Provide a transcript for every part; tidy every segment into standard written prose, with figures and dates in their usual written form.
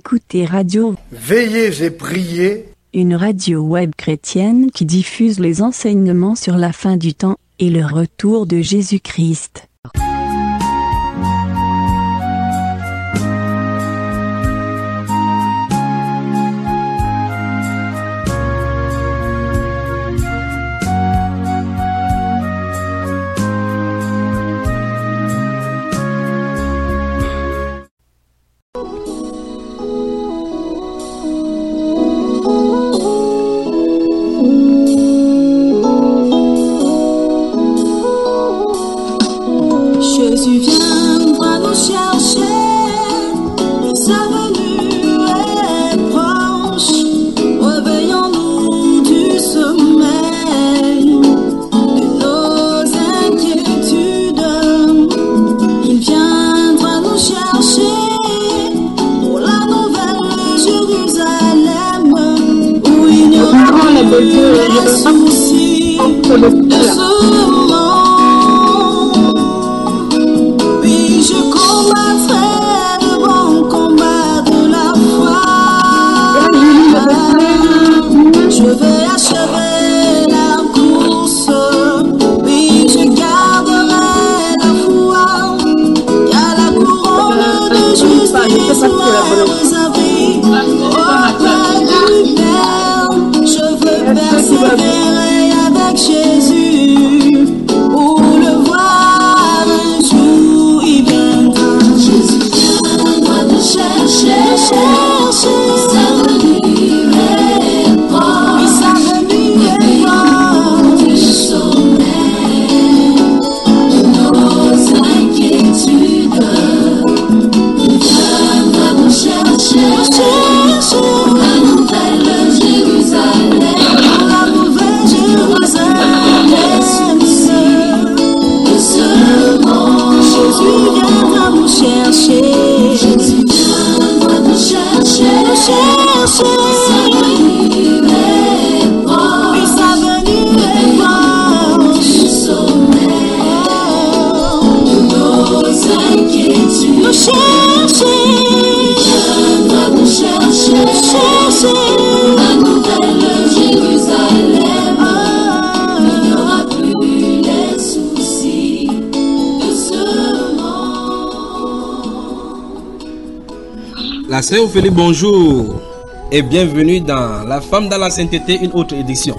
écoutez Radio Veillez et priez, une radio web chrétienne qui diffuse les enseignements sur la fin du temps et le retour de Jésus-Christ. Jésus viendra nous chercher, et sa venue est proche. Réveillons-nous du sommeil de nos inquiétudes. Il viendra nous chercher pour la nouvelle Jérusalem, où il n'y aura plus de soucis de ce monde. Je vais achever la course, oui, je garderai la foi. Il y a la couronne de justice réservée auprès du Père. Je veux persévérer avec Jésus pour le voir un jour, il viendra. Jésus viendra nous chercher, sa venue. La sœur Ophélie, bonjour et bienvenue dans La Femme dans la Sainteté, une autre édition.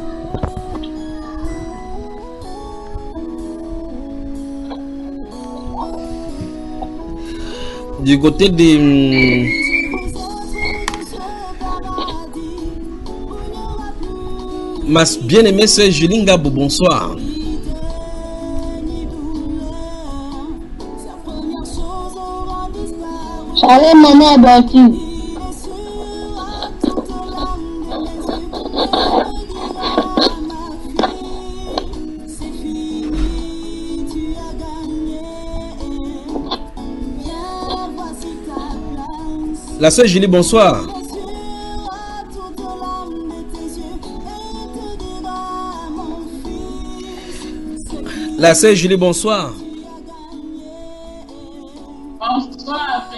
Du côté de ma bien-aimée sœur Juline Gabou, bonsoir. Shalom Nana Batu. La sœur Julie, bonsoir. La sœur Julie, bonsoir. Bonsoir,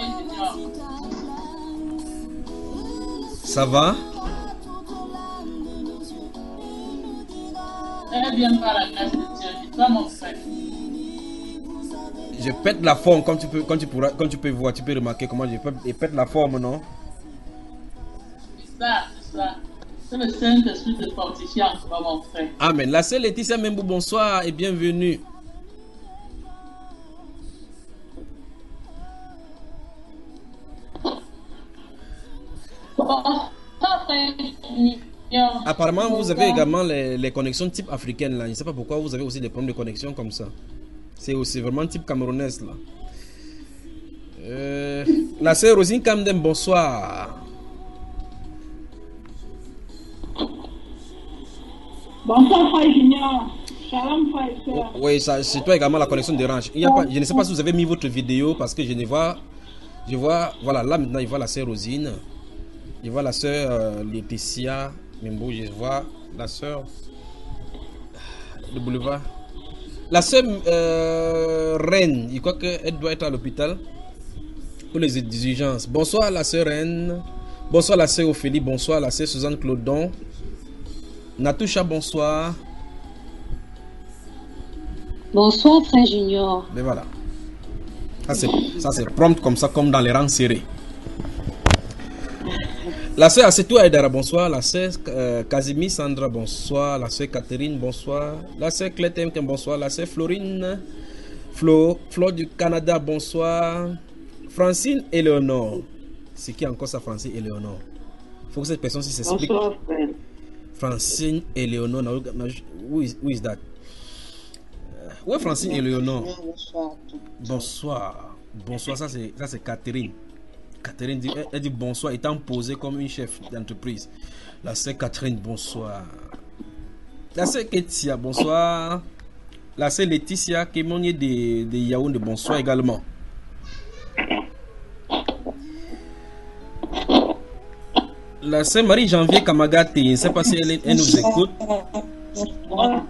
ça va? Très bien par la grâce de Dieu. Et toi, mon frère? Je pète la forme, comme tu peux voir, tu peux remarquer comment je pète la forme, non? C'est ça, c'est ça. C'est le Saint-Esprit de fortifier en toi, mon frère. Amen. La sœur Laetitia Membou, bonsoir et bienvenue. Apparemment, vous avez également les connexions type africaine là. Je ne sais pas pourquoi vous avez aussi des problèmes de connexion comme ça. C'est aussi vraiment type camerounaise là. La sœur Rosine Kamden, bonsoir. Bonsoir frère Junior. Shalom frère et sœur. Oui, c'est toi également la connexion dérange. Je ne sais pas si vous avez mis votre vidéo parce que je vois, voilà, là maintenant, je vois la sœur Rosine. Je vois la sœur Laetitia Membo, je vois la sœur le boulevard. La sœur Reine, je crois qu'elle doit être à l'hôpital. pour les exigences. Bonsoir la sœur Reine. Bonsoir la sœur Ophélie. Bonsoir la sœur Suzanne Claudon. Natoucha, bonsoir. Bonsoir frère Junior. Mais voilà. Ça c'est prompt comme ça, comme dans les rangs serrés. La sœur Asetou Aïdara, bonsoir. La sœur Kazimi Sandra, bonsoir. La sœur Catherine, bonsoir. La sœur Clétem, bonsoir. La sœur Florine, Flo du Canada, bonsoir. Francine Éléonore. C'est qui encore ça, Francine Éléonore? Il faut que cette personne-ci s'explique. Bonsoir, frère. Francine Éléonore. Who is that? Où est Francine Éléonore? Bonsoir. Bonsoir, ça c'est Catherine. Catherine dit, elle dit bonsoir, étant posée comme une chef d'entreprise. La sœur Catherine, bonsoir. La sœur Ketia, bonsoir. La sœur Laetitia, Kémonier de Yaoundé, bonsoir également. La sœur Marie-Janvier Kamagate, je ne sais pas si elle nous écoute. Bonsoir,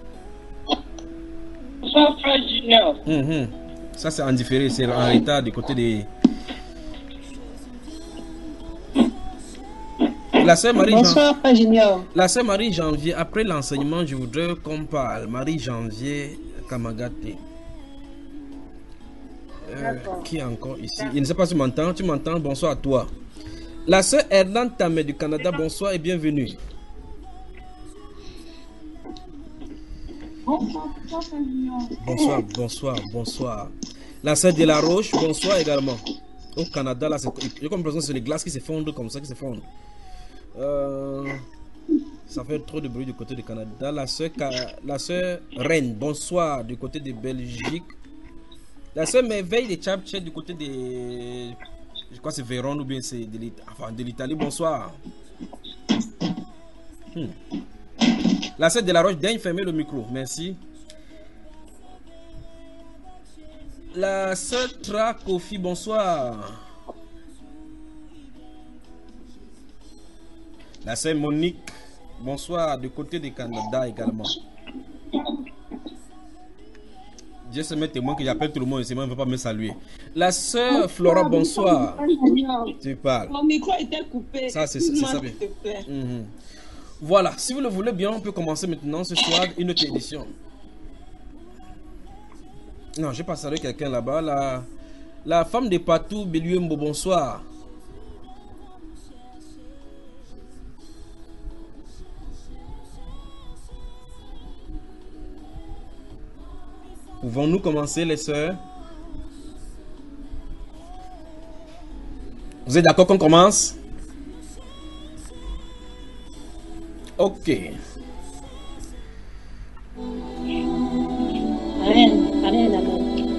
frère Junior. Ça c'est en différé, c'est en retard du côté des... La sœur Marie-Janvier, après l'enseignement, je voudrais qu'on parle. Marie-Janvier Kamagate. Qui est encore ici? Je ne sais pas si tu m'entends. Tu m'entends? Bonsoir à toi. La sœur Hernan Tamé du Canada, bonsoir et bienvenue. Bonsoir. La sœur de la Roche, bonsoir également. Au Canada, là, j'ai comme l'impression que c'est les glaces qui s'effondrent comme ça, qui s'effondrent. Ça fait trop de bruit du côté du Canada. La sœur Reine, bonsoir du côté de Belgique. La sœur Merveille de Tchapche du côté de... Je crois que c'est Vérone ou bien c'est de l'Italie. Bonsoir. La sœur de la Roche, daigne fermer le micro. Merci. La sœur Tra Kofi, bonsoir. La sœur Monique, bonsoir du côté du Canada également. Dieu se met témoin que j'appelle tout le monde et c'est moi, il ne veut pas me saluer. La sœur Flora, bonsoir. Tu parles. Mon micro était coupé. Ça, c'est ça bien. Voilà, si vous le voulez bien, on peut commencer maintenant ce soir une autre édition. Non, je pas saluer quelqu'un là-bas. La femme de Patou, Beluembo, bonsoir. Pouvons-nous commencer, les sœurs? Vous êtes d'accord qu'on commence? Ok. Allez, là-bas.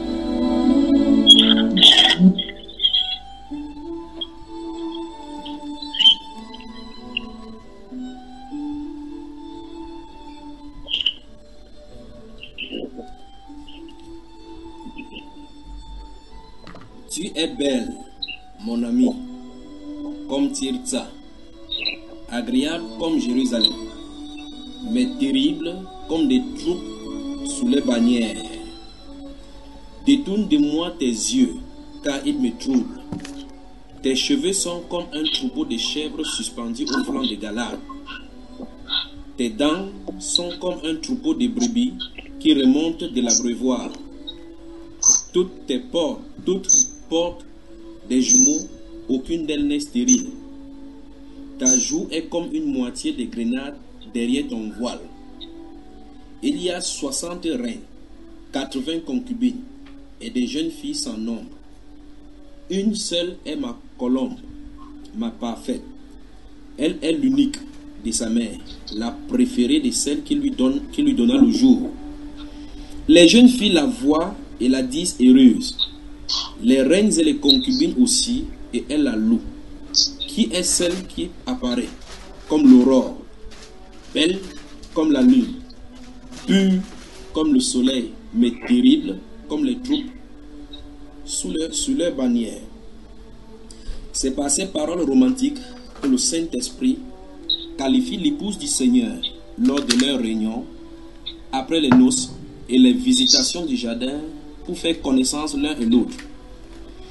Tu es belle, mon ami, comme Tirza, agréable comme Jérusalem, mais terrible comme des troupes sous les bannières. Détourne de moi tes yeux, car ils me troublent. Tes cheveux sont comme un troupeau de chèvres suspendus au flanc de Galade. Tes dents sont comme un troupeau de brebis qui remontent de l'abreuvoir. Toutes portent des jumeaux, aucune d'elles n'est stérile. Ta joue est comme une moitié de grenade derrière ton voile. Il y a 60 reines, 80 concubines et des jeunes filles sans nombre. Une seule est ma colombe, ma parfaite. Elle est l'unique de sa mère, la préférée de celle qui lui donna le jour. Les jeunes filles la voient et la disent heureuse. Les reines et les concubines aussi, et elles la louent. Qui est celle qui apparaît comme l'aurore, belle comme la lune, pure comme le soleil, mais terrible comme les troupes sous leur bannière. C'est par ces paroles romantiques que le Saint-Esprit qualifie l'épouse du Seigneur lors de leur réunion, après les noces et les visitations du jardin pour faire connaissance l'un et l'autre.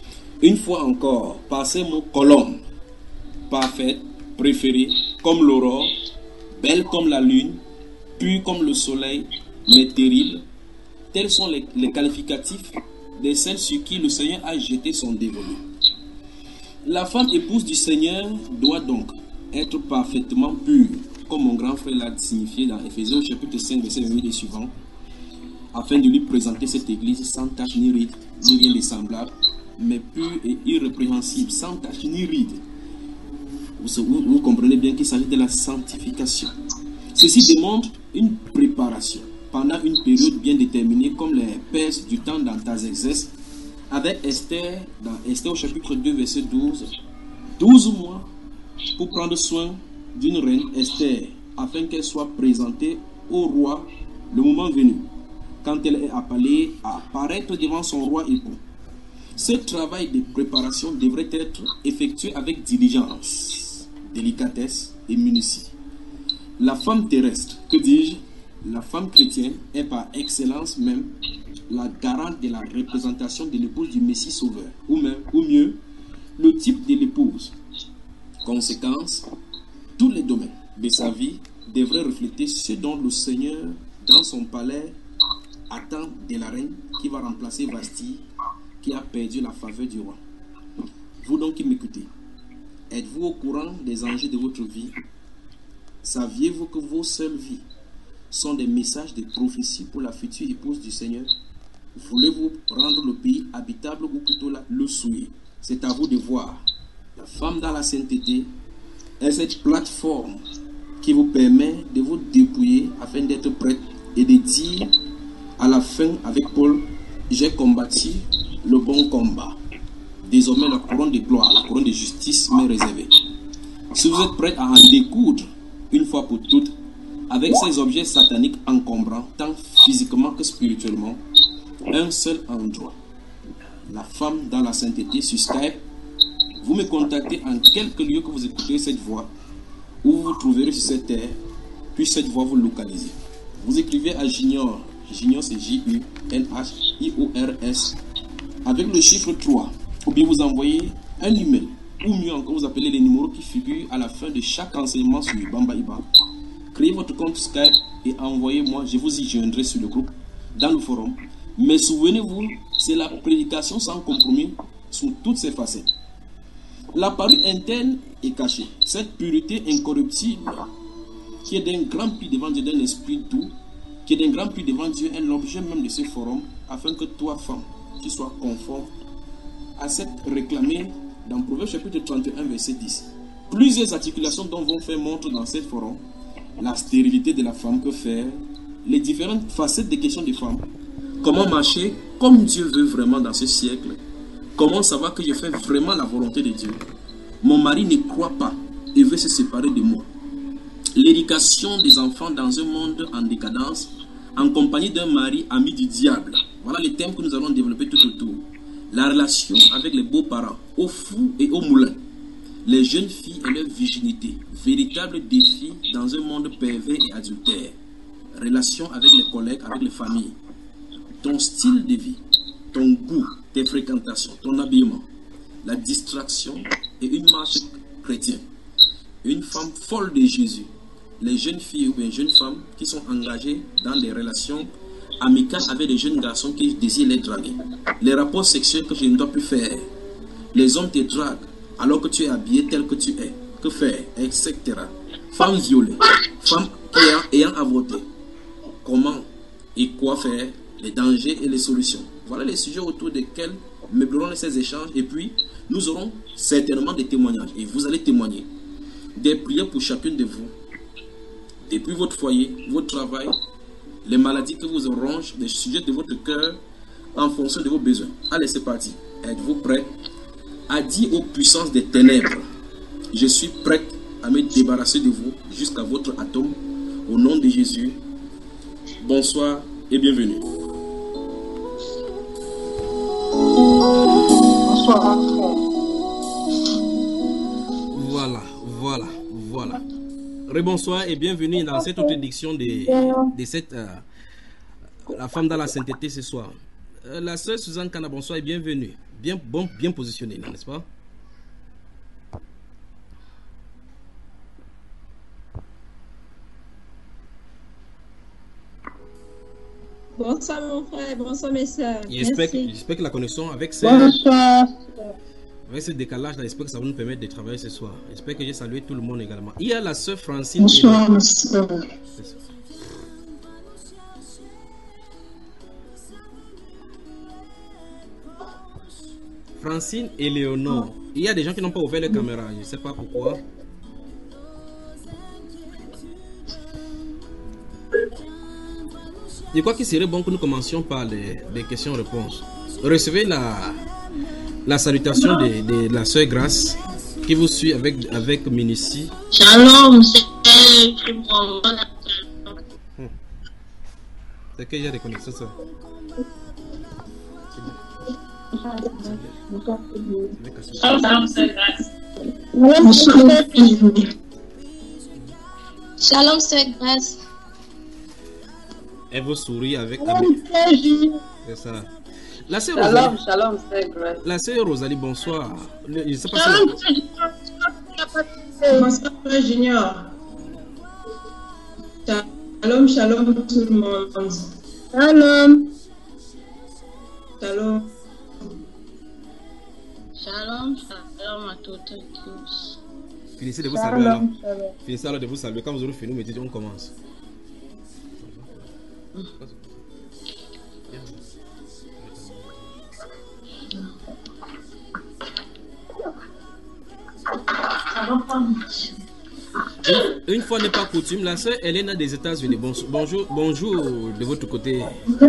Une fois encore, par ces mots colombe, parfaite, préférée, comme l'aurore, belle comme la lune, pure comme le soleil, mais terrible, tels sont les qualificatifs de celles sur qui le Seigneur a jeté son dévolu. La femme épouse du Seigneur doit donc être parfaitement pure, comme mon grand frère l'a signifié dans Éphésiens chapitre 5, verset 28 et suivant, afin de lui présenter cette église sans tache ni ride, ni rien de semblable, mais pure et irrépréhensible, sans tache ni ride. Vous comprenez bien qu'il s'agit de la sanctification. Ceci demande une préparation pendant une période bien déterminée, comme les Perses du temps d'Artaxerxès, avec Esther, dans Esther au chapitre 2, verset 12, 12 mois pour prendre soin d'une reine, Esther, afin qu'elle soit présentée au roi le moment venu, quand elle est appelée à apparaître devant son roi époux. Ce travail de préparation devrait être effectué avec diligence, délicatesse et minutie. La femme terrestre, que dis-je, la femme chrétienne est par excellence même la garante de la représentation de l'épouse du Messie Sauveur, ou mieux, le type de l'épouse. Conséquence, tous les domaines de sa vie devraient refléter ce dont le Seigneur, dans son palais, attend de la reine qui va remplacer Vasti, qui a perdu la faveur du roi. Vous donc qui m'écoutez, êtes-vous au courant des enjeux de votre vie? Saviez-vous que vos seules vies sont des messages de prophétie pour la future épouse du Seigneur? Voulez-vous rendre le pays habitable ou plutôt le souiller? C'est à vous de voir. La femme dans la sainteté est cette plateforme qui vous permet de vous dépouiller afin d'être prête et de dire à la fin avec Paul, j'ai combattu le bon combat. Désormais la couronne de gloire, la couronne de justice m'est réservée. Si vous êtes prêts à en découdre une fois pour toutes avec ces objets sataniques encombrants, tant physiquement que spirituellement, un seul endroit. La femme dans la sainteté sur Skype, vous me contactez en quelques lieux que vous écoutez cette voix, où vous vous trouverez sur cette terre, puis cette voix vous localisez. Vous écrivez à Junior, Junior c'est J-U-N-H-I-O-R-S, avec le chiffre 3, ou bien vous envoyez un email, ou mieux encore vous appelez les numéros qui figurent à la fin de chaque enseignement sur Bamba Iba. Créez votre compte Skype et envoyez-moi, je vous y joindrai sur le groupe, dans le forum. Mais souvenez-vous, c'est la prédication sans compromis sous toutes ses facettes. La parure interne est cachée. Cette pureté incorruptible, qui est d'un grand prix devant Dieu, d'un esprit doux, qui est d'un grand prix devant Dieu, est l'objet même de ce forum, afin que toi, femme, tu sois conforme à cette réclamée dans Proverbe chapitre 31, verset 10. Plusieurs articulations dont vont faire montre dans ce forum la stérilité de la femme, que faire, les différentes facettes des questions des femmes, comment marcher comme Dieu veut vraiment dans ce siècle, comment savoir que je fais vraiment la volonté de Dieu. Mon mari ne croit pas et veut se séparer de moi. L'éducation des enfants dans un monde en décadence, en compagnie d'un mari ami du diable. Voilà les thèmes que nous allons développer tout autour. La relation avec les beaux-parents, aux fous et aux moulins. Les jeunes filles et leur virginité, véritable défi dans un monde pervers et adultère. Relation avec les collègues, avec les familles. Ton style de vie, ton goût, tes fréquentations, ton habillement, la distraction et une marche chrétienne. Une femme folle de Jésus. Les jeunes filles ou bien jeunes femmes qui sont engagées dans des relations amicales avec des jeunes garçons qui désirent les draguer. Les rapports sexuels que je ne dois plus faire. Les hommes te draguent alors que tu es habillé tel que tu es. Que faire, etc. Femmes violées, femmes ayant avorté. Comment et quoi faire, les dangers et les solutions. Voilà les sujets autour desquels meublerons ces échanges. Et puis, nous aurons certainement des témoignages. Et vous allez témoigner. Des prières pour chacune de vous. Depuis votre foyer, votre travail, les maladies que vous rongent, les sujets de votre cœur, en fonction de vos besoins. Allez, c'est parti. Êtes-vous prêts à dire aux puissances des ténèbres, je suis prête à me débarrasser de vous jusqu'à votre atome. Au nom de Jésus, bonsoir et bienvenue. Bonsoir. Voilà. Rebonsoir et bienvenue dans cette autre édition de cette la femme dans la sainteté ce soir. La sœur Suzanne Kana, bonsoir et bienvenue. Bien positionnée, n'est-ce pas? Bonsoir mon frère, bonsoir mes soeurs. J'espère que la connexion avec ce décalage là, j'espère que ça va nous permettre de travailler ce soir. J'espère que j'ai salué tout le monde également. Il y a la sœur Francine. Bonsoir, monsieur. Francine et Léonore. Il y a des gens qui n'ont pas ouvert les caméras, je ne sais pas pourquoi. Je crois qu'il serait bon que nous commencions par les questions-réponses. Recevez la salutation de la sœur Grâce qui vous suit avec minutie. Shalom, c'est que j'ai des connexions ça. Shalom, c'est Grâce. Shalom, c'est Grâce. Elle vous sourit avec... C'est ça. La sœur Shalom, Rosalie. shalom, c'est Grâce. La sœur Rosalie, bonsoir. Je ne sais pas Bonsoir frère Junior. Shalom, shalom tout le monde. Shalom. Shalom. Shalom, shalom à toutes et tous. Finissez de vous saluer alors. Finissez alors de vous saluer. Quand vous aurez fini, vous me dites on commence. Une fois n'est pas coutume, la sœur Elena des États-Unis. Bonjour de votre côté.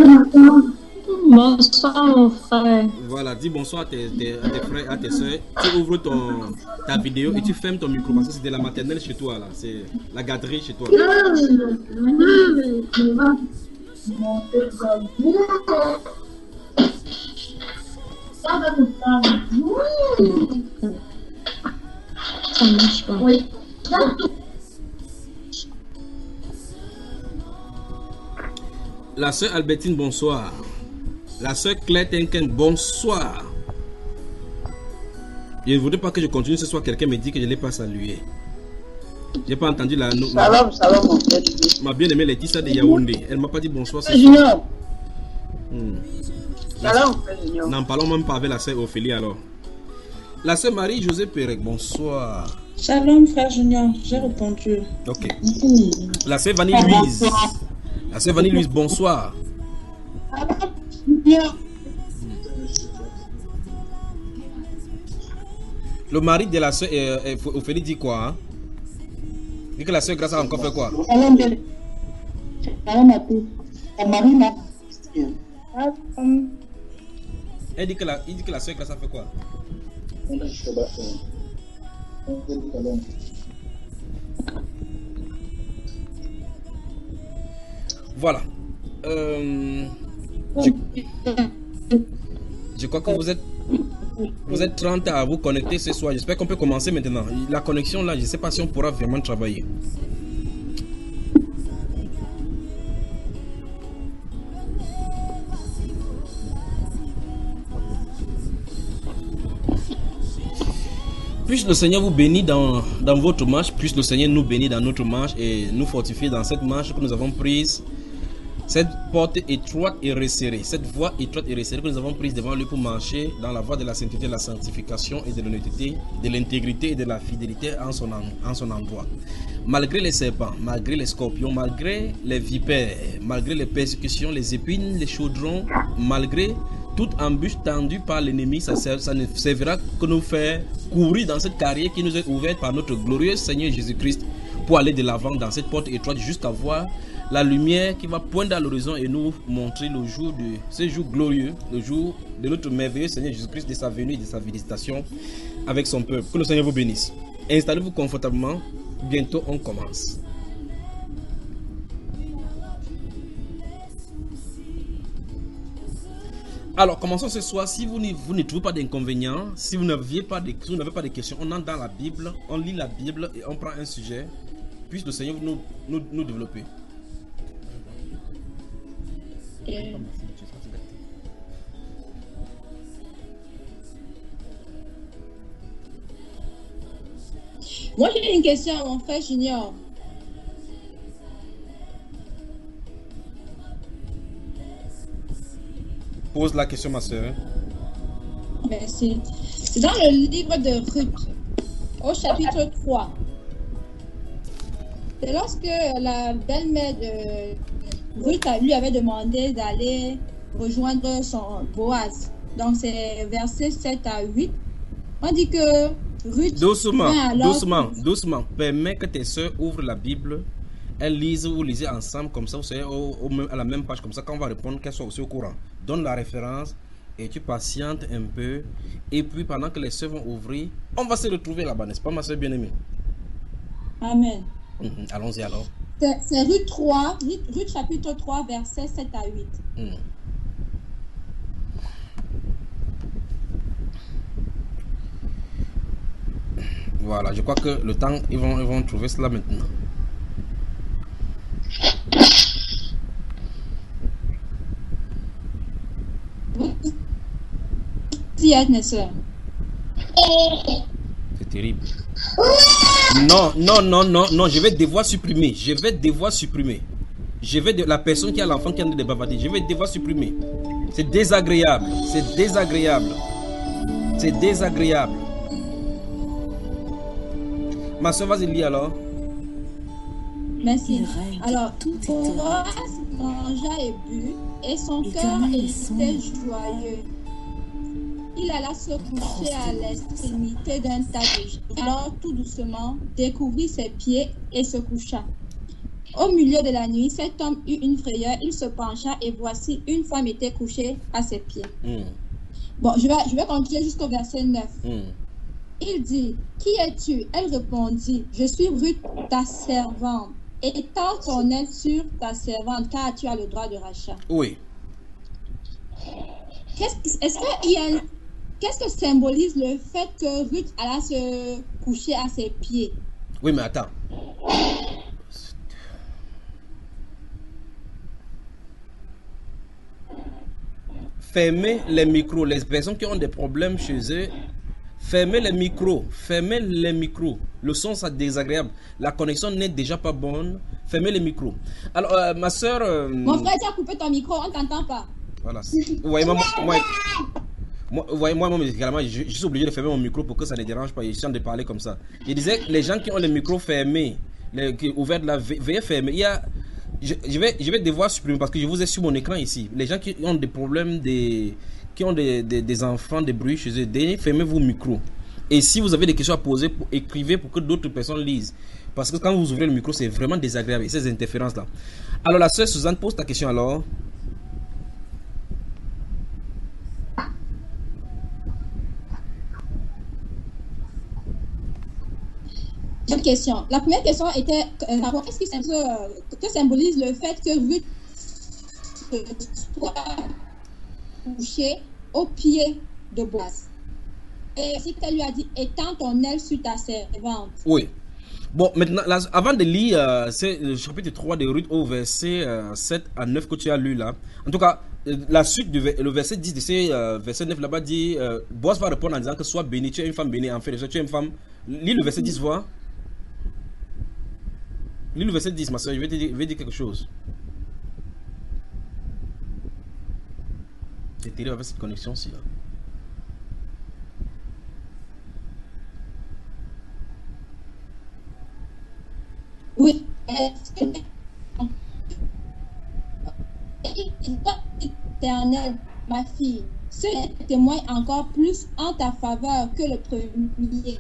Bonsoir mon frère. Voilà, dis bonsoir à tes frères, à tes soeurs. Tu ouvres ta vidéo et tu fermes ton micro parce que c'est de la maternelle chez toi là. C'est la garderie chez toi. Ça marche pas. Oui. La sœur Albertine, bonsoir. La sœur Claire Tenken, bonsoir. Je ne voudrais pas que je continue ce soir. Quelqu'un me dit que je ne l'ai pas salué. J'ai pas entendu la note. Shalom, shalom, mon frère. Ma bien-aimée Laetitia de Yaoundé. Elle m'a pas dit bonsoir. Junior. Shalom, frère Junior. N'en parlons même pas avec la sœur Ophélie alors. La sœur Marie-Josée Pérec, bonsoir. Shalom, frère Junior. J'ai répondu. Ok. La sœur Vanille Louise. La sœur Vanille Louise, bonsoir. Le mari de la sœur Ophélie dit quoi hein? Dit que la sœur Grâce a encore fait quoi? Il dit que la sœur Grâce a fait quoi? Voilà. Je crois que vous êtes 30 à vous connecter ce soir. J'espère qu'on peut commencer maintenant. La connexion là, je ne sais pas si on pourra vraiment travailler. Puisse le Seigneur vous bénir dans votre marche, puisse le Seigneur nous bénir dans notre marche et nous fortifier dans cette marche que nous avons prise. Cette porte étroite et resserrée, cette voie étroite et resserrée que nous avons prise devant lui pour marcher dans la voie de la sainteté, de la sanctification et de l'honnêteté, de l'intégrité et de la fidélité en son endroit. Malgré les serpents, malgré les scorpions, malgré les vipères, malgré les persécutions, les épines, les chaudrons, malgré toute embûche tendue par l'ennemi, ça ne servira que nous faire courir dans cette carrière qui nous est ouverte par notre glorieux Seigneur Jésus-Christ pour aller de l'avant dans cette porte étroite jusqu'à voir la lumière qui va poindre à l'horizon et nous montrer le jour de ce jour glorieux, le jour de notre merveilleux Seigneur Jésus-Christ, de sa venue et de sa visitation avec son peuple. Que le Seigneur vous bénisse. Installez-vous confortablement. Bientôt on commence. Alors commençons ce soir. Si vous ne trouvez pas d'inconvénients, si vous n'avez pas de questions, on entre dans la Bible, on lit la Bible et on prend un sujet. Puisse le Seigneur nous développer. Moi, j'ai une question à mon frère Junior. Pose la question, ma soeur. Merci. C'est dans le livre de Ruth, au chapitre 3. C'est lorsque la belle-mère de Ruth lui avait demandé d'aller rejoindre son Boaz. Donc, c'est versets 7 à 8. On dit que Ruth... Doucement. Permets que tes soeurs ouvrent la Bible. Elles lisent, vous lisez ensemble, comme ça, vous serez à la même page, comme ça, quand on va répondre, qu'elles soient aussi au courant. Donne la référence et tu patientes un peu. Et puis, pendant que les soeurs vont ouvrir, on va se retrouver là-bas, n'est-ce pas, ma soeur bien-aimée? Amen. Allons-y alors. C'est Ruth 3, Ruth chapitre 3, versets 7 à 8. Voilà, je crois que le temps, ils vont trouver cela maintenant. C'est terrible. Non, je vais devoir supprimer. La personne qui a l'enfant qui a des bavarder, je vais devoir supprimer. C'est désagréable. Ma soeur, vas-y, lis alors. Merci. Alors, Boaz mangea et but, et son cœur était joyeux. Il alla se coucher à l'extrémité d'un tas de gens. Alors, tout doucement, découvrit ses pieds et se coucha. Au milieu de la nuit, cet homme eut une frayeur. Il se pencha et voici, une femme était couchée à ses pieds. Bon, je vais continuer jusqu'au verset 9. Il dit, qui es-tu? Elle répondit, je suis Ruth, ta servante. Étends ton aide sur ta servante, car tu as le droit de rachat. Oui. Qu'est-ce que symbolise le fait que Ruth alla se coucher à ses pieds? Oui, mais attends. Fermez les micros. Les personnes qui ont des problèmes chez eux, fermez les micros. Le son, c'est désagréable. La connexion n'est déjà pas bonne. Fermez les micros. Alors, ma soeur... Mon frère, tu as coupé ton micro, on ne t'entend pas. Voilà. Vous voyez, moi, je suis obligé de fermer mon micro pour que ça ne dérange pas. Je suis en train de parler comme ça. Je disais que les gens qui ont les micros fermés, ouverts là, veuillez fermer. Je vais devoir supprimer parce que je vous ai sur mon écran ici. Les gens qui ont des problèmes, qui ont des enfants, des bruits chez eux, fermez vos micros. Et si vous avez des questions à poser, écrivez pour que d'autres personnes lisent. Parce que quand vous ouvrez le micro, c'est vraiment désagréable, ces interférences-là. Alors, la sœur Suzanne, pose ta question alors. Deux questions. La première question était qu'est-ce que symbolise le fait que Ruth soit couchée au pied de Boaz? Et si tu lui as dit, étends ton aile sur ta servante. Oui. Bon, maintenant, avant de lire, c'est le chapitre 3 de Ruth au verset 7 à 9 que tu as lu là. En tout cas, la suite le verset 10 de ces verset 9 là-bas dit, Boaz va répondre en disant que sois béni, tu es une femme bénie. En fait, tu es une femme. Lis le verset 10, vois. Lis le verset 10, ma soeur, je vais dire quelque chose. C'est terrible avec cette connexion-ci là. Oui. Éternel, ma fille, ce témoigne encore plus en ta faveur que le premier.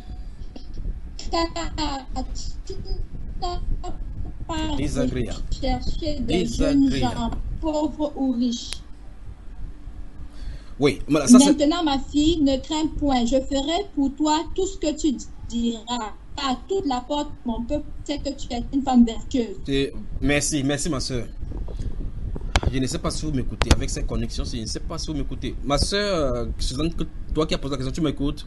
Désagréable. Chercher des jeunes gens, pauvres ou riches. Oui, maintenant, ma fille, ne crains point. Je ferai pour toi tout ce que tu diras. À toute la porte, mon peuple sait que tu es une femme vertueuse. Merci, ma soeur. Je ne sais pas si vous m'écoutez. Avec cette connexion, je ne sais pas si vous m'écoutez. Ma soeur, Suzanne, toi qui as posé la question, tu m'écoutes?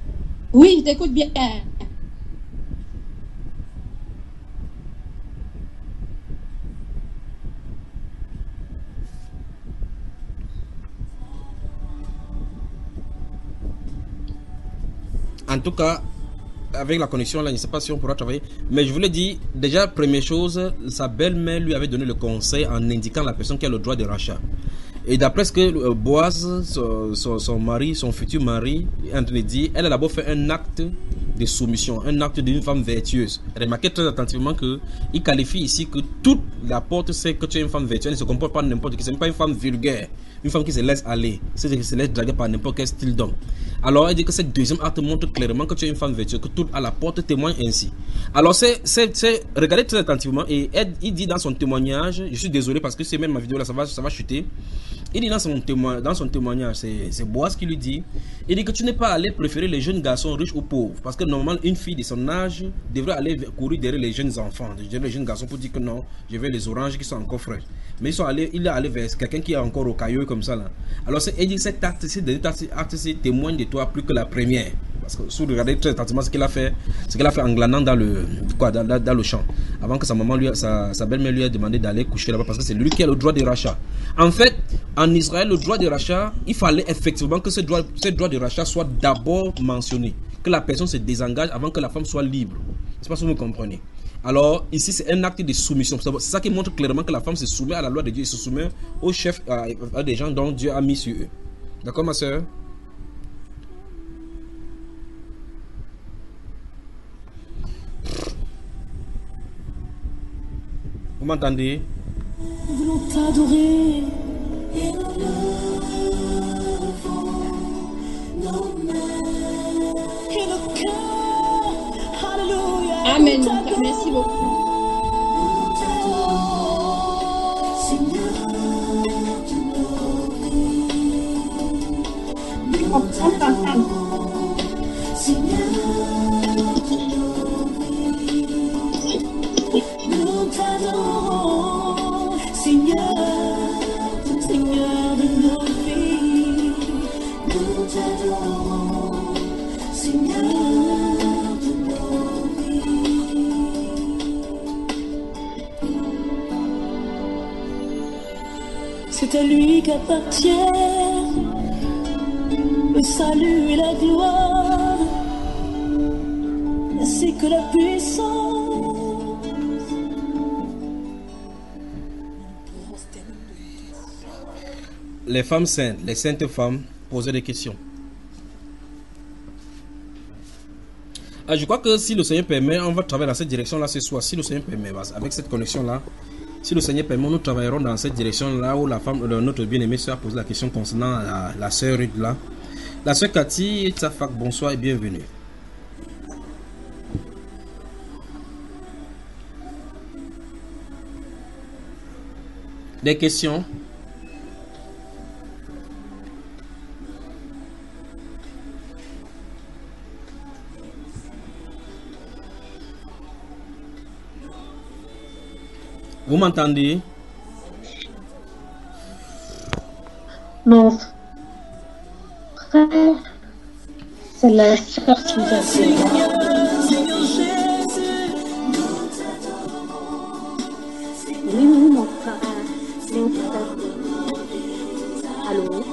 Oui, je t'écoute bien. En tout cas, avec la connexion là, je ne sais pas si on pourra travailler. Mais je voulais dire, déjà, première chose, sa belle-mère lui avait donné le conseil en indiquant la personne qui a le droit de rachat. Et d'après ce que Boaz, son mari, son futur mari, est en train de dire, elle a d'abord fait un acte de soumission, un acte d'une femme vertueuse. Remarquez très attentivement qu'il qualifie ici que toute la porte sait que tu es une femme vertueuse, elle ne se comporte pas n'importe qui, ce n'est pas une femme vulgaire, une femme qui se laisse aller, c'est-à-dire qui se laisse draguer par n'importe quel style d'homme. Alors elle dit que ce deuxième acte montre clairement que tu es une femme vertueuse, que tout à la porte témoigne ainsi. Alors regardez très attentivement, et il dit dans son témoignage, je suis désolé parce que c'est même ma vidéo là, ça va chuter. Il dit dans son témoignage, c'est Boaz qui lui dit, il dit que tu n'es pas allé préférer les jeunes garçons riches ou pauvres, parce que normalement une fille de son âge devrait aller courir derrière les jeunes enfants, derrière les jeunes garçons pour dire que non, je veux les oranges qui sont encore frais. Mais il est allé vers quelqu'un qui est encore au caillou comme ça là. Alors il dit que cet acte témoigne de toi plus que la première. Parce que si vous regardez très attentivement ce qu'elle a fait en glanant dans le champ, avant que sa maman sa belle-mère lui ait demandé d'aller coucher là-bas, parce que c'est lui qui a le droit de rachat. En fait, en Israël, le droit de rachat, il fallait effectivement que ce droit de rachat soit d'abord mentionné, que la personne se désengage avant que la femme soit libre. Je ne sais pas si vous me comprenez. Alors ici c'est un acte de soumission. C'est ça qui montre clairement que la femme se soumet à la loi de Dieu, et se soumet au chef, à des gens dont Dieu a mis sur eux. D'accord ma soeur? Vous m'entendez? Nous voulons t'adorer. Amen. Merci beaucoup. On t'entend. Nous t'adorons, Seigneur, Seigneur de nos vies. Nous t'adorons, Seigneur de nos vies. C'est à lui qu'appartient le salut et la gloire, ainsi que la puissance. Les femmes saintes, les saintes femmes posaient des questions. Je crois que si le Seigneur permet, on va travailler dans cette direction-là ce soir. Si le Seigneur permet, avec cette connexion-là, si le Seigneur permet, nous travaillerons dans cette direction-là où la femme, notre bien-aimée soeur, pose la question concernant la sœur Ruth là. La sœur Cathy, Tsafak, bonsoir et bienvenue. Des questions? Vous m'entendez? Mon frère, c'est la sœur Sylvia. Oui, mon frère. Allô?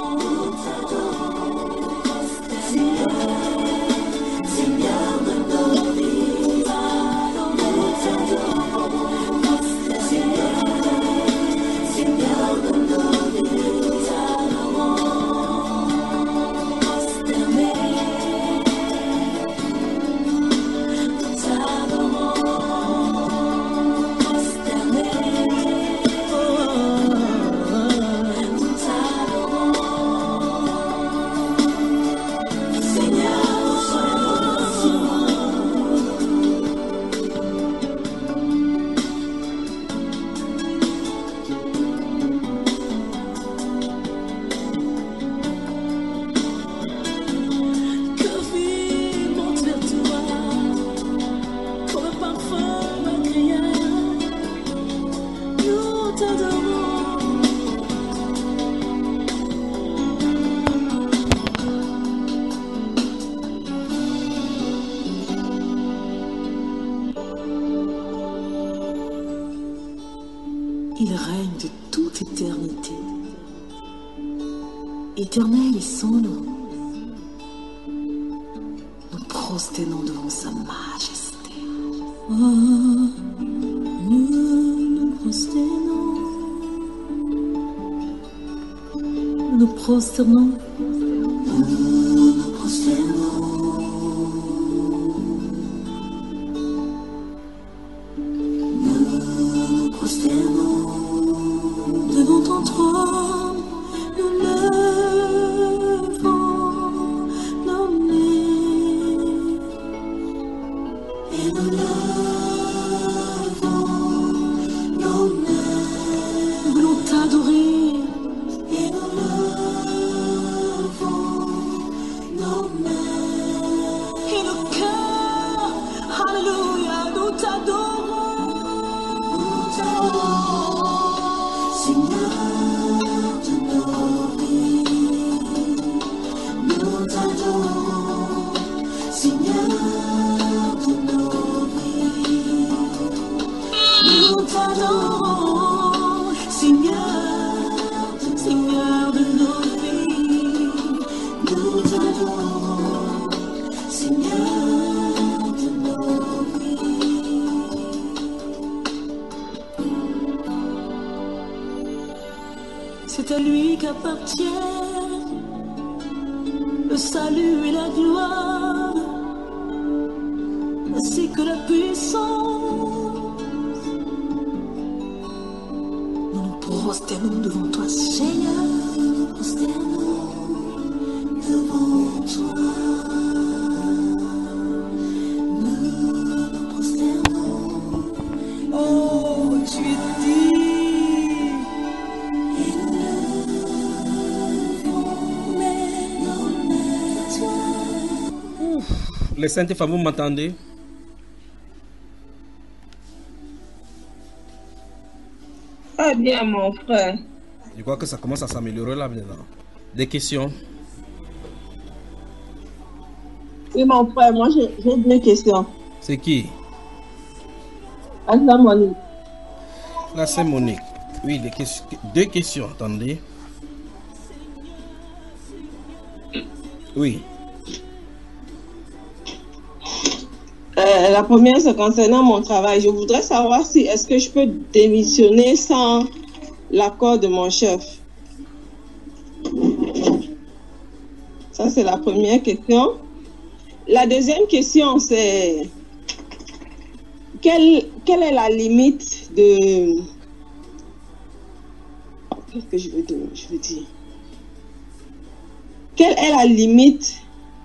Seigneur de nos et règne de toute éternité. Éternel est son nom. Nous prosternons devant sa majesté. Oh, nous prosternons. Nous prosternons. Nous prosternons. Nous prosternons devant ton trône. Nous levons nos mains et nous levons nos mains. Nous voulons t'adorer et nous levons nos mains et nos cœurs. Alléluia, nous t'adorons. Nous t'adorons, Seigneur de nos vies. Nous t'adorons, Seigneur de nos vies. Nous t'adorons, Seigneur, Seigneur de nos vies. Nous t'adorons, Seigneur de nos vies. C'est à lui qu'appartient le salut et la gloire, ainsi que la puissance. Nous nous prosternons devant toi, Seigneur. Nous nous prosternons devant toi. Nous nous prosternons. Oh, tu es digne. Et nous levons nos mains à toi. Les saintes femmes, vous m'entendez? Très bien, mon frère. Je crois que ça commence à s'améliorer là maintenant. Des questions? Oui, mon frère, moi j'ai deux questions. C'est qui? Asla Monique. Là, c'est Monique. Oui, deux questions, attendez. Oui. La première, c'est concernant mon travail. Je voudrais savoir si est-ce que je peux démissionner sans l'accord de mon chef. Ça, c'est la première question. La deuxième question, c'est quelle est la limite de... Qu'est-ce que je veux dire? Quelle est la limite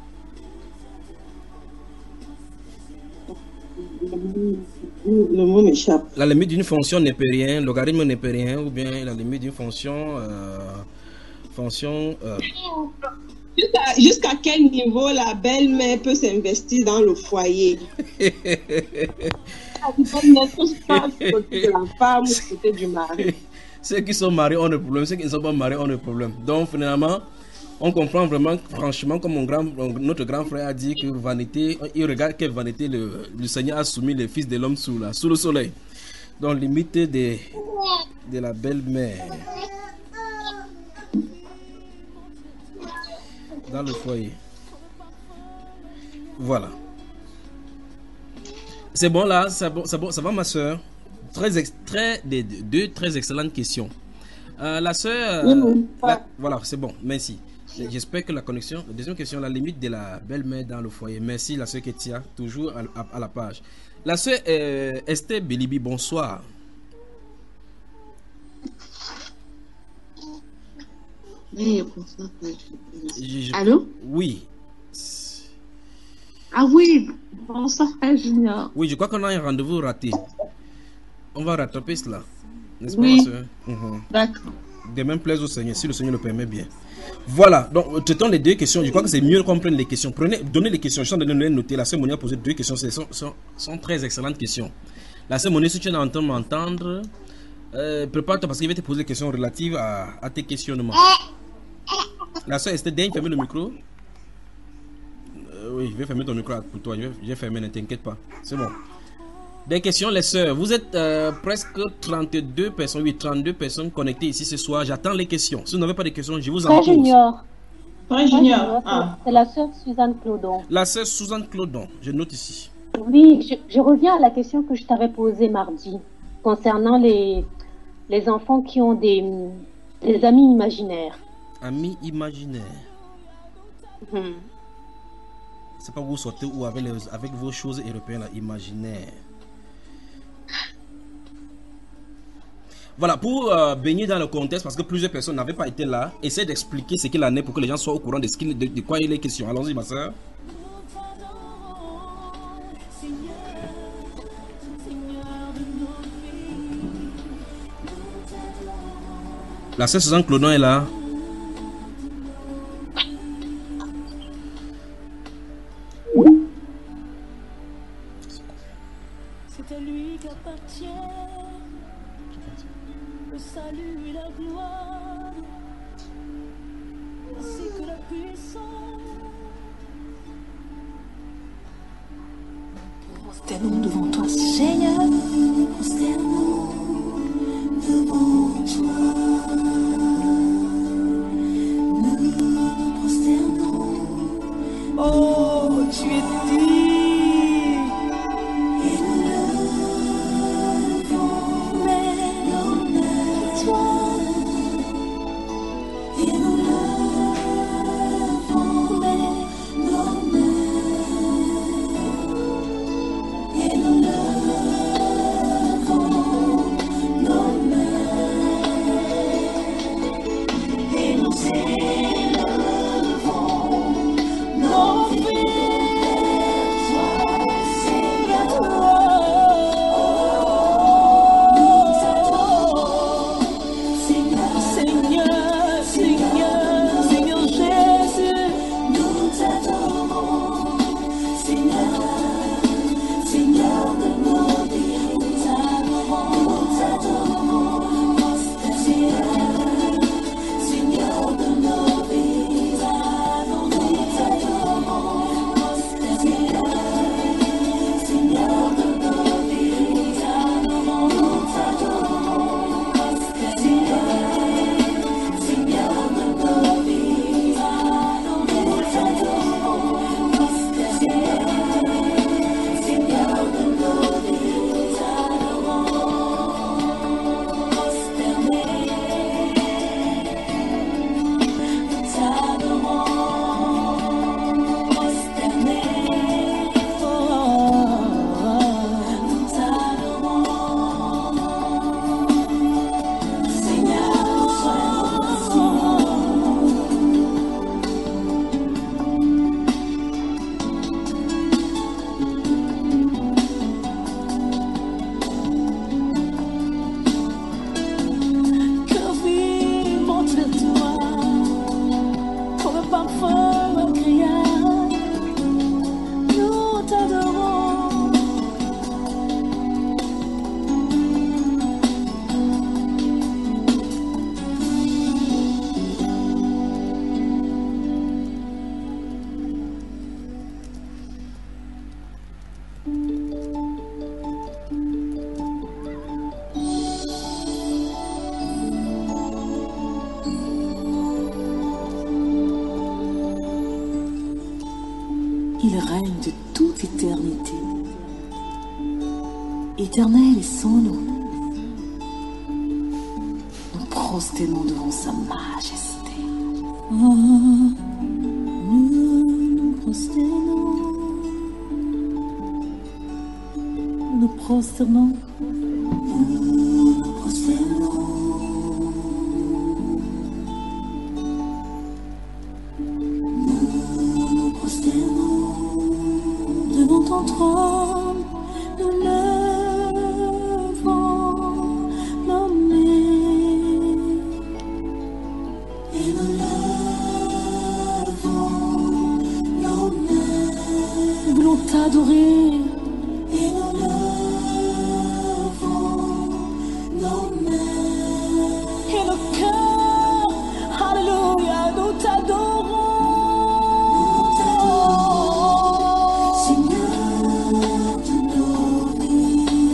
le mot m'échappe. La limite d'une fonction n'est pas rien, logarithme n'est pas rien, ou bien la limite d'une fonction... Jusqu'à quel niveau la belle-mère peut s'investir dans le foyer? Ceux qui sont mariés ont le problème, ceux qui ne sont pas mariés ont le problème. Donc finalement, on comprend vraiment, franchement, comme notre grand frère a dit, que vanité, il regarde quelle vanité le Seigneur a soumis les fils de l'homme sous le soleil. Donc limite de la belle-mère dans le foyer. Voilà. C'est bon là, ça va ma soeur. Deux très excellentes questions. La soeur, voilà, c'est bon, merci. J'espère que la connexion. La deuxième question, la limite de la belle-mère dans le foyer. Merci la soeur Ketia, toujours à la page. La soeur Esther Belibi, bonsoir. Oui, bonsoir. Allô? Oui. Ah oui, bonsoir Junior. Oui, je crois qu'on a un rendez-vous raté. On va rattraper cela. N'est-ce pas, oui. Ma soeur? D'accord. Demain plaise au Seigneur, si le Seigneur le permet bien. Voilà, donc traitons les deux questions. Je crois que c'est mieux qu'on prenne les questions. Donnez les questions. Je suis en train de les noter. La sœur Monia a posé deux questions. Ce sont très excellentes questions. La sœur Monia, si tu es en train de m'entendre, prépare-toi parce qu'il va te poser des questions relatives à tes questionnements. La sœur Esther, daigne fermer le micro. Oui, je vais fermer ton micro pour toi. Je vais fermer, ne t'inquiète pas. C'est bon. Des questions, les sœurs. Vous êtes presque 32 personnes, oui, 32 personnes connectées ici ce soir. J'attends les questions. Si vous n'avez pas de questions, je vous en pose. Junior. Junior. C'est la sœur Suzanne Clodon. La sœur Suzanne Clodon, je note ici. Oui, je reviens à la question que je t'avais posée mardi concernant les enfants qui ont des amis imaginaires. Amis imaginaires. C'est pas vous sortez ou avec vos choses européennes là, imaginaires. Voilà, pour baigner dans le contexte, parce que plusieurs personnes n'avaient pas été là, essayez d'expliquer ce qu'il en est pour que les gens soient au courant de quoi il est question. Allons-y, ma soeur. La sœur Suzanne Clodon est là. C'est à lui qu'appartient le salut et la gloire, ainsi que la puissance. Prosternons devant toi, Seigneur. Prosternons devant toi. Nous prosternons. Oh, tu es digne. Il règne de toute éternité. Éternel est son nom. Nous prosternons devant sa majesté. Oh, nous prosternons. Nous prosternons. Nous prosternons. Nous prosternons devant ton trône. Nous levons nos mains et nous levons nos mains. Nous voulons t'adorer. Et nous levons nos mains et nos cœurs. Alléluia, nous t'adorons. Seigneur de nos vies.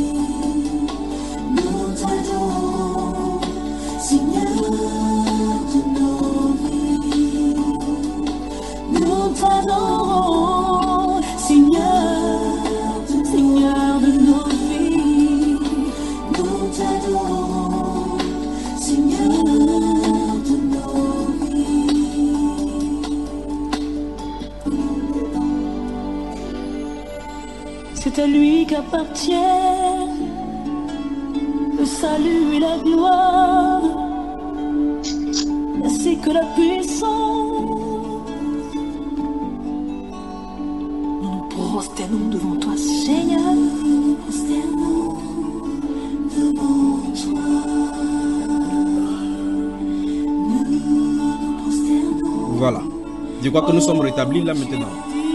c'est à lui qu'appartient le salut et la gloire, ainsi que la puissance. Nous nous prosternons devant toi, Seigneur. Nous nous prosternons devant toi. Voilà. Je crois que nous sommes rétablis là maintenant.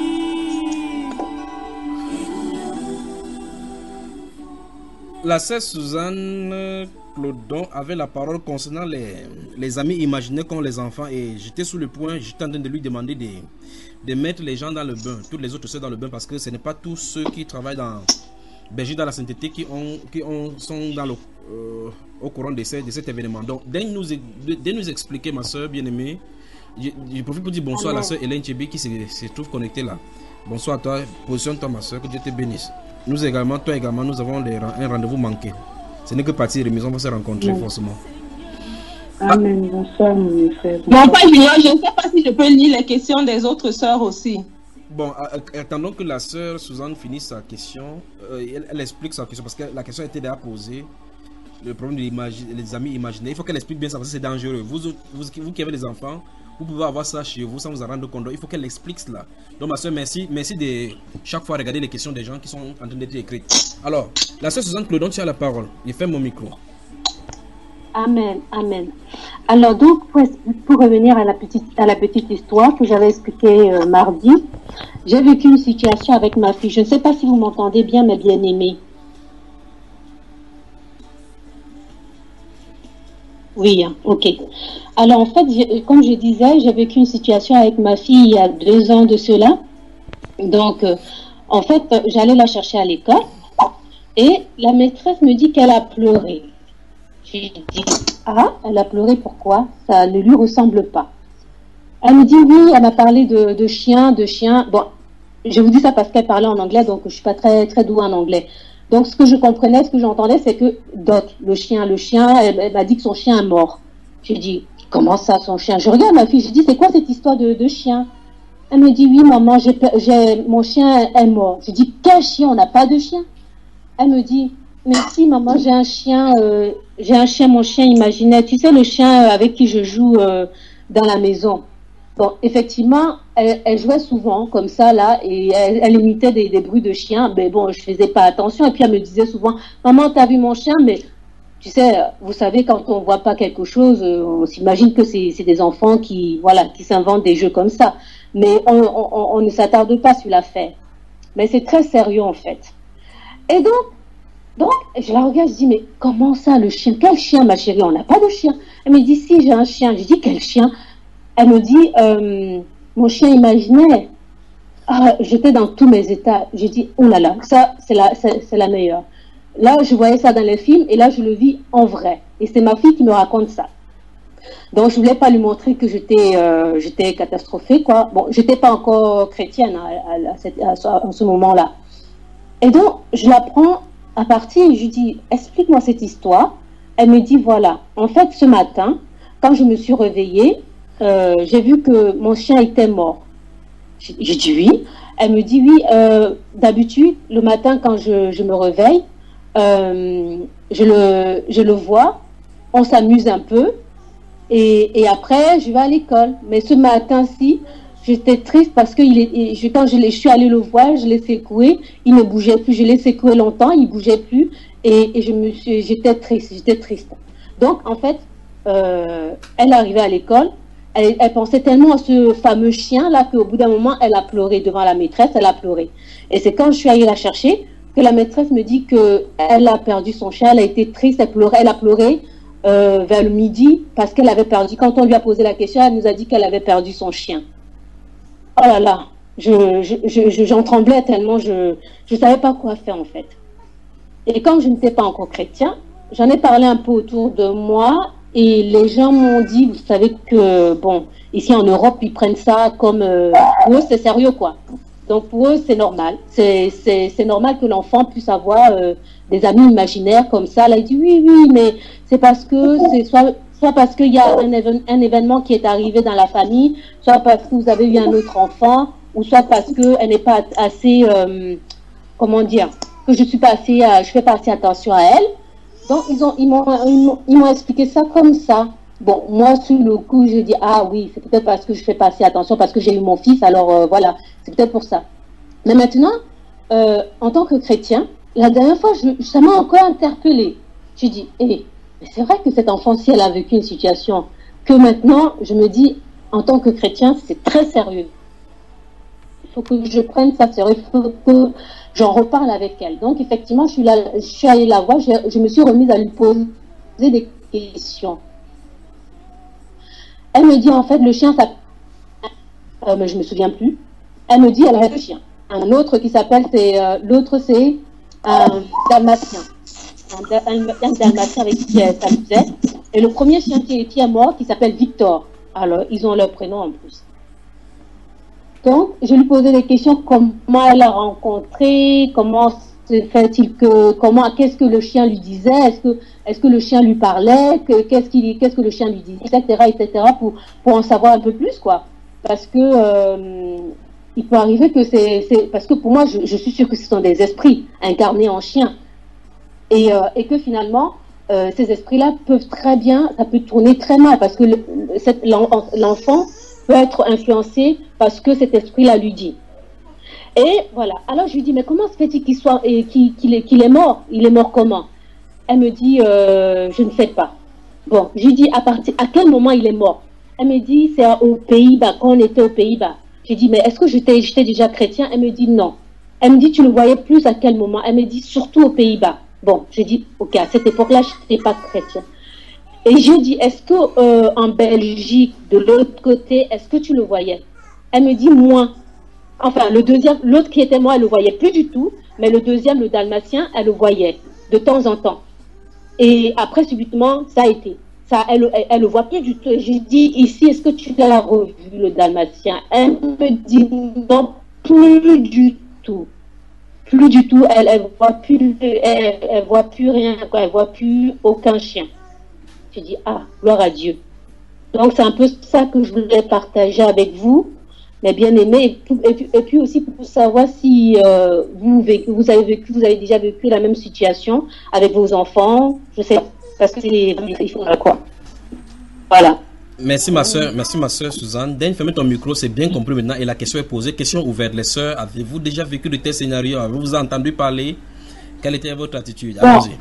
La sœur Suzanne Clodon avait la parole concernant les amis imaginaires qu'ont les enfants, et j'étais sous le point, j'étais en train de lui demander de mettre les gens dans le bain, toutes les autres sœurs dans le bain, parce que ce n'est pas tous ceux qui travaillent dans Berger dans la sainteté sont dans au courant de cet événement. Donc, dès nous expliquer, ma soeur bien-aimée, je profite pour dire bonsoir à la soeur Hélène Tchébi qui se trouve connectée là. Bonsoir à toi, positionne-toi ma soeur, que Dieu te bénisse. Nous également, toi également, nous avons un rendez-vous manqué. Ce n'est que partie remise, on va se rencontrer forcément. Amen, bonsoir mon frère. Mon père Junior, je ne sais pas si je peux lire les questions des autres sœurs aussi. Bon, attendons que la sœur Suzanne finisse sa question. Elle explique sa question parce que la question a été déjà posée. Le problème des amis imaginaires. Il faut qu'elle explique bien ça parce que c'est dangereux. Vous qui avez des enfants, vous pouvez avoir ça chez vous sans vous en rendre compte. Il faut qu'elle explique cela. Donc ma soeur, merci de chaque fois regarder les questions des gens qui sont en train d'être écrites. Alors, la soeur Suzanne Clodon, tu as la parole. Il fait mon micro. Amen, amen. Alors donc, pour revenir à la petite histoire que j'avais expliquée mardi, j'ai vécu une situation avec ma fille. Je ne sais pas si vous m'entendez bien, mes bien-aimés. Oui, ok. Alors en fait, comme je disais, j'ai vécu une situation avec ma fille il y a 2 ans de cela. Donc, en fait, j'allais la chercher à l'école et la maîtresse me dit qu'elle a pleuré. J'ai dit, ah, elle a pleuré, pourquoi? Ça ne lui ressemble pas. Elle me dit, oui, elle m'a parlé de chien. Bon, je vous dis ça parce qu'elle parlait en anglais, donc je suis pas très, très douée en anglais. Donc, ce que je comprenais, ce que j'entendais, c'est que Doc, le chien, elle m'a dit que son chien est mort. J'ai dit, comment ça, son chien? Je regarde ma fille, je dis, c'est quoi cette histoire de chien? Elle me dit, oui, maman, mon chien est mort. Je dis, quel chien? On n'a pas de chien. Elle me dit, mais si, maman, j'ai un chien, mon chien imaginaire. Tu sais, le chien avec qui je joue dans la maison. Bon, effectivement, elle jouait souvent comme ça, là, et elle imitait des bruits de chien. Mais bon, je faisais pas attention. Et puis, elle me disait souvent, maman, t'as vu mon chien? Mais, tu sais, vous savez, quand on voit pas quelque chose, on s'imagine que c'est des enfants qui s'inventent des jeux comme ça. Mais on ne s'attarde pas sur l'affaire. Mais c'est très sérieux, en fait. Et donc, je la regarde, je dis, mais comment ça, le chien? Quel chien, ma chérie? On n'a pas de chien. Elle me dit, si, j'ai un chien. Je dis, quel chien? Elle me dit, mon chien imaginaire. Ah, j'étais dans tous mes états. J'ai dit, oh là là, ça, c'est la meilleure. Là, je voyais ça dans les films et là, je le vis en vrai. Et c'est ma fille qui me raconte ça. Donc, je voulais pas lui montrer que j'étais catastrophée, quoi. Bon, j'étais pas encore chrétienne à ce moment-là. Et donc, je la prends à partir et je lui dis, explique-moi cette histoire. Elle me dit, voilà, en fait, ce matin, quand je me suis réveillée, j'ai vu que mon chien était mort. J'ai dit oui. Elle me dit oui, d'habitude, le matin quand je me réveille, je le vois, on s'amuse un peu, et après, je vais à l'école. Mais ce matin-ci, j'étais triste parce que quand je suis allée le voir, je l'ai secoué, il ne bougeait plus. Je l'ai secoué longtemps, il ne bougeait plus, et j'étais triste. Donc, en fait, elle est arrivée à l'école, elle pensait tellement à ce fameux chien-là qu'au bout d'un moment, elle a pleuré devant la maîtresse, elle a pleuré. Et c'est quand je suis allée la chercher que la maîtresse me dit qu'elle a perdu son chien, elle a été triste, elle a pleuré vers le midi parce qu'elle avait perdu. Quand on lui a posé la question, elle nous a dit qu'elle avait perdu son chien. Oh là là, j'en tremblais tellement, je ne savais pas quoi faire en fait. Et comme je n'étais pas encore chrétien, j'en ai parlé un peu autour de moi. Et les gens m'ont dit, vous savez que, bon, ici en Europe, ils prennent ça comme, pour eux, c'est sérieux, quoi. Donc, pour eux, c'est normal. C'est normal que l'enfant puisse avoir des amis imaginaires comme ça. Là, il dit, oui, mais c'est parce que, c'est soit parce qu'il y a un événement qui est arrivé dans la famille, soit parce que vous avez eu un autre enfant, ou soit parce qu'elle n'est pas assez comment dire, que je fais pas assez attention à elle. Donc, ils m'ont expliqué ça comme ça. Bon, moi, sur le coup, je dis, ah oui, c'est peut-être parce que je fais pas assez attention, parce que j'ai eu mon fils, alors voilà, c'est peut-être pour ça. Mais maintenant, en tant que chrétien, la dernière fois, ça m'a encore interpellée. Je dis, mais c'est vrai que cette enfant, si elle a vécu une situation, que maintenant, je me dis, en tant que chrétien, c'est très sérieux. Il faut que je prenne ça sérieux, il faut que j'en reparle avec elle. Donc, effectivement, je suis allée la voir, je me suis remise à lui poser des questions. Elle me dit, en fait, le chien s'appelle... mais je ne me souviens plus. Elle me dit, elle a deux chiens. Un autre qui s'appelle, l'autre c'est un dalmatien. Un dalmatien avec qui elle s'amusait. Et le premier chien qui est mort, qui s'appelle Victor. Alors, ils ont leur prénom en plus. Donc, je lui posais des questions, comment elle a rencontré, comment se fait-il qu'est-ce que le chien lui disait, est-ce que le chien lui parlait, qu'est-ce que le chien lui disait, etc., pour en savoir un peu plus, quoi. Parce que, il peut arriver que parce que pour moi, je suis sûre que ce sont des esprits incarnés en chien. Et que finalement, ces esprits-là peuvent très bien, ça peut tourner très mal, parce que l'enfant peut être influencé parce que cet esprit-là lui dit. Et voilà. Alors je lui dis, mais comment se fait-il qu'il est mort? Il est mort comment? Elle me dit, je ne sais pas. Bon, je lui dis, à quel moment il est mort? Elle me dit, c'est aux Pays-Bas, quand on était aux Pays-Bas. J'ai dit, mais est-ce que j'étais déjà chrétien? Elle me dit, non. Elle me dit, tu le voyais plus à quel moment? Elle me dit, surtout aux Pays-Bas. Bon, j'ai dit, ok, à cette époque-là, je n'étais pas chrétien. Et je dis, est-ce que en Belgique, de l'autre côté, est-ce que tu le voyais? Elle me dit, moins. Enfin, l'autre qui était moi, elle le voyait plus du tout, mais le deuxième, le dalmatien, elle le voyait de temps en temps. Et après, subitement, ça a été. Ça, elle le voit plus du tout. Et j'ai dit, ici, est-ce que tu l'as revu, le dalmatien? Elle me dit, non, plus du tout. Plus du tout. Elle voit plus rien, quoi. Elle voit plus aucun chien. J'ai dit, ah, gloire à Dieu. Donc, c'est un peu ça que je voulais partager avec vous, mes bien-aimés, et puis aussi pour savoir si vous avez déjà vécu la même situation avec vos enfants. Je sais pas, parce que il faut quoi. Voilà. Merci ma soeur Suzanne. Dan, fermez ton micro, c'est bien compris maintenant. Et la question est posée, question ouverte. Les sœurs, avez-vous déjà vécu de tels scénarios? Avez-vous entendu parler? Quelle était votre attitude? Allons-y.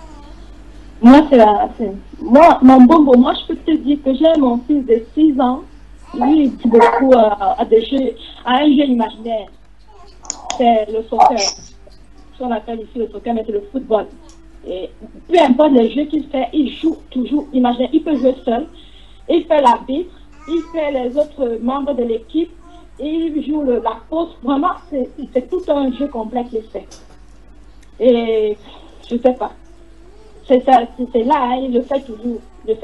Moi, mon bonbon, moi je peux te dire que j'ai mon fils de 6 ans. Lui, il dit beaucoup à un jeu imaginaire. C'est le soccer. Ce qu'on appelle ici le soccer, mais c'est le football. Et peu importe les jeux qu'il fait, il joue toujours imaginaire. Il peut jouer seul. Il fait l'arbitre. Il fait les autres membres de l'équipe. Il joue la pause. Vraiment, c'est tout un jeu complet qu'il fait. Et je sais pas. C'est ça, c'est là, hein, il le fait toujours.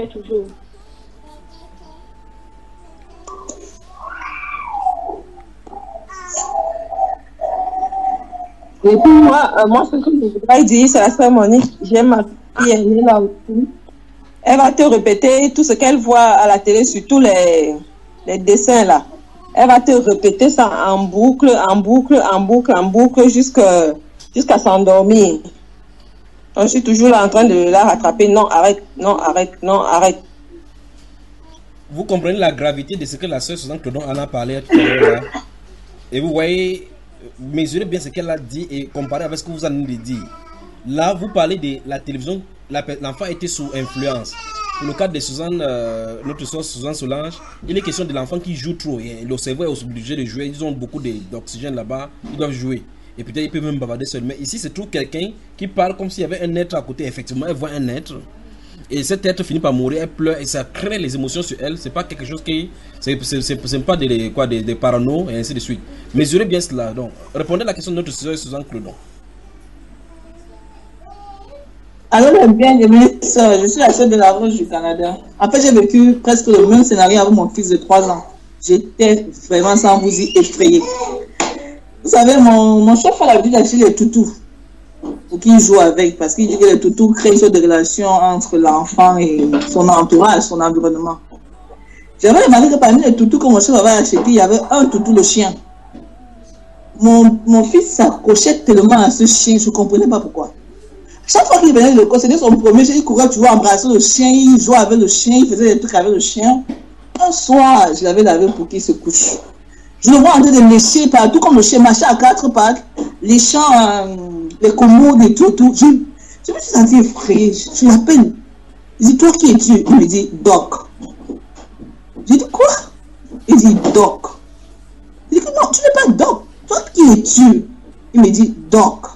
Et puis moi, ce que je voudrais dire, c'est la sœur Monique. J'aime ma fille, elle est là aussi. Elle va te répéter tout ce qu'elle voit à la télé sur tous les dessins là. Elle va te répéter ça en boucle, jusqu'à s'endormir. Donc, je suis toujours là en train de la rattraper. Non, arrête. Vous comprenez la gravité de ce que la sœur Suzanne Clodon en a parlé tout à l'heure. Et vous voyez, mesurez bien ce qu'elle a dit et comparez avec ce que vous allez de dire. Là, vous parlez de la télévision, l'enfant était sous influence. Pour le cas de Suzanne, notre sœur Suzanne Solange, il est question de l'enfant qui joue trop. Et le cerveau est obligé de jouer. Ils ont beaucoup d'oxygène là-bas. Ils doivent jouer. Et peut-être il peut même bavarder seul. Mais ici, c'est toujours quelqu'un qui parle comme s'il y avait un être à côté. Effectivement, elle voit un être. Et cet être finit par mourir, elle pleure et ça crée les émotions sur elle. C'est pas quelque chose qui. C'est pas des parano et ainsi de suite. Mesurez bien cela. Donc, répondez à la question de notre sœur Suzanne Clodon. Alors, bien aimé sœur, je suis la sœur de la Roche du Canada. En fait, j'ai vécu presque le même scénario avec mon fils de 3 ans. J'étais vraiment, sans vous y effrayer. Vous savez, mon chef a l'habitude d'acheter les toutous pour qu'il joue avec, parce qu'il dit que les toutous créent une sorte de relation entre l'enfant et son entourage, son environnement. J'avais remarqué que parmi les toutous que mon chef avait acheté, il y avait un toutou, le chien. mon fils s'accrochait tellement à ce chien, je ne comprenais pas pourquoi. Chaque fois qu'il venait de l'école, c'était son premier chien, il courait, tu vois, embrasser le chien, il jouait avec le chien, il faisait des trucs avec le chien. Un soir, je l'avais lavé pour qu'il se couche. Je le vois en train de lécher partout, comme le chien marchait à 4 pattes, léchant les commodes et tout. Je me suis sentie effrayée, je l'appelle. Il dit, toi qui es-tu? Il me dit, Doc. J'ai dit, quoi? Il dit, Doc. Je dis, non, tu n'es pas Doc. Toi qui es-tu? Il me dit, Doc.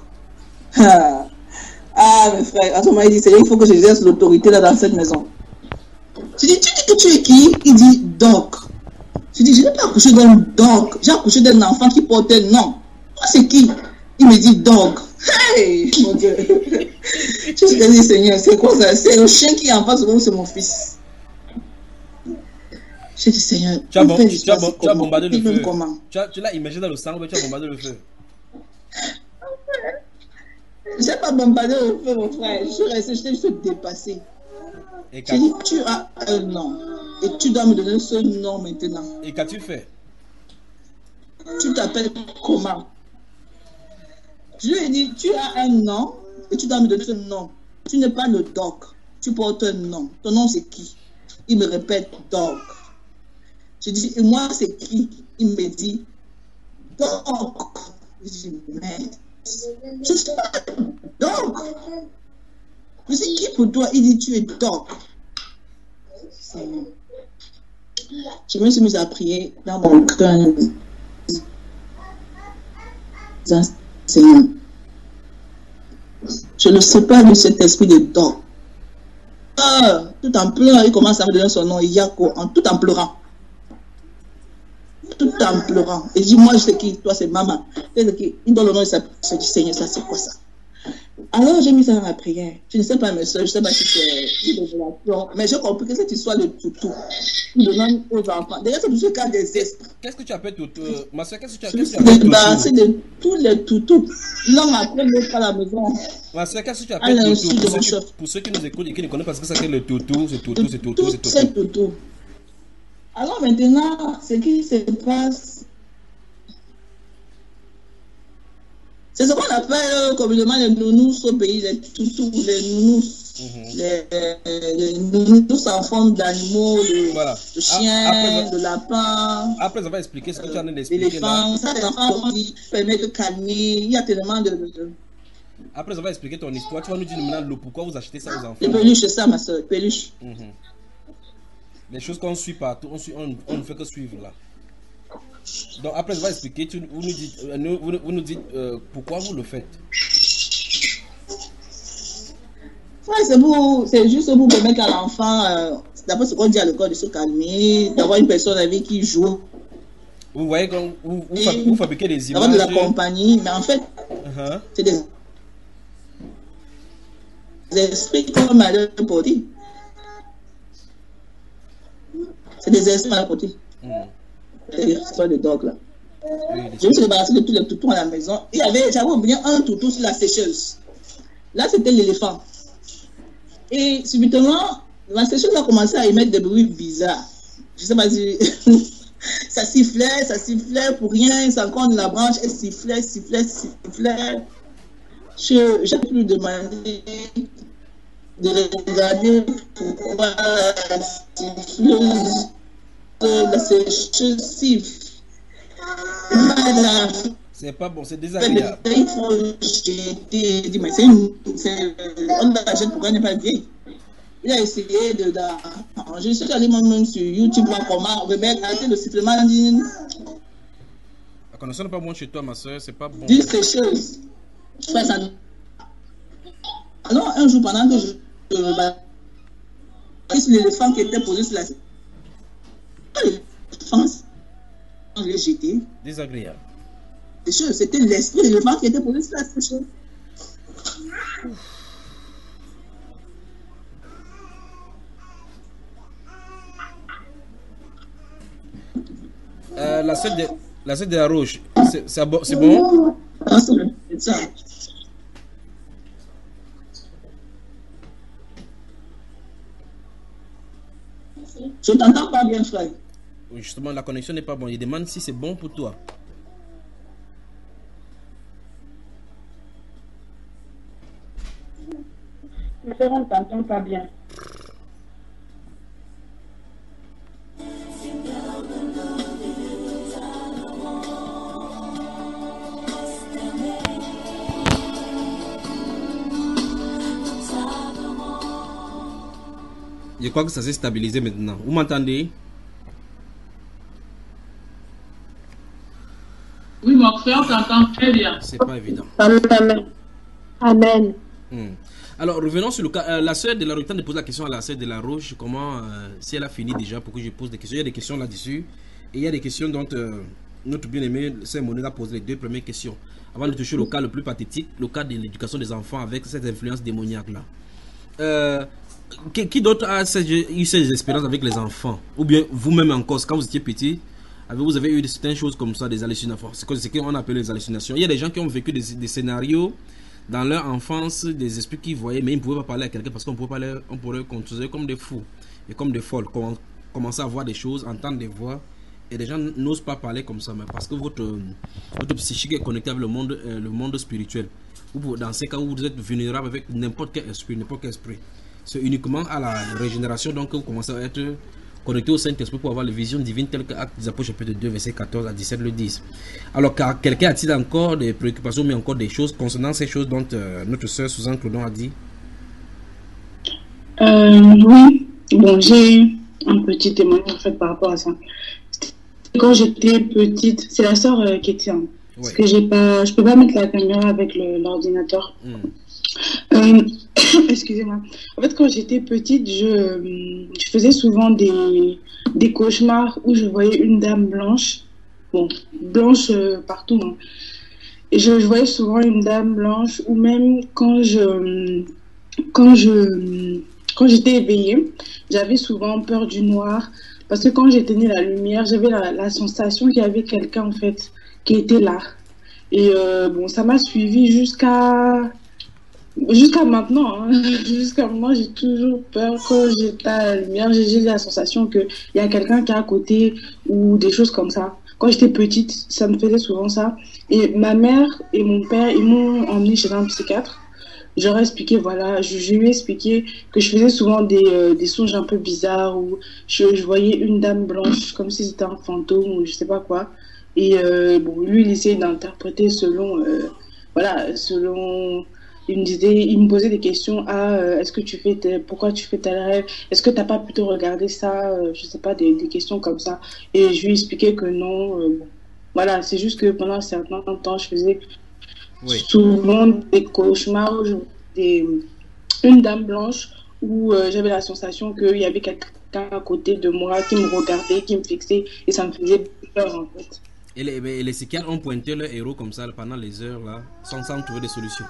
Ah, mes frères, à ce moment, il dit, Seigneur, il faut que j'exerce l'autorité là dans cette maison. Je dis, tu dis que tu es qui? Il dit, Doc. Je dis, je n'ai pas accouché d'un Doc. J'ai accouché d'un enfant qui portait non. Toi, c'est qui? Il me dit, Doc. Hey, mon Dieu. Je me suis dit, Seigneur, c'est quoi ça? C'est le chien qui est en face de moi, c'est mon fils. J'ai dit, Seigneur, tu as bombardé le feu. Tu l'as immergé dans le sang, mais tu as bombardé le feu. Je n'ai pas bombardé le feu, mon frère. Je suis resté, je suis dépassé. J'ai dit, tu as un nom. Et tu dois me donner ce nom maintenant. Et qu'as-tu fait? Tu t'appelles comment? Je lui ai dit, tu as un nom et tu dois me donner ce nom. Tu n'es pas le Doc. Tu portes un nom. Ton nom, c'est qui? Il me répète, Doc. Je dis, et moi, c'est qui? Il me dit, Doc. Je dis, merde. Je suis pas Doc. Je dis, qui pour toi? Il dit, tu es Doc. Je me suis mise à prier dans mon cœur. Seigneur, je ne sais pas de cet esprit de Doc. Tout en pleurant, il commence à me donner son nom, Yako, tout en pleurant. Tout en pleurant. Et dit, moi, je sais qui, toi, c'est maman. Il donne le nom, je dis, Seigneur, ça, c'est quoi ça? Alors, j'ai mis ça dans la prière. Je ne sais pas, mes soeurs, je ne sais pas si c'est une révélation, mais j'ai compris que cette histoire de toutou, nous donnons aux enfants. D'ailleurs, c'est pour ce cas des esprits. Qu'est-ce que tu appelles toutou? Ma soeur, qu'est-ce que tu Je appelles toutou? débarrassé de tous les toutous. L'homme après l'autre à la maison. Ma soeur, qu'est-ce que tu appelles toutou? Pour ceux qui nous écoutent et qui ne connaissent pas ce que c'est que le toutou, c'est toutou, c'est toutou, c'est toutou. C'est toutou. Alors maintenant, ce qui se passe, c'est ce qu'on appelle communément les nounous au pays, les toutous, les nounous, les nounous en forme d'animaux, de chiens, de lapins. Après avoir expliqué ce que tu as d'expliquer là. Ça, les enfants qui permettent de calmer, il y a tellement de... Après avoir expliqué ton histoire, tu vas nous dire maintenant pourquoi vous achetez ça aux enfants. Les peluches, c'est ça ma soeur, peluches. Les choses qu'on suit partout, on ne fait que suivre là. Donc après je vais expliquer, vous nous dites pourquoi vous le faites. Ouais, c'est juste pour permettre à l'enfant, d'après ce qu'on dit à l'école, de se calmer, d'avoir une personne avec qui joue. Vous voyez quand vous fabriquez des images. D'avoir de la compagnie, mais en fait, c'est des esprits comme à l'importé. C'est des esprits à l'importé. C'est de Doc là. Je me suis débarrassé de tous les toutous à la maison. J'avais oublié un toutou sur la sécheuse. Là, c'était l'éléphant. Et subitement, la sécheuse a commencé à émettre des bruits bizarres. Je sais pas si ça sifflait pour rien. Ça encore de la branche, elle sifflait. J'ai pu demander de regarder pourquoi la siffleuse la sécheuse siffle. C'est pas bon, c'est désagréable. Il faut jeter. Mais on la jette pour qu'elle n'est pas vieille. Il a essayé je suis allé même sur YouTube voir comment remettre le sifflement. La connexion n'est pas bonne chez toi, ma soeur, c'est pas bon. D'une sécheuse. Alors, un jour, pendant que je l'éléphant qui était posé sur la France, on l'a jeté. Désagréable. C'était l'esprit de l'éléphant qui était posé sur la sécheuse. La sœur de la roche, c'est bon? C'est ça. Je t'entends pas bien, frère. Oui, justement, la connexion n'est pas bonne. Il demande si c'est bon pour toi. Professeur, on t'entend pas bien. Je crois que ça s'est stabilisé maintenant. Vous m'entendez? Oui, mon frère, t'entends très bien. C'est pas évident. Amen. Amen. Alors, revenons sur le cas. La sœur de la Roche, de poser la question à la sœur de la Roche, comment, si elle a fini déjà, pour que je pose des questions. Il y a des questions là-dessus. Et il y a des questions dont notre bien-aimé sœur Monet a posé les deux premières questions. Avant de toucher le cas le plus pathétique, le cas de l'éducation des enfants avec cette influence démoniaque-là. Qui d'autre a eu ces expériences avec les enfants? Ou bien vous-même encore, quand vous étiez petit, vous avez eu certaines choses comme ça, des hallucinations. C'est ce qu'on appelle les hallucinations. Il y a des gens qui ont vécu des scénarios dans leur enfance, des esprits qui voyaient, mais ils ne pouvaient pas parler à quelqu'un parce qu'on pourrait les considérer comme des fous et comme des folles. Commencer à voir des choses, entendre des voix. Et les gens n'osent pas parler comme ça, mais parce que votre psychique est connecté avec le monde spirituel. Dans ces cas où vous êtes vulnérable avec n'importe quel esprit. C'est uniquement à la régénération donc que vous commencez à être connecté au Saint-Esprit pour avoir les visions divines telles que Actes des Apôtres chapitre 2 verset 14 à 17 le disent. Alors car quelqu'un a-t-il encore des préoccupations mais encore des choses concernant ces choses dont notre sœur Suzanne Clodon a dit? Oui, bon, j'ai un petit témoignage en fait par rapport à ça. Quand j'étais petite, c'est la sœur qui était parce que je peux pas mettre la caméra avec l'ordinateur. Excusez-moi. En fait, quand j'étais petite, je faisais souvent des cauchemars où je voyais une dame blanche, blanche partout. Hein. Et je voyais souvent une dame blanche, ou même quand j'étais éveillée, j'avais souvent peur du noir, parce que quand j'éteignais la lumière, j'avais la sensation qu'il y avait quelqu'un en fait qui était là. Et ça m'a suivi jusqu'à maintenant. Hein. Jusqu'à maintenant, j'ai toujours peur quand j'éteins la lumière. J'ai la sensation qu'il y a quelqu'un qui est à côté ou des choses comme ça. Quand j'étais petite, ça me faisait souvent ça. Et ma mère et mon père, ils m'ont emmené chez un psychiatre. J'aurais expliqué, voilà, je lui ai expliqué que je faisais souvent des songes un peu bizarres où je voyais une dame blanche comme si c'était un fantôme ou je sais pas quoi. Et lui, il essayait d'interpréter selon, il me posait des questions. Est-ce que pourquoi tu fais tel rêve? Est-ce que t'as pas plutôt regardé ça? Je sais pas, des questions comme ça. Et je lui ai expliqué que non. Voilà, c'est juste que pendant un certain temps, je faisais souvent des cauchemars, une dame blanche où j'avais la sensation qu'il y avait quelqu'un à côté de moi qui me regardait, qui me fixait, et ça me faisait peur en fait. Et les psychiatres ont pointé leur héros comme ça pendant les heures là, sans trouver des solutions.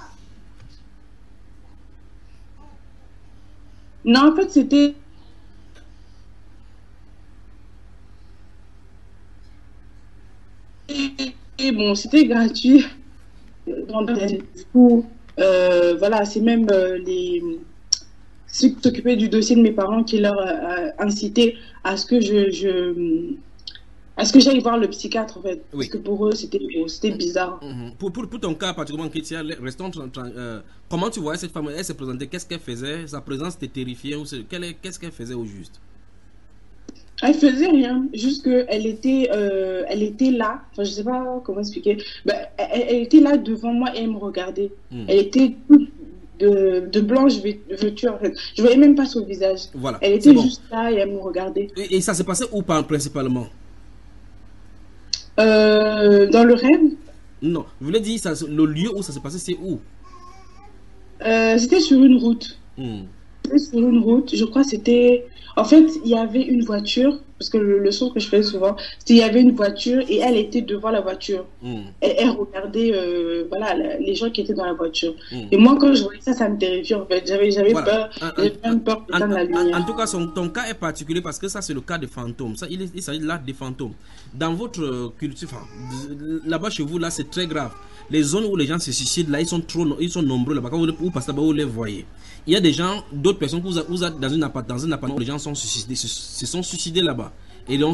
Non, en fait, c'était... Et bon, c'était gratuit. Du coup, voilà, c'est même ceux qui s'occupaient du dossier de mes parents qui leur incitaient à ce que j'aille voir le psychiatre en fait. Parce que pour eux, c'était bizarre. Pour ton cas particulièrement, Kétia, restons comment tu voyais cette femme? Elle se présentait, qu'est-ce qu'elle faisait? Sa présence t'était terrifiée? Qu'est-ce qu'elle faisait au juste? Elle faisait rien, juste qu'elle était là, enfin je sais pas comment expliquer, elle était là devant moi et elle me regardait. Elle était de blanche vêtue en fait, je voyais même pas son visage. Voilà, elle était juste là et elle me regardait. Et ça s'est passé où principalement? Dans le rêve? Non, je voulais dire, le lieu où ça s'est passé, c'est où? C'était sur une route. Sur une route, je crois que c'était... En fait, il y avait une voiture, parce que le son que je fais souvent, c'était il y avait une voiture et elle était devant la voiture. Elle regardait les gens qui étaient dans la voiture. Et moi, quand je voyais ça, ça me terrifiait en fait. J'avais peur, j'avais même peur de la lumière. En tout cas, ton cas est particulier parce que ça, c'est le cas des fantômes. Ça, il s'agit là des fantômes. Dans votre culture, là-bas chez vous, là, c'est très grave. Les zones où les gens se suicident, là, ils sont nombreux là-bas. Quand vous passez là-bas, vous les voyez. Il y a des gens, d'autres personnes, vous êtes dans un appartement où les gens se sont suicidés là-bas. Et donc,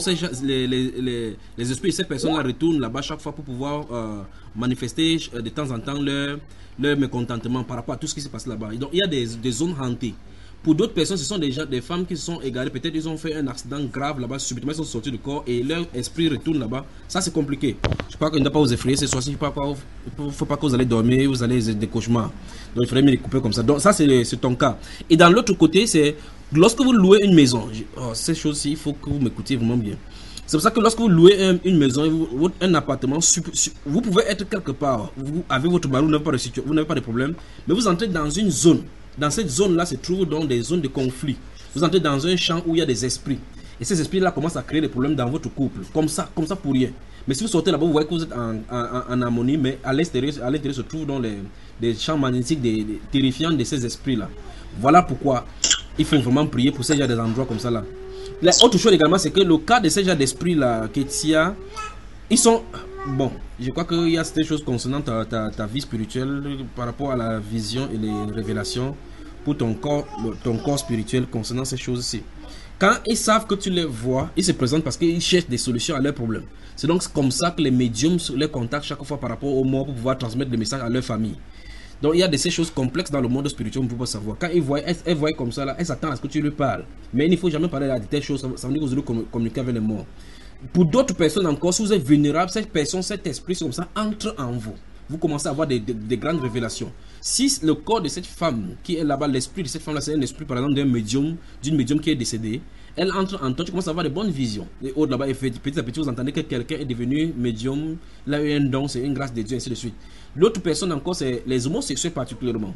les esprits de ces personnes-là retournent là-bas chaque fois pour pouvoir manifester de temps en temps leur mécontentement par rapport à tout ce qui se passe là-bas. Donc, il y a des zones hantées. Pour d'autres personnes, ce sont des femmes qui se sont égarées. Peut-être ils ont fait un accident grave là-bas, subitement ils sont sortis du corps et leur esprit retourne là-bas. Ça, c'est compliqué. Je crois qu'il ne doit pas vous effrayer ce soir-ci. Il ne faut pas que vous allez dormir, vous allez des cauchemars. Donc, il faudrait me les couper comme ça. Donc, ça, c'est ton cas. Et dans l'autre côté, c'est lorsque vous louez une maison. Ces choses-ci, il faut que vous m'écoutiez vraiment bien. C'est pour ça que lorsque vous louez une maison, un appartement, vous pouvez être quelque part. Vous avez votre mari, vous n'avez pas de problème. Mais vous entrez dans une zone. Dans cette zone-là se trouvent donc des zones de conflit. Vous entrez dans un champ où il y a des esprits. Et ces esprits-là commencent à créer des problèmes dans votre couple. Comme ça pour rien. Mais si vous sortez là-bas, vous voyez que vous êtes en harmonie. Mais à l'intérieur se trouvent donc des champs magnétiques terrifiants de ces esprits-là. Voilà pourquoi il faut vraiment prier pour ces gens des endroits comme ça là. Autre chose également, c'est que le cas de ces gens d'esprit-là, Ketia, ils sont... Bon, je crois qu'il y a des choses concernant ta vie spirituelle par rapport à la vision et les révélations pour ton corps spirituel concernant ces choses-ci. Quand ils savent que tu les vois, ils se présentent parce qu'ils cherchent des solutions à leurs problèmes. C'est donc comme ça que les médiums les contactent chaque fois par rapport aux morts pour pouvoir transmettre des messages à leur famille. Donc il y a de ces choses complexes dans le monde spirituel, on ne peut pas savoir. Quand elles voient comme ça, là, elles s'attendent à ce que tu lui parles. Mais il ne faut jamais parler de telles choses, ça veut dire que vous allez communiquer avec les morts. Pour d'autres personnes encore, si vous êtes vulnérable, cette personne, cet esprit, comme ça, entre en vous. Vous commencez à avoir des grandes révélations. Si le corps de cette femme qui est là-bas, l'esprit de cette femme-là, c'est un esprit, par exemple, d'une médium qui est décédée, elle entre en toi, tu commences à avoir des bonnes visions. Et autres là-bas, et petit à petit, vous entendez que quelqu'un est devenu médium, là, il y a un don, c'est une grâce de Dieu, ainsi de suite. L'autre personne encore, c'est les homosexuels particulièrement.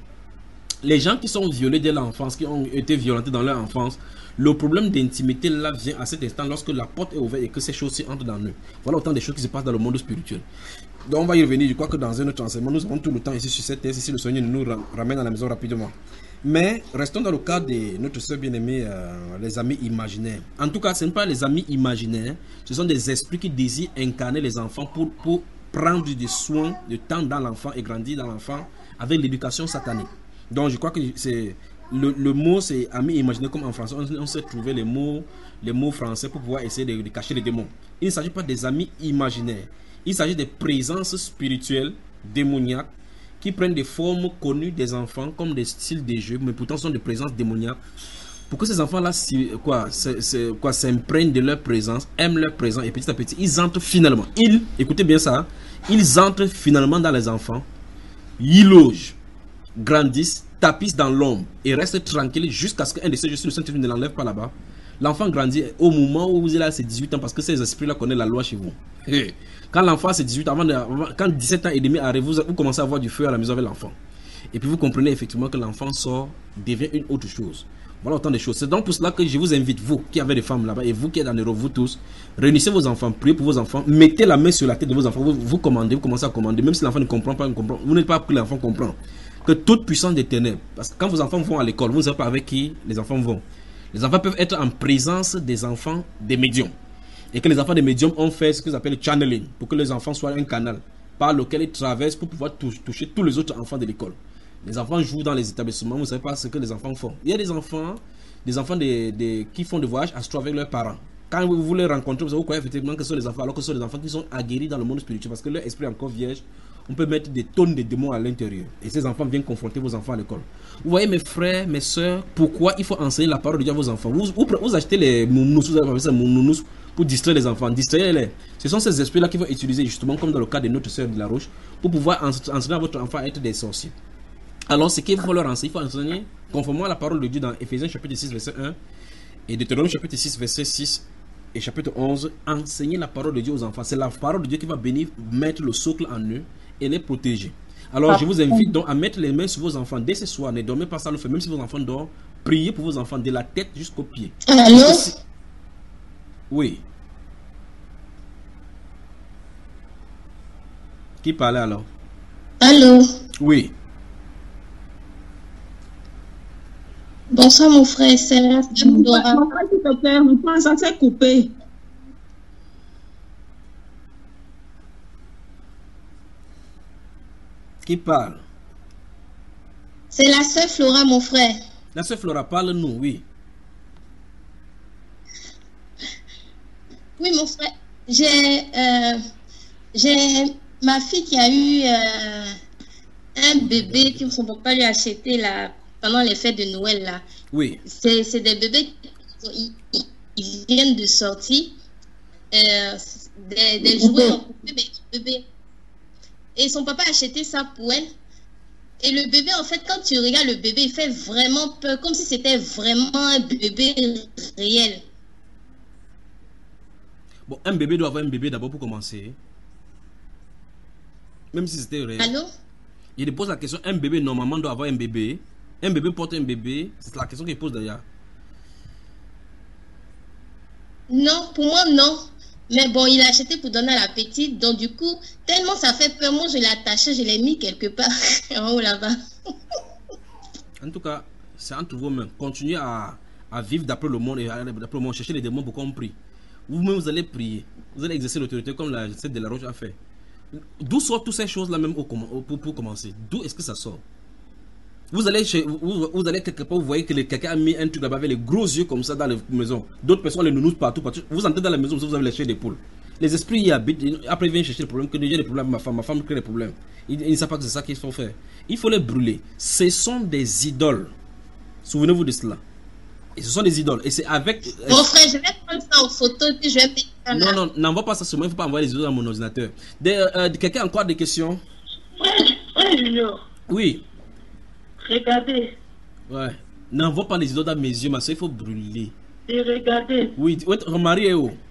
Les gens qui sont violés dès l'enfance, qui ont été violentés dans leur enfance, le problème d'intimité là vient à cet instant lorsque la porte est ouverte et que ces choses-ci entrent dans eux. Voilà autant de choses qui se passent dans le monde spirituel. Donc on va y revenir, je crois que dans un autre enseignement, nous avons tout le temps ici sur cette terre, si le Seigneur nous ramène à la maison rapidement. Mais restons dans le cas de notre soeur bien-aimée, les amis imaginaires. En tout cas, ce n'est pas les amis imaginaires, ce sont des esprits qui désirent incarner les enfants pour prendre du soin, du temps dans l'enfant et grandir dans l'enfant avec l'éducation satanique. Donc je crois que c'est le mot c'est ami imaginaire, comme en français on sait trouver les mots français pour pouvoir essayer de cacher les démons. Il ne s'agit pas des amis imaginaires, il s'agit des présences spirituelles démoniaques qui prennent des formes connues des enfants comme des styles de jeux, mais pourtant sont des présences démoniaques. Pour que ces enfants là s'imprègnent de leur présence, aiment leur présence, et petit à petit ils entrent finalement, écoutez bien ça, ils entrent finalement dans les enfants, ils logent, grandissent, tapissent dans l'ombre et restent tranquilles jusqu'à ce qu'un de ces jours, si le Saint-Esprit ne l'enlève pas là-bas, l'enfant grandit au moment où vous êtes là, c'est 18 ans, parce que ces esprits-là connaissent la loi chez vous. Quand l'enfant c'est 18 ans, quand 17 ans et demi arrive, vous commencez à avoir du feu à la maison avec l'enfant. Et puis vous comprenez effectivement que l'enfant sort, devient une autre chose. Voilà autant de choses. C'est donc pour cela que je vous invite, vous qui avez des femmes là-bas et vous qui êtes dans l'Europe, vous tous, réunissez vos enfants, priez pour vos enfants, mettez la main sur la tête de vos enfants, vous commandez, vous commencez à commander, même si l'enfant ne comprend pas, vous n'êtes pas que l'enfant comprend. Que toute puissance des ténèbres, parce que quand vos enfants vont à l'école, vous ne savez pas avec qui les enfants vont. Les enfants peuvent être en présence des enfants des médiums. Et que les enfants des médiums ont fait ce qu'ils appellent le channeling, pour que les enfants soient un canal par lequel ils traversent pour pouvoir toucher tous les autres enfants de l'école. Les enfants jouent dans les établissements, vous ne savez pas ce que les enfants font. Il y a des enfants qui font des voyages astraux avec leurs parents. Quand vous les rencontrez, vous croyez effectivement que ce sont les enfants, alors que ce sont les enfants qui sont aguerris dans le monde spirituel, parce que leur esprit est encore vierge. On peut mettre des tonnes de démons à l'intérieur. Et ces enfants viennent confronter vos enfants à l'école. Vous voyez mes frères, mes soeurs, pourquoi il faut enseigner la parole de Dieu à vos enfants. Vous achetez les mounous, pour distraire les enfants. Distraire-les. Ce sont ces esprits-là qui vont utiliser justement, comme dans le cas de notre soeur de la Roche, pour pouvoir enseigner à votre enfant à être des sorciers. Alors ce qu'il faut leur enseigner, il faut enseigner conformément à la parole de Dieu dans Éphésiens chapitre 6 verset 1 et Deutéronome chapitre 6 verset 6 et chapitre 11. Enseigner la parole de Dieu aux enfants. C'est la parole de Dieu qui va venir mettre le socle en eux et les protéger. Alors je vous invite donc à mettre les mains sur vos enfants dès ce soir. Ne dormez pas ça le fait, même si vos enfants dorment. Priez pour vos enfants de la tête jusqu'aux pieds. Allô? Oui. Qui parlait alors? Allô? Oui. Bonsoir mon frère et sœur. Ça s'est coupé. Qui parle? C'est la sœur Flora, mon frère. La sœur Flora, parle-nous, oui. Oui, mon frère. J'ai ma fille qui a eu un bébé que son papa lui a acheté là, pendant les fêtes de Noël. Là. Oui. C'est des bébés qui viennent de sortir. Des jouets en poupée, mais bébé. Et son papa a acheté ça pour elle. Et le bébé, en fait, quand tu regardes le bébé, il fait vraiment peur, comme si c'était vraiment un bébé réel. Bon, un bébé doit avoir un bébé d'abord pour commencer. Même si c'était réel. Allô? Il pose la question, un bébé normalement doit avoir un bébé. Un bébé porte un bébé. C'est la question qu'il pose d'ailleurs. Non, pour moi, non. Mais bon, il a acheté pour donner à la petite. Donc, du coup, tellement ça fait peur. Moi, je l'ai attaché, je l'ai mis quelque part en haut là-bas. En tout cas, c'est entre vos mains. Continuez à vivre d'après le monde et d'après le monde. Cherchez les démons pour qu'on prie. Vous-même, vous allez prier. Vous allez exercer l'autorité comme celle de la Roche a fait. D'où sortent toutes ces choses-là même pour commencer? D'où est-ce que ça sort? Vous allez quelque part, vous voyez que quelqu'un a mis un truc là-bas avec les gros yeux comme ça dans la maison. D'autres personnes les nounous partout. Vous entrez dans la maison, vous avez les chairs des poules. Les esprits y habitent. Après, ils viennent chercher le problème. Que déjà des problèmes, ma femme crée des problèmes. Ils ne savent pas que c'est ça qu'il faut faire. Il faut les brûler. Ce sont des idoles. Souvenez-vous de cela. Et ce sont des idoles. Et c'est avec. Mon frère, je vais prendre ça en photo et je vais mettre ça là. Non, n'envoie pas ça sur moi. Il ne faut pas envoyer les idoles dans mon ordinateur. Quelqu'un a encore des questions? Frère Junior. Oui. Regardez. Ouais. N'envoie pas les idoles dans mes yeux, ma soeur, il faut brûler. Et regardez. Oui, votre mari est où?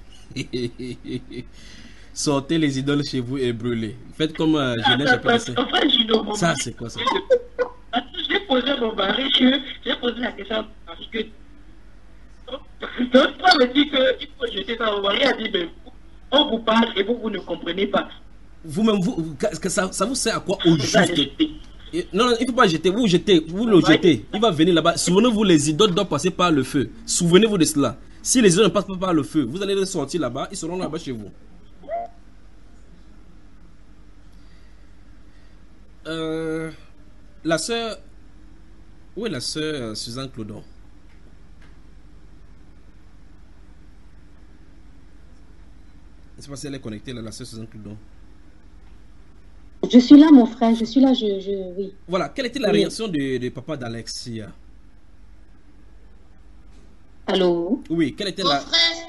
Sortez les idoles chez vous et brûlez. Faites comme Genèse chapitre 5. Ça, c'est quoi ça? J'ai posé mon mari, j'ai posé la question à mon mari que. D'autres fois me dit qu'il faut jeter ça. Mon mari a dit, mais on vous parle et vous ne comprenez pas. Vous-même, ça vous sert à quoi au juste? Non, il ne faut pas jeter. Vous le jetez. Il va venir là-bas. Souvenez-vous, les idoles doivent passer par le feu. Souvenez-vous de cela. Si les idoles ne passent pas par le feu, vous allez les sortir là-bas. Ils seront là-bas chez vous. La sœur. Où est la sœur Suzanne Clodon? Je ne sais pas si elle est connectée là, la sœur Suzanne Clodon. Je suis là, mon frère, je suis là, oui. Voilà, quelle était la réaction de papa d'Alexia? Allô? Oui, quelle était la... Frère.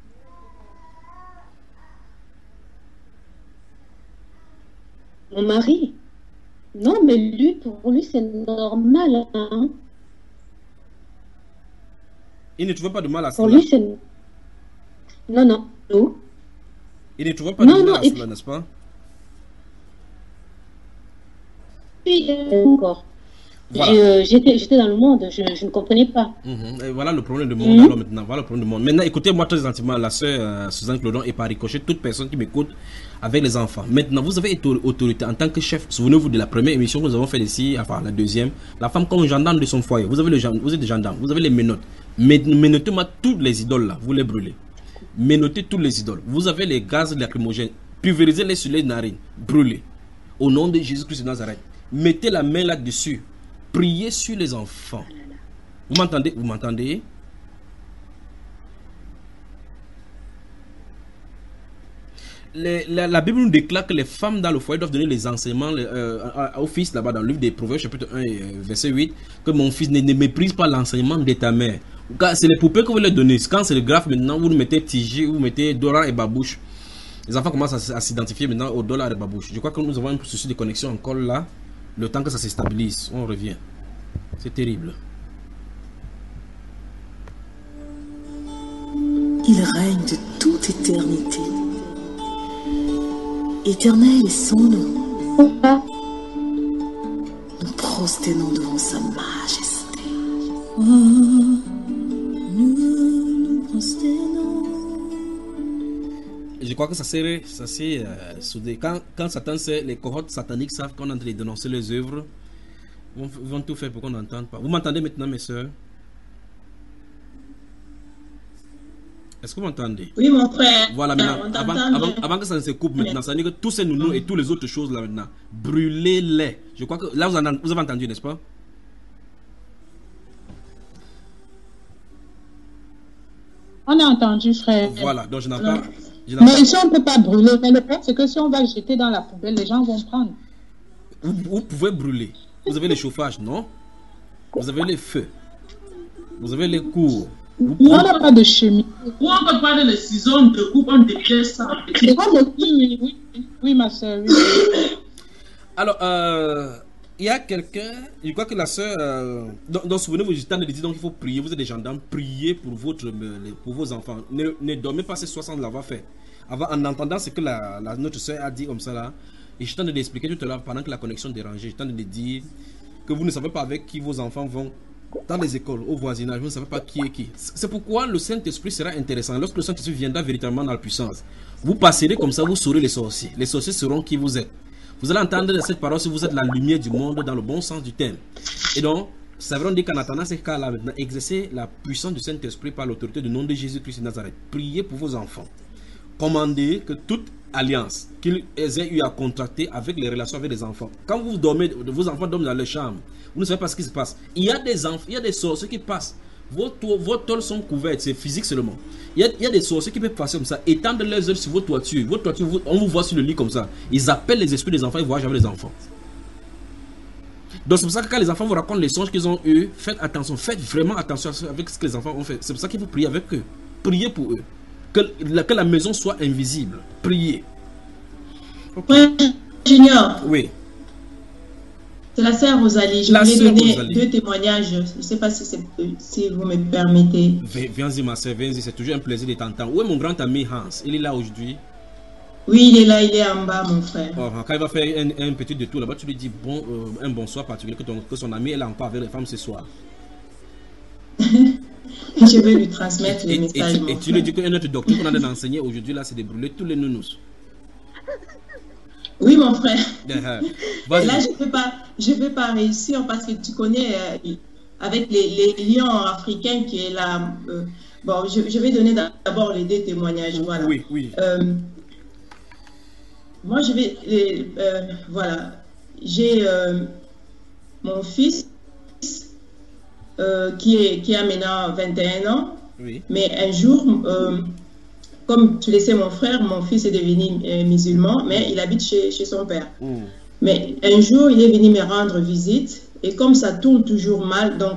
Mon mari? Non, mais lui, pour lui, c'est normal. Hein? Il ne trouvait pas de mal à cela. Pour lui, c'est... Non, non. Non. Il ne trouvait pas de mal à cela, n'est-ce pas? Encore. Voilà. J'étais dans le monde, je ne comprenais pas. Et voilà le problème du monde alors maintenant. Voilà le problème du monde. Maintenant, écoutez-moi très gentiment, la sœur Suzanne Clodon et par ricochet, toute personne qui m'écoute avec les enfants. Maintenant, vous avez autorité en tant que chef. Souvenez-vous de la première émission que nous avons fait ici, enfin la deuxième. La femme comme gendarme de son foyer. Vous êtes des gendarmes, vous avez les menottes. Menotez-moi toutes les idoles là, vous les brûlez. Menotez toutes les idoles. Vous avez les gaz lacrymogènes, pulvérisez-les sur les narines, brûlez. Au nom de Jésus-Christ de Nazareth. Mettez la main là-dessus. Priez sur les enfants. Vous m'entendez? Vous m'entendez? La Bible nous déclare que les femmes dans le foyer doivent donner les enseignements au fils là-bas dans le livre des Proverbes chapitre 1 verset 8 que mon fils ne méprise pas l'enseignement de ta mère. C'est les poupées que vous leur donnez. Quand c'est le graphe maintenant, vous mettez Tigi, vous mettez Dora et Babouche. Les enfants commencent à s'identifier maintenant au dollar et Babouche. Je crois que nous avons un souci de connexion encore là. Le temps que ça se stabilise, on revient. C'est terrible. Il règne de toute éternité. Éternel est son nom. Nous prosternons devant sa majesté. Oh, nous prosternons. Je crois que ça s'est soudé. Quand Satan sait, les cohortes sataniques savent qu'on est en train de dénoncer les œuvres, ils vont tout faire pour qu'on n'entende pas. Vous m'entendez maintenant, mes soeurs? Est-ce que vous m'entendez? Oui, mon frère. Voilà, maintenant, avant que ça ne se coupe maintenant, ça veut dire que tous ces nounous et toutes les autres choses là maintenant, brûlez-les. Je crois que là, vous avez entendu, n'est-ce pas? On a entendu, frère. Voilà, donc je n'en Non. parle. Mais ici, on ne peut pas brûler. Mais le problème, c'est que si on va le jeter dans la poubelle, les gens vont prendre. Vous pouvez brûler. Vous avez le chauffage, non? Vous avez les feux. Vous avez les cours. On n'a pas de chemin. Ou on peut prendre les ciseaux de coupe, on dépièce ça. Oui, ma soeur. Oui. Alors, il y a quelqu'un, je crois que la soeur, donc souvenez-vous, j'étais en train de dire, donc il faut prier, vous êtes des gendarmes, priez pour vos enfants. Ne dormez pas ces 60 de l'avoir fait. En entendant ce que notre soeur a dit comme ça là, et je t'en ai expliqué tout à l'heure pendant que la connexion dérangeait, je t'en ai dit que vous ne savez pas avec qui vos enfants vont dans les écoles, au voisinage, vous ne savez pas qui est qui. C'est pourquoi le Saint-Esprit sera intéressant. Lorsque le Saint-Esprit viendra véritablement dans la puissance, vous passerez comme ça, vous saurez les sorciers. Les sorciers seront qui vous êtes. Vous allez entendre cette parole si vous êtes la lumière du monde dans le bon sens du terme. Et donc, ça veut dire qu'en attendant ces cas-là, maintenant, exercez la puissance du Saint-Esprit par l'autorité du nom de Jésus-Christ de Nazareth. Priez pour vos enfants. Commandez que toute alliance qu'ils aient eu à contracter avec les relations avec les enfants. Quand vous dormez, vos enfants dorment dans leur chambre, vous ne savez pas ce qui se passe. Il y a des enfants, il y a des sorciers qui passent. Vos tôles sont couvertes, c'est physique seulement. Il y a des sorciers qui peuvent passer comme ça, étendre leurs œuvres sur vos toitures. Vos toitures, on vous voit sur le lit comme ça. Ils appellent les esprits des enfants, ils voyagent avec les enfants. Donc c'est pour ça que quand les enfants vous racontent les songes qu'ils ont eu, faites attention, faites vraiment attention avec ce que les enfants ont fait. C'est pour ça qu'il faut prier avec eux. Priez pour eux. Que la maison soit invisible. Priez. Okay. Junior. Oui. C'est la sœur Rosalie. Je voulais donner 2 témoignages. Je ne sais pas si vous me permettez. Viens-y, ma sœur, viens-y. C'est toujours un plaisir de t'entendre. Où est mon grand ami Hans? Il est là aujourd'hui? Oui, il est là, il est en bas, mon frère. Oh, quand il va faire un petit détour là-bas, tu lui dis un bonsoir particulier que son ami est là encore avec les femmes ce soir. Je vais lui transmettre le message. Et tu lui dis que notre docteur qu'on a enseigné aujourd'hui là, c'est de brûler tous les nounous. Oui, mon frère. Là, je ne vais pas réussir parce que tu connais, avec les lions africains qui est là. Bon, je vais donner d'abord les 2 témoignages. Voilà. Oui, oui. Moi, je vais. Voilà. J'ai mon fils qui a maintenant 21 ans. Oui. Mais un jour. Comme tu le sais, mon frère, mon fils est devenu musulman, mais il habite chez son père. Mais un jour, il est venu me rendre visite, et comme ça tourne toujours mal, donc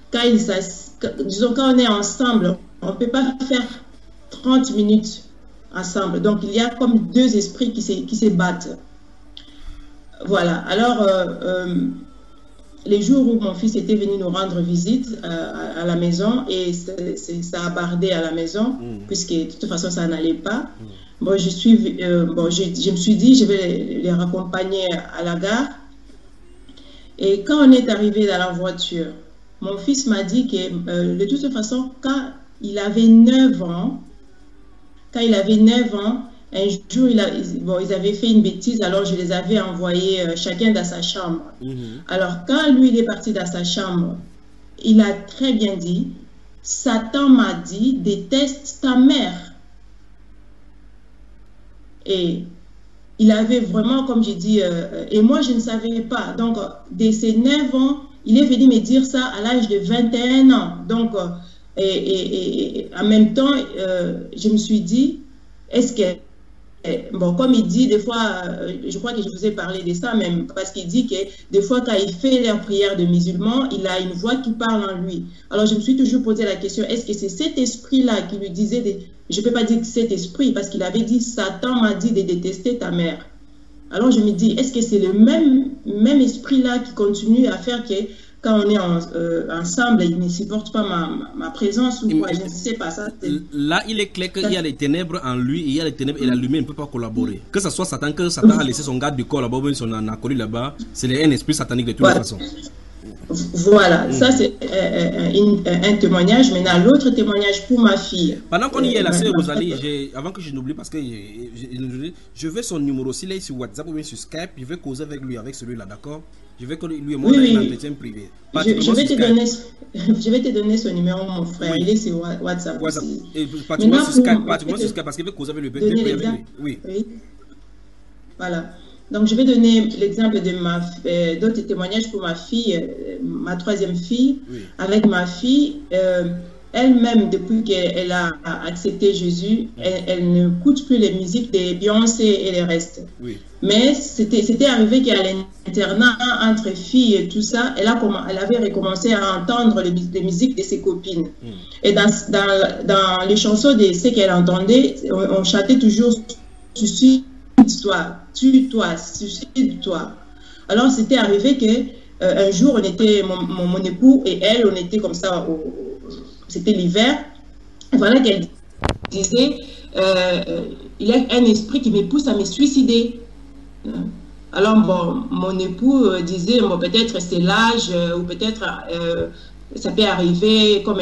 quand on est ensemble, on ne peut pas faire 30 minutes ensemble. Donc il y a comme 2 esprits qui se battent. Voilà. Alors, les jours où mon fils était venu nous rendre visite à la maison, et ça a bardé à la maison, puisque de toute façon ça n'allait pas. Bon, je me suis dit, je vais les raccompagner à la gare. Et quand on est arrivé dans la voiture, mon fils m'a dit que de toute façon, quand il avait 9 ans, un jour, ils avaient fait une bêtise, alors je les avais envoyés chacun dans sa chambre. Alors, quand lui, il est parti dans sa chambre, il a très bien dit, Satan m'a dit, déteste ta mère. Et il avait vraiment, comme j'ai dit, et moi, je ne savais pas. Donc, dès ses 9 ans, il est venu me dire ça à l'âge de 21 ans. Donc, et en même temps, je me suis dit, est-ce que bon, comme il dit, des fois, je crois que je vous ai parlé de ça même, parce qu'il dit que des fois, quand il fait leur prière de musulman, il a une voix qui parle en lui. Alors, je me suis toujours posé la question, est-ce que c'est cet esprit-là qui lui disait, je ne peux pas dire que cet esprit, parce qu'il avait dit, Satan m'a dit de détester ta mère. Alors, je me dis, est-ce que c'est le même esprit-là qui continue à faire que quand on est ensemble, il ne supporte pas ma présence ou quoi, je ne sais pas ça. Là, il est clair qu'il y a les ténèbres en lui, il y a les ténèbres et la lumière ne peut pas collaborer. Que ce soit Satan, a laissé son garde du corps là-bas, ou son acolyte là-bas, c'est un esprit satanique de toute façon. Voilà, ça c'est un témoignage. Maintenant, l'autre témoignage pour ma fille. Pendant qu'on y est, la sœur Rosalie, avant que je n'oublie, parce que je veux son numéro, s'il est sur WhatsApp ou bien sur Skype, je vais causer avec lui, avec celui-là, d'accord? Je vais que lui et moi, un entretien privé. Je vais te donner son numéro, mon frère. Oui. Il est sur WhatsApp. Et particulièrement sur Skype, parce qu'il veut causer avec lui. Oui. Voilà. Donc, je vais donner l'exemple d'autres témoignages pour ma fille, ma 3e fille. Oui. Avec ma fille, elle-même, depuis qu'elle a accepté Jésus, elle ne écoute plus les musiques des Beyoncé et les restes. Oui. Mais c'était arrivé qu'à l'internat, entre filles et tout ça, elle avait recommencé à entendre les musiques de ses copines. Et dans les chansons de ce qu'elle entendait, on chantait toujours « Suicide-toi, tue-toi, suicide-toi ». Alors, c'était arrivé que un jour, on était, mon époux et elle, on était comme ça, c'était l'hiver. Voilà qu'elle disait, il y a un esprit qui me pousse à me suicider. Alors, bon, mon époux disait, bon, peut-être c'est l'âge, ou peut-être ça peut arriver, comme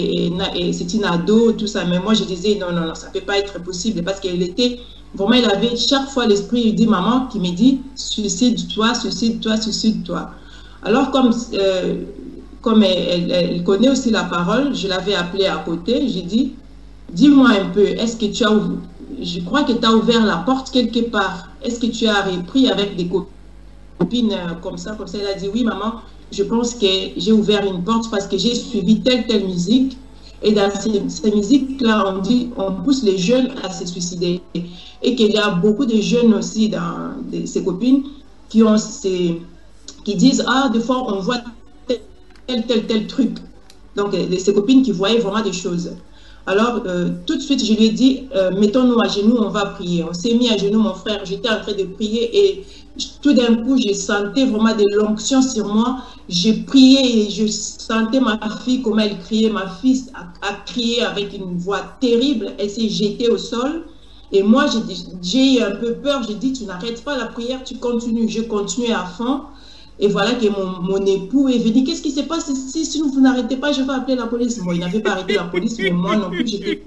c'est une ado, tout ça. Mais moi, je disais, non, non, non, ça ne peut pas être possible, parce qu'elle était, vraiment, il avait chaque fois l'esprit, il dit, maman, qui me dit, suicide-toi, suicide-toi, suicide-toi. Alors, comme elle connaît aussi la parole, je l'avais appelée à côté, j'ai dit, dis-moi un peu, est-ce que tu as ouvert, je crois que tu as ouvert la porte quelque part, est-ce que tu as repris avec des copines comme ça, elle a dit, oui maman, je pense que j'ai ouvert une porte parce que j'ai suivi telle musique, et dans ces musiques-là, on dit, on pousse les jeunes à se suicider, et qu'il y a beaucoup de jeunes aussi dans ces copines qui disent, ah, des fois on voit tel truc. Donc, ces copines qui voyaient vraiment des choses. Alors, tout de suite, je lui ai dit, mettons-nous à genoux, on va prier. On s'est mis à genoux, mon frère, j'étais en train de prier et tout d'un coup, je sentais vraiment de l'onction sur moi. J'ai prié et je sentais ma fille, comment elle criait. Ma fille a crié avec une voix terrible. Elle s'est jetée au sol. Et moi, j'ai eu un peu peur. J'ai dit, tu n'arrêtes pas la prière, tu continues. Je continuais à fond. Et voilà que mon époux est venu. Qu'est-ce qui se passe si vous n'arrêtez pas, je vais appeler la police. Bon, il n'avait pas arrêté la police, mais moi non plus, j'étais...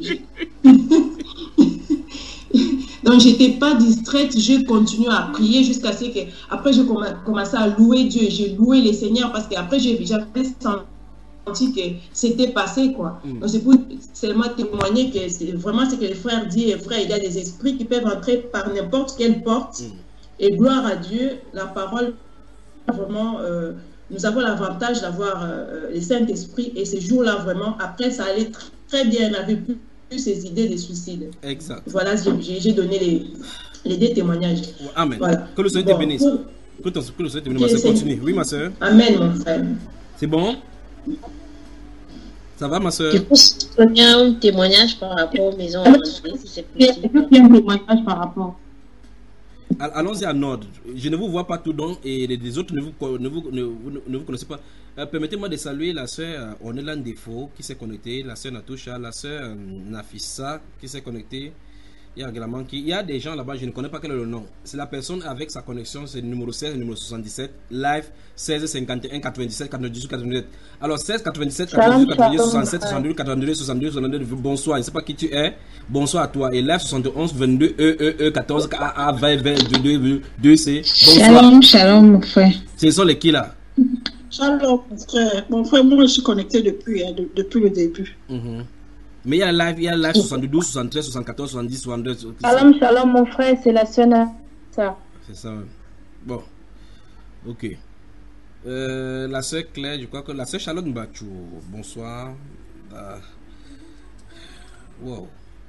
Donc, je n'étais pas distraite. Je continuais à prier jusqu'à ce que... Après, je commençais à louer Dieu. J'ai loué les Seigneurs parce qu'après, j'avais senti que c'était passé, quoi. Donc, c'est pour seulement témoigner que c'est vraiment ce que les frères disent. Les frères, il y a des esprits qui peuvent entrer par n'importe quelle porte. Et gloire à Dieu, la parole... Vraiment, nous avons l'avantage d'avoir le Saint-Esprit et ces jours-là, vraiment, après, ça allait très bien. On n'avait plus ces idées de suicide. Exact. Voilà, j'ai donné les deux témoignages. Amen. Voilà. Que le Seigneur te bénisse. Que le Seigneur te bénisse. Ma soeur, continue. Oui, ma soeur. Amen, mon frère. C'est bon? Ça va, ma soeur? Je peux donner un témoignage par rapport aux maisons abandonnées, si c'est possible. Je peux un témoignage par rapport. Allons-y en ordre. Je ne vous vois pas tout donc et les autres ne vous connaissez pas. Permettez-moi de saluer la sœur Onelan Defo qui s'est connectée, la sœur Natoucha, la sœur Nafissa qui s'est connectée. Il y a des gens là-bas, je ne connais pas quel est le nom. C'est la personne avec sa connexion, c'est le numéro 16, le numéro 77, live 16 51 97 98 97. Alors 16 97 98 98 67 62 82 62 62. Bonsoir, je ne sais pas qui tu es. Bonsoir à toi. Et live 71 22 14 KA 20 22 2C. Bonsoir. Shalom, shalom mon frère. Ce sont les qui là? Shalom mon frère. Mon frère, moi je suis connecté depuis le début. Mais il y a live 72, 73, 74, 70, 62. Shalom, shalom mon frère, c'est la sœur ça. C'est ça. Bon. Ok. La sœur Claire, je crois que la sœur Charlotte Mbachou. Bonsoir. Wow.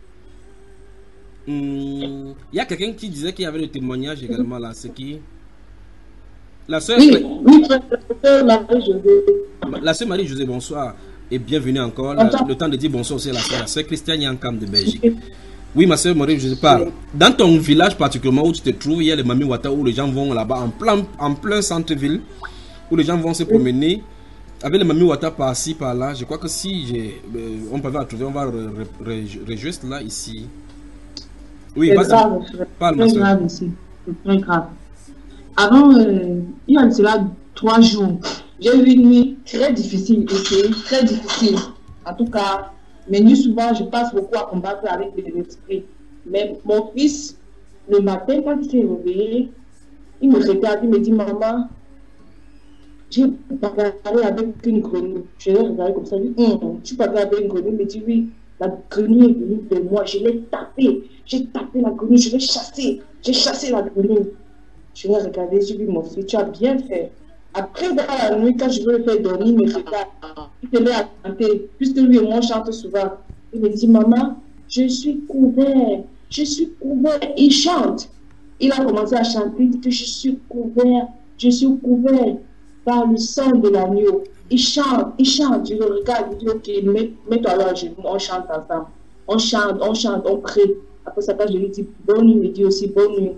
Il y a quelqu'un qui disait qu'il y avait le témoignage également là. C'est qui? La sœur. Oui, Marie-Josée. La sœur Marie-Josée, bonsoir. Et bienvenue encore. Le temps de dire bonsoir aussi à la sœur Christiane Yankam de Belgique. Oui, ma sœur Marie, je te parle. Dans ton village particulièrement où tu te trouves, il y a les Mami Wata où les gens vont là-bas en plein centre-ville, où les gens vont se promener avec les Mami Wata par-ci, par-là. Je crois que si on peut la trouver, on va rejouer cela ici. Oui, parle, ma sœur. C'est très grave. Avant, il y a cela 3 jours. J'ai eu une nuit très difficile, très difficile. En tout cas, mes nuits souvent, je passe beaucoup à combattre avec les esprits. Mais mon fils, le matin, quand il s'est réveillé, il me regarde, il me dit, maman, j'ai bagarré avec une grenouille. Je l'ai regardé comme ça, il dit, tu bagarres avec une grenouille? Il me dit, oui, la grenouille est venue de moi, je l'ai tapée. J'ai tapé la grenouille, je l'ai chassée. J'ai chassé la grenouille. Je l'ai regardé, j'ai dit, mon fils, tu as bien fait. Après, dans la nuit, quand je veux le faire dormir, il me regarde. Il se met à chanter, puisque lui et moi, on chante souvent. Il me dit, maman, je suis couvert, je suis couvert. Il chante. Il a commencé à chanter, il dit que je suis couvert par le sang de l'agneau. Il chante, je le regarde, il dit, ok, mets-toi là, on chante ensemble. On chante, on prie. Après ça, quand je lui dis bonne nuit, il me dit aussi bonne nuit.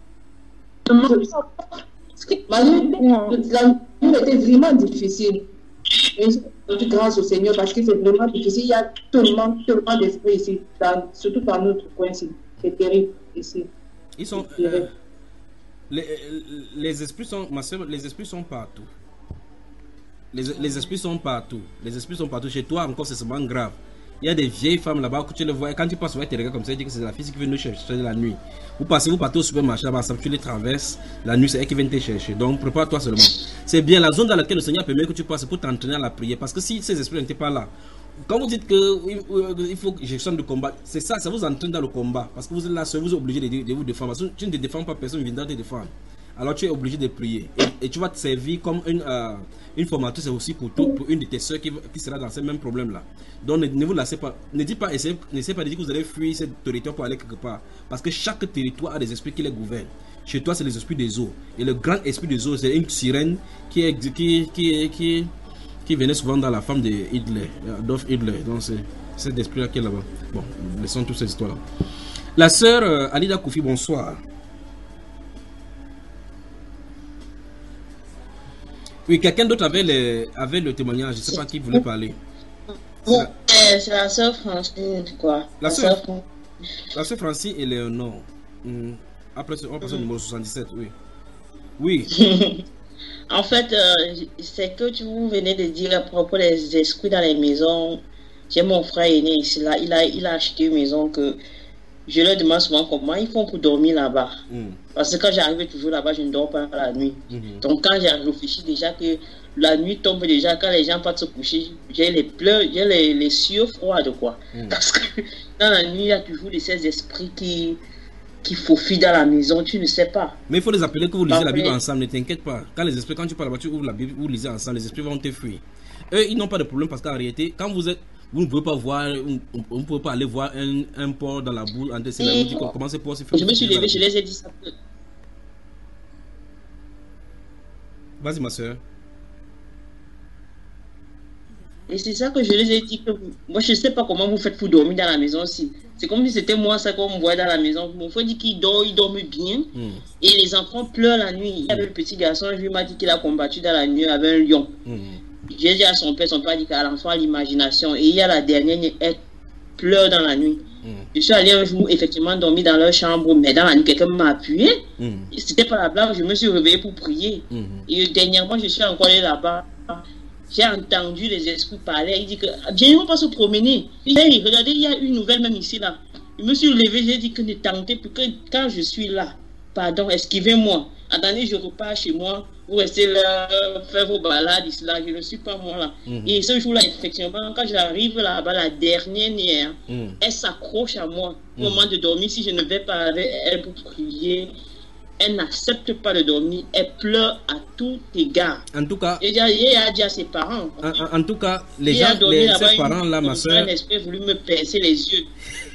La nuit était vraiment difficile. Et grâce au Seigneur, parce que c'est vraiment difficile. Il y a tellement d'esprits ici, surtout dans notre coin ici. C'est terrible ici. Ils sont, les esprits sont, ma soeur, les esprits sont partout. Les esprits sont partout. Les esprits sont partout. Chez toi encore, c'est vraiment grave. Il y a des vieilles femmes là-bas que tu les vois. Quand tu passes, tu regardes comme ça, tu dis que c'est la fille qui vient nous chercher la nuit. Vous partez au supermarché là-bas, tu les traverses. La nuit, c'est elle qui vient te chercher. Donc, prépare-toi seulement. C'est bien la zone dans laquelle le Seigneur permet que tu passes pour t'entraîner à la prière. Parce que si ces esprits n'étaient pas là, quand vous dites qu'il faut gestion de combat, c'est ça, ça vous entraîne dans le combat. Parce que vous êtes là seul, vous êtes obligé de vous défendre. Parce que tu ne te défends pas, personne ne viendra te défendre. Alors tu es obligé de prier. Et tu vas te servir comme une formatrice aussi pour une de tes soeurs qui sera dans ce même problème-là. Donc ne vous lassez pas. N'essayez pas de dire que vous allez fuir ce territoire pour aller quelque part. Parce que chaque territoire a des esprits qui les gouvernent. Chez toi, c'est les esprits des eaux. Et le grand esprit des eaux, c'est une sirène qui venait souvent dans la femme de Hitler, Adolf Hitler. Donc c'est cet esprit-là qui est là-bas. Bon, laissons toutes ces histoires-là. La sœur Alida Koufi, bonsoir. Oui, quelqu'un d'autre avait le témoignage. Je ne sais pas qui voulait parler. Bon, c'est la sœur Francine, quoi. La sœur Francine et Léonore. Après, on passe au numéro 77, oui. Oui. En fait, c'est que vous venez de dire à propos des esprits dans les maisons. J'ai mon frère aîné ici, là. Il a acheté une maison que je leur demande souvent comment ils font pour dormir là-bas. Parce que quand j'arrive toujours là-bas, je ne dors pas la nuit. Donc quand j'ai réfléchi déjà que la nuit tombe déjà, quand les gens partent se coucher, j'ai les pleurs, j'ai les sueurs froides, quoi. Parce que dans la nuit, il y a toujours ces esprits qui faufilent dans la maison, tu ne sais pas. Mais il faut les appeler que vous lisez la Bible ensemble, ne t'inquiète pas. Quand tu parles là-bas, tu ouvres la Bible, vous lisez ensemble, les esprits vont te fuir. Eux, ils n'ont pas de problème parce qu'en réalité, quand vous ne pouvez pas voir, on ne peut pas aller voir un porc dans la boue en dessin. Comment c'est pour se faire. Je me suis levé, je les ai dit ça. Vas-y, ma soeur. Et c'est ça que je les ai dit que moi je ne sais pas comment vous faites pour dormir dans la maison aussi. C'est comme si c'était moi ça qu'on me voit dans la maison. Mon frère dit qu'il dort, il dorme bien. Et les enfants pleurent la nuit. Il y avait le petit garçon, lui m'a dit qu'il a combattu dans la nuit avec un lion. J'ai dit à son père a dit qu'à l'enfant l'imagination. Et il y a la dernière, elle pleure dans la nuit. Je suis allé un jour effectivement dormir dans leur chambre, mais dans la nuit quelqu'un m'a appuyé. C'était pas la blague, je me suis réveillé pour prier. Et dernièrement je suis encore allé là-bas. J'ai entendu les esprits parler. Il dit que viens, on va se promener. Hey, regardez, il y a une nouvelle même ici là. Je me suis levé, j'ai dit que ne tentez plus que quand je suis là. Pardon, esquivez-moi. Attendez, je repars chez moi. Vous restez là, faire vos balades ici là. Je ne suis pas moi là. Et ce jour-là, effectivement, quand j'arrive là-bas, la dernière, elle s'accroche à moi. Au moment de dormir, si je ne vais pas avec elle pour prier, elle n'accepte pas de dormir, elle pleure à tout égard. En tout cas, elle a dit à ses parents. En tout cas, ses parents là, ma soeur. Un esprit voulu me pincer les yeux.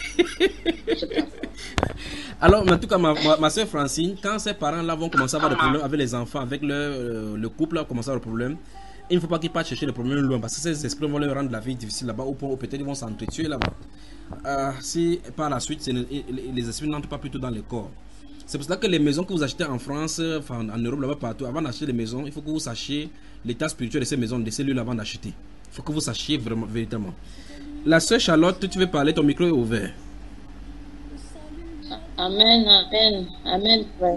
Alors, en tout cas, ma soeur Francine, quand ses parents là vont commencer à avoir des problèmes avec les enfants, avec le couple là, commencer à avoir des problèmes, il ne faut pas qu'ils partent chercher les problèmes loin parce que ces esprits vont leur rendre la vie difficile là-bas ou peut-être ils vont s'entretuer là-bas. Si par la suite, les esprits n'entrent pas plutôt dans le corps. C'est pour cela que les maisons que vous achetez en France, enfin en Europe, là-bas partout, avant d'acheter les maisons, il faut que vous sachiez l'état spirituel de ces maisons, de ces lieux avant d'acheter. Il faut que vous sachiez vraiment, véritablement. La sœur Charlotte, tu veux parler, ton micro est ouvert. Amen, amen, amen, frère.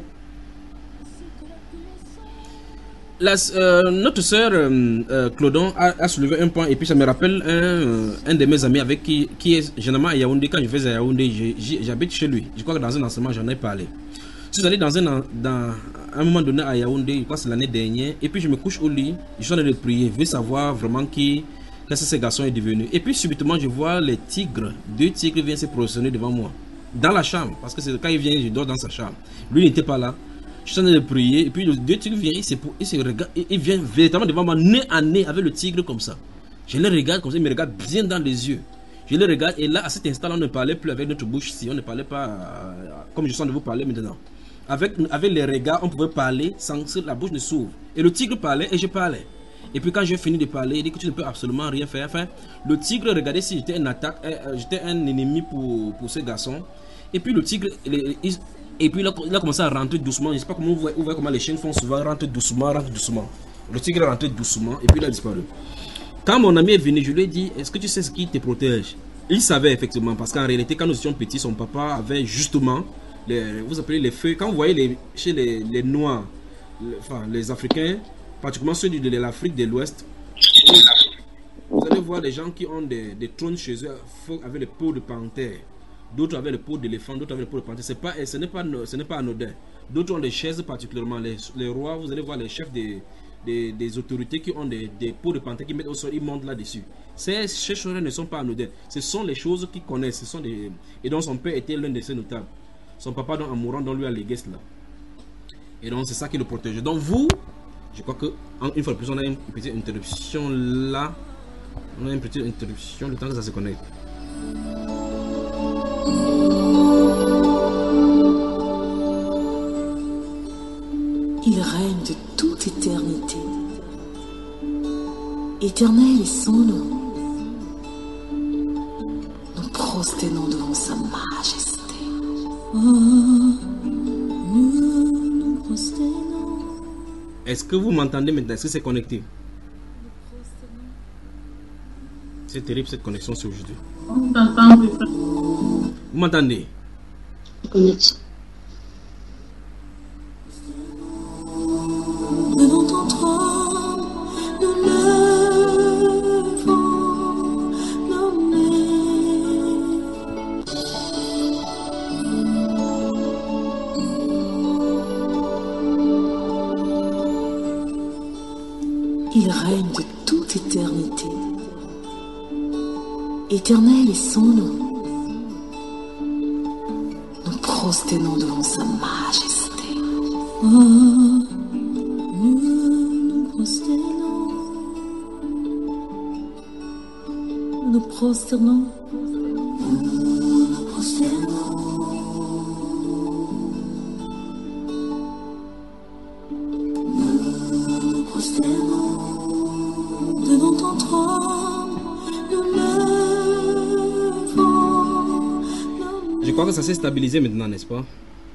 Notre sœur Claudon a soulevé un point et puis ça me rappelle un de mes amis avec qui est généralement à Yaoundé. Quand je vais à Yaoundé, j'habite chez lui. Je crois que dans un enseignement, j'en ai parlé. Je suis allé dans un moment donné à Yaoundé, je crois que c'est l'année dernière, et puis je me couche au lit, je suis en train de prier, je veux savoir vraiment qu'est-ce que ce garçon est devenu. Et puis subitement, je vois les tigres, 2 tigres viennent se positionner devant moi, dans la chambre, parce que c'est quand il vient, je dors dans sa chambre. Lui n'était pas là. Je suis en train de prier, et puis le tigre vient, il vient véritablement devant moi, nez à nez, avec le tigre comme ça. Je le regarde comme ça, il me regarde bien dans les yeux. Je le regarde, et là, à cet instant-là, on ne parlait plus avec notre bouche, si on ne parlait pas comme je suis en train de vous parler maintenant. Avec les regards, on pouvait parler sans que la bouche ne s'ouvre. Et le tigre parlait, et je parlais. Et puis quand j'ai fini de parler, il dit que tu ne peux absolument rien faire. Enfin, le tigre regardait si j'étais une attaque, j'étais un ennemi pour ce garçon. Et puis le tigre, et puis il a commencé à rentrer doucement. Je ne sais pas comment vous voyez comment les chiens font souvent, rentre doucement. Le tigre rentre doucement et puis il a disparu. Quand mon ami est venu, je lui ai dit, est-ce que tu sais ce qui te protège? Il savait effectivement, parce qu'en réalité, quand nous étions petits, son papa avait justement, vous appelez les feux, quand vous voyez chez les Noirs, les Africains, particulièrement ceux de l'Afrique de l'Ouest, vous allez voir des gens qui ont des trônes chez eux avec les peaux de panthère. D'autres avaient le peau d'éléphant, d'autres avaient le peau de panthère. Ce n'est pas anodin. D'autres ont des chaises particulièrement. Les rois, vous allez voir les chefs des autorités qui ont des peaux de panthère qui mettent au sol, ils montent là-dessus. Ces choses ne sont pas anodines. Ce sont les choses qu'ils connaissent. Et donc son père était l'un de ces notables. Son papa, donc, en mourant, donc lui a légué cela. Et donc c'est ça qui le protège. Donc vous, je crois que une fois de plus, on a une petite interruption là. On a une petite interruption le temps que ça se connecte. Il règne de toute éternité. Éternel est son nom. Nous prosternons devant sa majesté. Nous prosternons. Est-ce que vous m'entendez maintenant? Est-ce que c'est connecté? C'est terrible cette connexion sur aujourd'hui. Vous m'entendez? Devant ton trône, nous levons nos mains. Il règne de toute éternité. Éternel est son nom. Nous prosternons devant sa majesté. Nous prosternons. Nous prosternons. Nous prosternons. Nous prosternons. Devant ton trône, nous levons. Je crois que ça s'est stabilisé maintenant, n'est-ce pas?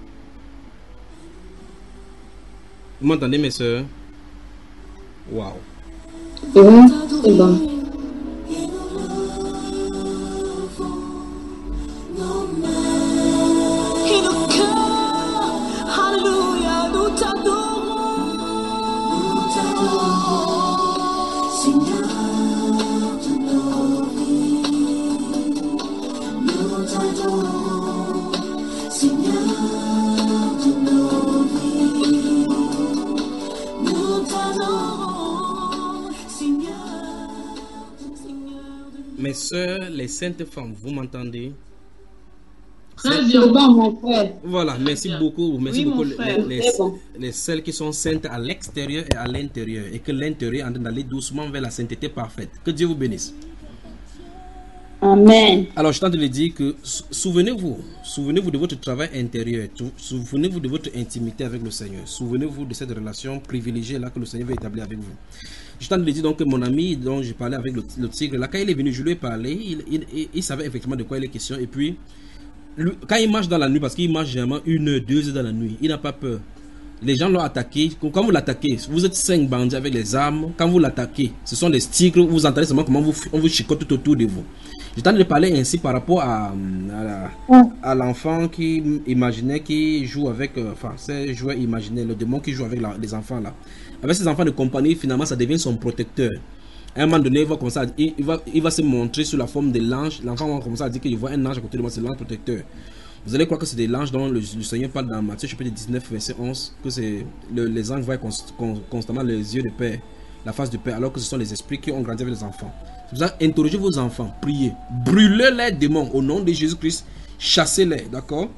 Vous m'entendez, mes soeurs? Waouh! Oui, c'est bon. Et nos cœurs, alléluia, nous t'adorons. Nous t'adorons, Seigneur de nos vies. Nous t'adorons, Seigneur de nos vies. Nous t'adorons, Seigneur. Mes soeurs, les saintes femmes, vous m'entendez? Très bien, mon frère. Voilà, merci beaucoup. Merci Oui, beaucoup mon frère. les celles qui sont saintes à l'extérieur et à l'intérieur. Et que l'intérieur est en train d'aller doucement vers la sainteté parfaite. Que Dieu vous bénisse. Amen. Alors, je suis en train de le dire que souvenez-vous de votre travail intérieur. Souvenez-vous de votre intimité avec le Seigneur. Souvenez-vous de cette relation privilégiée là que le Seigneur veut établir avec vous. Je suis en train de le dire donc que mon ami dont je parlais avec le tigre là, quand il est venu, je lui ai parlé, il savait effectivement de quoi il est question. Et puis, quand il marche dans la nuit, parce qu'il marche généralement 1 heure, 2 heures dans la nuit, il n'a pas peur. Les gens l'ont attaqué. Quand vous l'attaquez, vous êtes 5 bandits avec les armes. Quand vous l'attaquez, ce sont des tigres. Vous entendez seulement comment on vous chicote tout autour de vous. J'ai tenté de parler ainsi par rapport à l'enfant qui imaginait, qui joue avec, ces jouets imaginaires, le démon qui joue avec les enfants là. Avec ces enfants de compagnie, finalement, ça devient son protecteur. À un moment donné, il va se montrer sous la forme de l'ange. L'enfant va commencer à dire qu'il voit un ange à côté de moi, c'est l'ange protecteur. Vous allez croire que c'est des anges dont le Seigneur parle dans Matthieu chapitre 19, verset 11, que les anges voient constamment les yeux du Père, la face du Père, alors que ce sont les esprits qui ont grandi avec les enfants. C'est pour ça, interrogez vos enfants, priez, brûlez les démons au nom de Jésus-Christ, chassez-les, d'accord?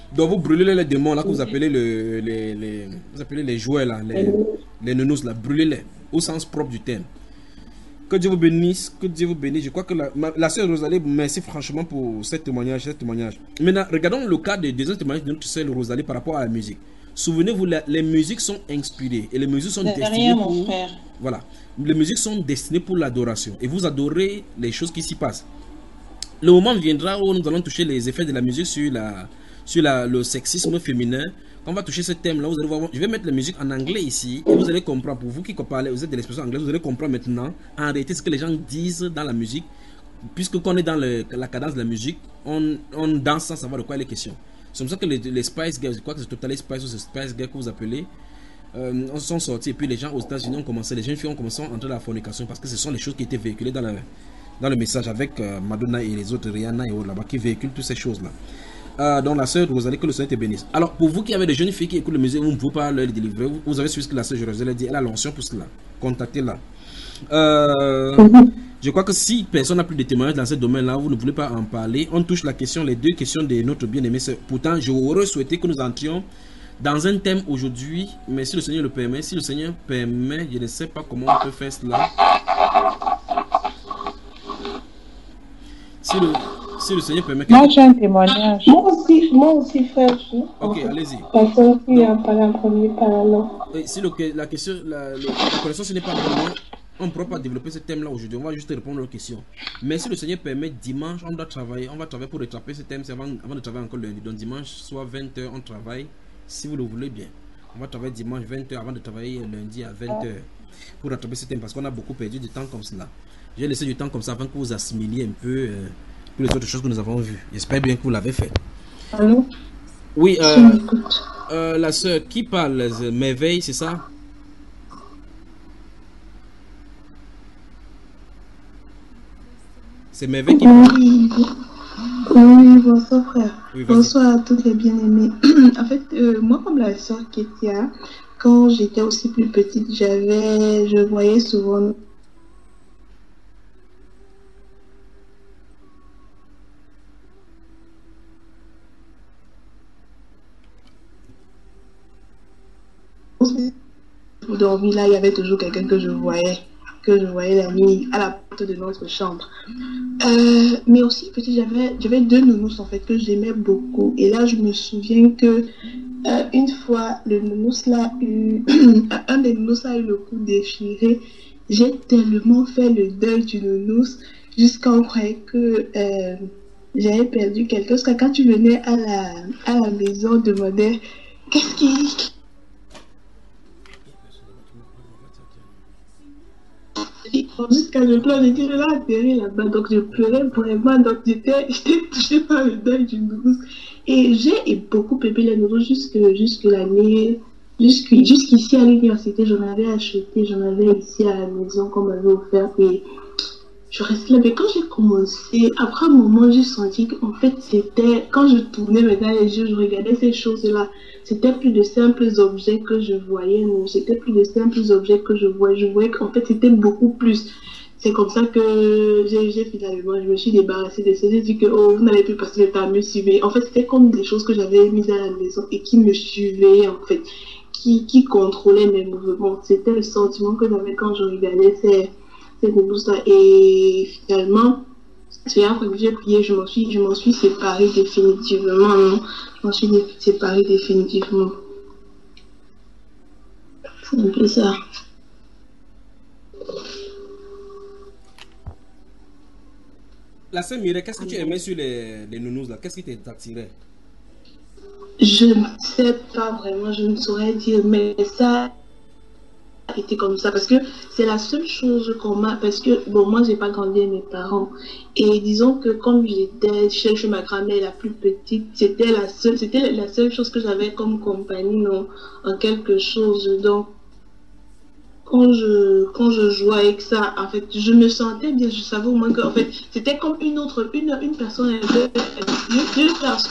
Donc vous brûlez les démons là que vous appelez vous appelez les jouets là, les nounous là, brûlez-les au sens propre du terme. Que Dieu vous bénisse, que Dieu vous bénisse. Je crois que la sœur Rosalie, merci franchement pour ce témoignage, Maintenant, regardons le cas des deux témoignages de notre sœur Rosalie par rapport à la musique. Souvenez-vous, les musiques sont inspirées et les musiques sont destinées pour... Voilà. Les musiques sont destinées pour l'adoration et vous adorez les choses qui s'y passent. Le moment viendra où nous allons toucher les effets de la musique sur le sexisme féminin. Quand on va toucher ce thème-là, vous allez voir, je vais mettre la musique en anglais ici et vous allez comprendre, pour vous qui parlez, vous êtes de l'expression anglaise, vous allez comprendre maintenant en réalité ce que les gens disent dans la musique. Puisque quand on est dans la cadence de la musique, on danse sans savoir de quoi il est question. C'est comme ça que les Spice Girls, je crois que c'est Totally Spice ou c'est Spice Girls que vous appelez, sont sortis et puis les gens aux États-Unis ont commencé, les jeunes filles ont commencé à entrer dans la fornication parce que ce sont les choses qui étaient véhiculées dans le message avec Madonna et les autres, Rihanna et autres là-bas qui véhiculent toutes ces choses-là. Donc la sœur Rosalie, que le Seigneur te bénisse. Alors pour vous qui avez des jeunes filles qui écoutent la musique, vous ne pouvez pas leur délivrer. Vous avez su ce que la sœur Rosalie dit. Elle a l'onction pour cela. Contactez-la. Je crois que si personne n'a plus de témoignages dans ce domaine-là, vous ne voulez pas en parler. On touche les deux questions de notre bien-aimée sœur. Pourtant, j'aurais souhaité que nous entrions dans un thème aujourd'hui, mais si le Seigneur le permet, je ne sais pas comment on peut faire cela. Si le Seigneur permet. Moi, j'ai un témoignage. Moi aussi, frère. Ok, allez-y. Personne qui a parlé en premier par alors. Si la question, la connaissance, ce n'est pas vraiment, on ne pourra pas développer ce thème-là aujourd'hui. On va juste répondre aux questions. Mais si le Seigneur permet, dimanche, on va travailler pour rattraper ce thème avant de travailler encore lundi. Donc dimanche, soit 20h, on travaille, si vous le voulez bien. On va travailler dimanche 20h avant de travailler lundi à 20h pour rattraper ce thème parce qu'on a beaucoup perdu du temps comme cela. J'ai laissé du temps comme ça avant que vous assimiliez un peu toutes les autres choses que nous avons vues. J'espère bien que vous l'avez fait. Allô? Oui, la sœur qui parle, Merveille, c'est ça? C'est Merveille qui parle. Oui, bonsoir frère. Oui, bonsoir à toutes les bien-aimées. En fait, moi comme la sœur Kétia, quand j'étais aussi plus petite, je voyais souvent pour dormir là, il y avait toujours quelqu'un que je voyais la nuit à la porte de notre chambre. Mais aussi petit, j'avais deux nounous en fait que j'aimais beaucoup. Et là, je me souviens que une fois, le nounous là un des nounous a eu le cou déchiré. J'ai tellement fait le deuil du nounous jusqu'à croire que j'avais perdu quelque chose. Quand tu venais à la maison, demander qu'est-ce qui... Jusqu'à je pleure, j'étais là atterri là-bas, donc je pleurais vraiment, donc j'étais touchée par le deuil du nounous. Et j'ai beaucoup aimé les nounous jusque l'année, jusqu'ici à l'université, j'en avais acheté, j'en avais ici à la maison qu'on m'avait offert et je restais là. Mais quand j'ai commencé, après un moment, j'ai senti qu'en fait c'était, quand je tournais maintenant les yeux, je regardais ces choses-là. C'était plus de simples objets que je voyais, non, c'était plus de simples objets que je voyais. Je voyais qu'en fait, c'était beaucoup plus. C'est comme ça que j'ai finalement, je me suis débarrassée de ça. J'ai dit que, oh, vous n'allez plus passer le temps à me suivre. En fait, c'était comme des choses que j'avais mises à la maison et qui me suivaient, en fait, qui contrôlaient mes mouvements. C'était le sentiment que j'avais quand je regardais ces nounous-là. Et finalement, c'est après que j'ai prié, je m'en suis séparée définitivement, non. Je m'en suis séparée définitivement. C'est un peu ça. La sœur Mireille, qu'est-ce que tu aimais sur les nounous là? Qu'est-ce qui t'attirait? Je ne sais pas vraiment, je ne saurais dire, mais ça été comme ça parce que c'est la seule chose qu'on m'a, parce que bon, moi j'ai pas grandi avec mes parents et disons que comme j'étais chez ma grand-mère la plus petite, c'était la seule chose que j'avais comme compagnie en quelque chose. Donc quand je jouais avec ça, en fait je me sentais bien, je savais au moins que en fait c'était comme une personne, deux personnes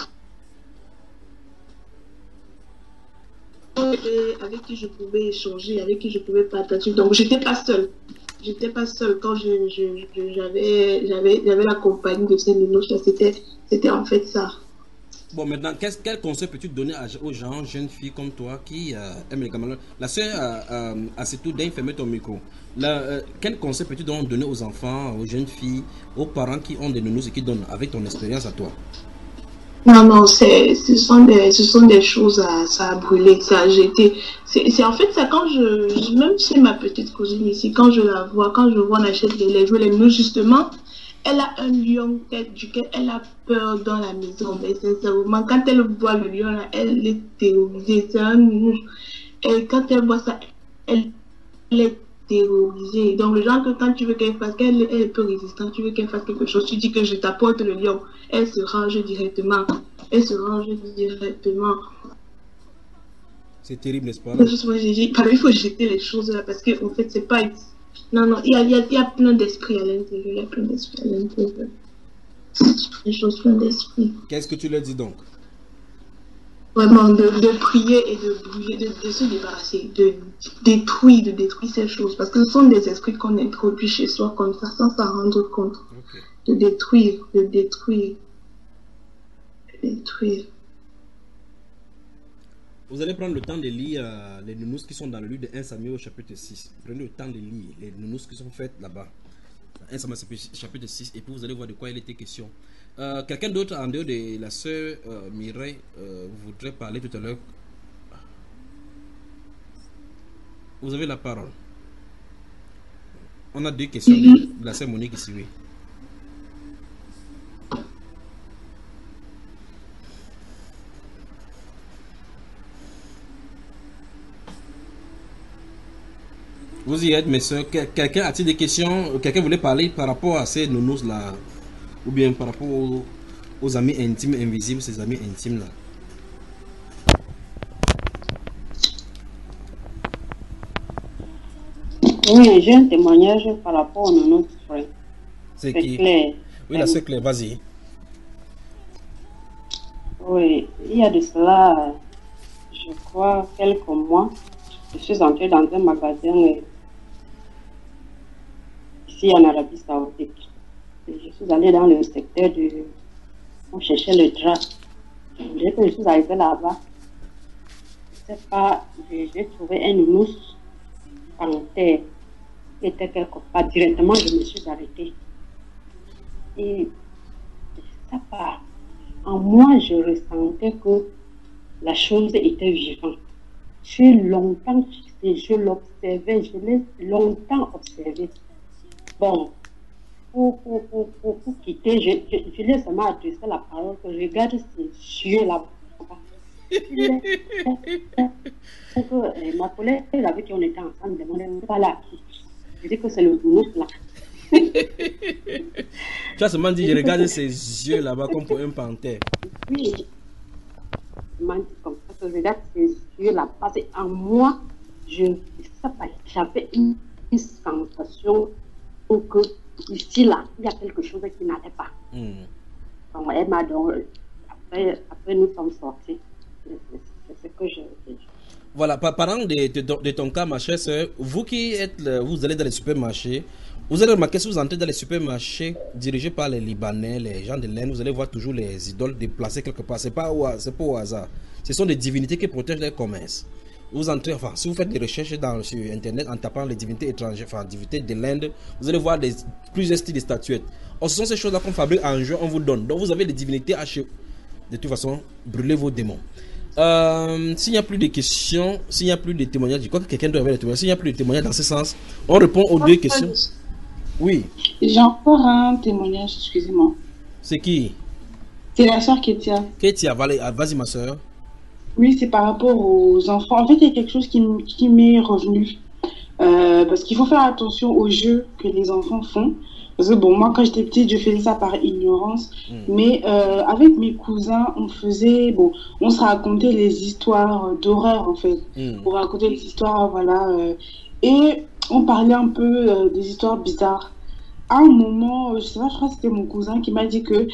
avec qui je pouvais échanger, avec qui je pouvais partager. Donc j'étais pas seule quand j'avais la compagnie de ces nounous. C'était en fait ça. Bon, maintenant, quel conseil peux-tu donner aux gens, jeunes filles comme toi qui aiment les gamins? La sœur Assetou, fermer ton micro. Quel conseil peux-tu donc donner aux enfants, aux jeunes filles, aux parents qui ont des nounous et qui donnent avec ton expérience à toi? Non, ce sont des choses à brûler, à jeter. C'est en fait ça quand même chez ma petite cousine ici, quand je la vois, quand je vois on achète les jouets, les nounous justement. Elle a un lion tête duquel elle a peur dans la maison. Mais sincèrement, quand elle voit le lion, là, elle est terrorisée. C'est un nounours. Et quand elle voit ça, elle est terrorisée. Donc, le genre que quand tu veux qu'elle fasse, qu'elle est peu résistante, tu veux qu'elle fasse quelque chose, tu dis que je t'apporte le lion. Elle se range directement. C'est terrible, n'est-ce pas? Il faut jeter les choses là parce qu'en fait, c'est pas... Non, il y a plein d'esprit à l'intérieur. Des choses plein d'esprit. Qu'est-ce que tu leur dis donc? Vraiment, de prier et de brûler, de se débarrasser, de détruire ces choses. Parce que ce sont des esprits qu'on introduit chez soi comme ça, sans s'en rendre compte. Okay. De détruire. Vous allez prendre le temps de lire les nounous qui sont dans le livre de 1 Samuel au chapitre 6. Prenez le temps de lire les nounous qui sont faites là-bas. 1 Samuel chapitre 6 et puis vous allez voir de quoi il était question. Quelqu'un d'autre en dehors de la sœur Mireille voudrait parler tout à l'heure. Vous avez la parole. On a 2 questions de la sœur Monique ici, oui. Vous y êtes, mes soeurs. Quelqu'un a-t-il des questions? Quelqu'un voulait parler par rapport à ces nounous-là? Ou bien par rapport aux amis intimes, invisibles, ces amis intimes-là? Oui, j'ai un témoignage par rapport aux nounous, frère. C'est qui? Claire. Oui, la sœur Claire, vas-y. Oui, il y a de cela, je crois, quelques mois, je suis entrée dans un magasin ici en Arabie Saoudite. Et je suis allée dans le secteur on cherchait le drap. Dès que je suis arrivée là-bas, je ne sais pas, j'ai trouvé un nounous en terre qui était quelque part. Directement, je me suis arrêtée. Et je ne sais pas, en moi, je ressentais que la chose était vivante. J'ai longtemps fixé, je l'observais, je l'ai longtemps observé. Bon, pour quitter, je lui ai seulement adressé la parole que je regarde ces yeux là-bas. Donc, ma collègue avec qui on était ensemble demandait pas là qui. Je dis que c'est le boulot là. Tu as seulement dit, je regarde ces yeux là-bas comme pour un panthère. Oui, je m'en dis comme ça que je regarde ces yeux là-bas. Parce qu'en moi, j'avais une sensation que ici là, il y a quelque chose qui n'allait pas. Donc, elle m'a donc. Après, nous sommes sortis. C'est ce que je dis. Voilà, parlant de ton cas, ma chère soeur, vous qui êtes, vous allez dans les supermarchés, vous allez remarquer, si vous entrez dans les supermarchés dirigés par les Libanais, les gens de l'Inde, vous allez voir toujours les idoles déplacées quelque part. C'est pas au hasard. Ce sont des divinités qui protègent les commerces. Vous entrez, enfin, si vous faites des recherches sur Internet en tapant les divinités étrangères, enfin, divinités de l'Inde, vous allez voir plusieurs styles de statuettes. Or, ce sont ces choses-là qu'on fabrique en jeu, on vous donne. Donc, vous avez des divinités à chez. De toute façon, brûlez vos démons. S'il n'y a plus de questions, s'il n'y a plus de témoignages, je crois que quelqu'un doit avoir des témoignages. S'il n'y a plus de témoignages dans ce sens, on répond aux 2 questions. Oui. J'ai encore un témoignage, excusez-moi. C'est qui? C'est la soeur Ketia. Ketia, vas-y ma soeur. Oui, c'est par rapport aux enfants. En fait, il y a quelque chose qui m'est revenu. Parce qu'il faut faire attention aux jeux que les enfants font. Parce que bon, moi, quand j'étais petite, je faisais ça par ignorance. Mais avec mes cousins, on se racontait les histoires d'horreur, en fait. On racontait les histoires, voilà. Et on parlait un peu des histoires bizarres. À un moment, je sais pas, je crois que c'était mon cousin qui m'a dit que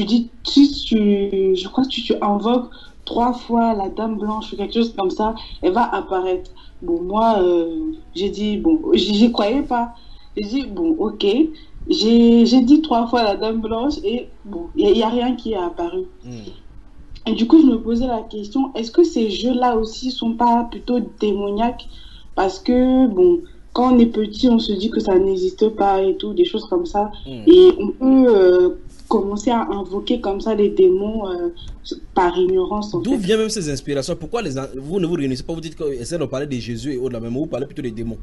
je crois que tu invoques 3 fois la dame blanche ou quelque chose comme ça, elle va apparaître. Bon, moi, j'ai dit, bon, j'y croyais pas. J'ai dit, bon, ok. J'ai dit 3 fois la dame blanche et bon, il n'y a rien qui est apparu. Et du coup, je me posais la question, est-ce que ces jeux-là aussi sont pas plutôt démoniaques? Parce que, bon, quand on est petit, on se dit que ça n'existe pas et tout, des choses comme ça. Et on peut commencer à invoquer comme ça les démons par ignorance. D'où viennent même ces inspirations? Pourquoi vous ne vous réunissez pas, vous dites que essayez de parler de Jésus et autres, mais vous parlez plutôt des démons?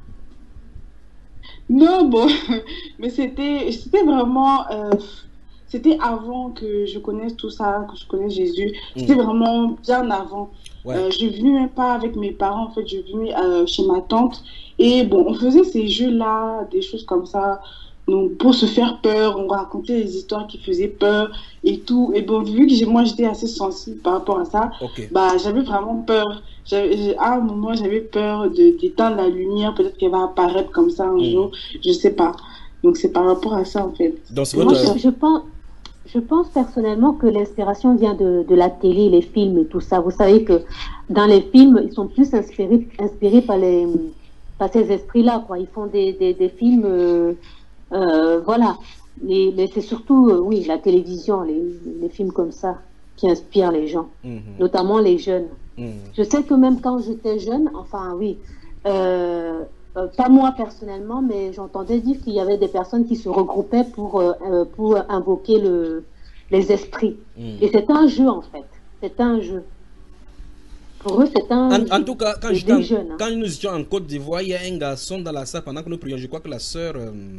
Non, bon, mais c'était vraiment... c'était avant que je connaisse tout ça, que je connaisse Jésus. C'était vraiment bien avant. Ouais. Je venais même pas avec mes parents, en fait, je venais chez ma tante. Et bon, on faisait ces jeux-là, des choses comme ça. Donc, pour se faire peur, on racontait des histoires qui faisaient peur et tout. Et bon, vu que moi, j'étais assez sensible par rapport à ça, bah, j'avais vraiment peur. À un moment, j'avais peur d'éteindre la lumière. Peut-être qu'elle va apparaître comme ça un jour. Je sais pas. Donc, c'est par rapport à ça, en fait. Donc, moi, je pense personnellement que l'inspiration vient de la télé, les films et tout ça. Vous savez que dans les films, ils sont plus inspirés par ces esprits-là, quoi. Ils font des films... voilà, mais c'est surtout, oui, la télévision, les films comme ça qui inspirent les gens, notamment les jeunes. Je sais que même quand j'étais jeune, enfin oui, pas moi personnellement, mais j'entendais dire qu'il y avait des personnes qui se regroupaient pour invoquer les esprits. Et c'est un jeu en fait, c'est un jeu. Pour eux, c'est un... En tout cas, quand nous étions en Côte d'Ivoire, il y a un garçon dans la salle pendant que nous prions. Je crois que la sœur,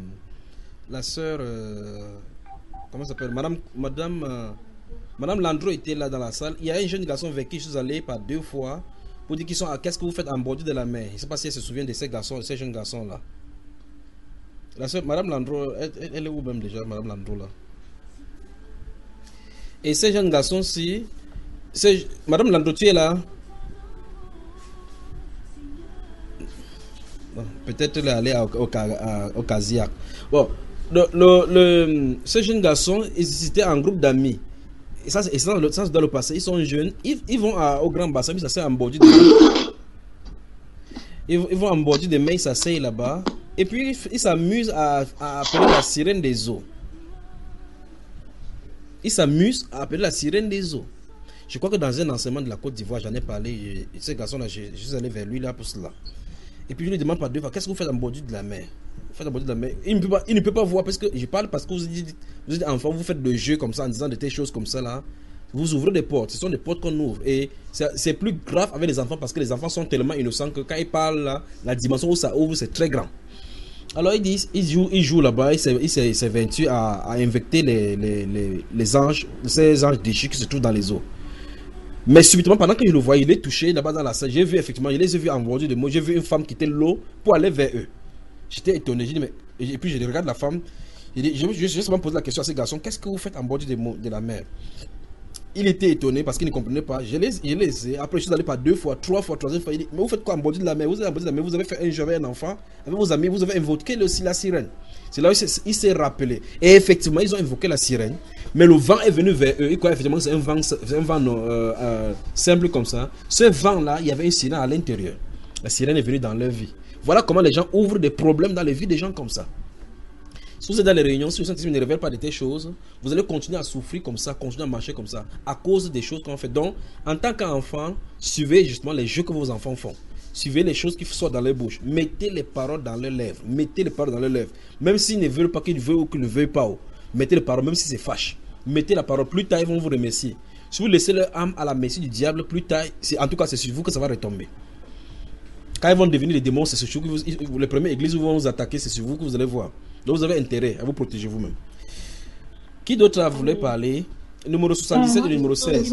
comment ça s'appelle, Madame Landreau était là dans la salle. Il y a un jeune garçon avec qui je suis allé par 2 fois pour dire qu'ils sont à qu'est-ce que vous faites en bordure de la mer. Je ne sais pas si elle se souvient de ces garçons, ces jeunes garçons là. La sœur, Madame Landreau, elle est où même déjà, Madame Landreau là? Et ces jeunes garçons-ci, Madame Landreau, tu es là? Peut-être aller au Casiac. Bon, ces jeunes garçons, ils étaient en groupe d'amis. Et ça doit le passer. Ils sont jeunes. Ils vont au grand bassin, ils s'asseyent en bordure de mer. Ils vont en bordure de mer, ils s'asseyent là-bas. Et puis, ils s'amusent à appeler la sirène des eaux. Ils s'amusent à appeler la sirène des eaux. Je crois que dans un enseignement de la Côte d'Ivoire, j'en ai parlé. Ces garçons-là, je suis allé vers lui là pour cela. Et puis je lui demande par 2 fois, qu'est-ce que vous faites en bordure de la mer? Vous faites en bordure de la mer. Il ne peut pas voir parce que je parle parce que vous êtes enfant, vous faites des jeux comme ça en disant des choses comme ça là. Vous ouvrez des portes, ce sont des portes qu'on ouvre. Et c'est plus grave avec les enfants parce que les enfants sont tellement innocents que quand ils parlent là, la dimension où ça ouvre c'est très grand. Alors ils jouent là-bas, ils s'éventuent à infecter les anges, ces anges déchus qui se trouvent dans les eaux. Mais subitement, pendant que je le voyais, il est touché là-bas dans la salle. J'ai vu effectivement, je les ai vus en bordure de moi. J'ai vu une femme quitter l'eau pour aller vers eux. J'étais étonné. J'ai dit, mais... Et puis je regarde la femme. Je seulement posé la question à ces garçons, qu'est-ce que vous faites en bordure de la mer? Il était étonné parce qu'il ne comprenait pas. Je les ai. Après, je suis allé par 2 fois, 3 fois, 3e fois. Il dit, mais vous faites quoi en bordure de la mer? Vous êtes en bordure de la mer, vous avez fait un jeu avec un enfant, avec vos amis, vous avez invoqué aussi la sirène. C'est là où il s'est rappelé. Et effectivement, ils ont invoqué la sirène. Mais le vent est venu vers eux. Et quoi, effectivement, c'est un vent simple comme ça. Ce vent-là, il y avait une sirène à l'intérieur. La sirène est venue dans leur vie. Voilà comment les gens ouvrent des problèmes dans les vies des gens comme ça. Si vous êtes dans les réunions, si vous ne révèlez pas de telles choses, vous allez continuer à souffrir comme ça, continuer à marcher comme ça, à cause des choses qu'on fait. Donc, en tant qu'enfant, suivez justement les jeux que vos enfants font. Suivez les choses qui sortent dans leur bouche. Mettez les paroles dans leurs lèvres. Mettez les paroles dans leurs lèvres. Même s'ils ne veulent pas, qu'ils veulent ou qu'ils ne veulent pas. Mettez les paroles, même si c'est fâche. Mettez la parole. Plus tard, ils vont vous remercier. Si vous laissez leur âme à la merci du diable, plus tard, en tout cas, c'est sur vous que ça va retomber. Quand ils vont devenir des démons, c'est sur vous. Les premières églises où ils vont vous attaquer, c'est sur vous que vous allez voir. Donc vous avez intérêt à vous protéger vous-même. Qui d'autre a voulu parler? Numéro 77 et numéro 16.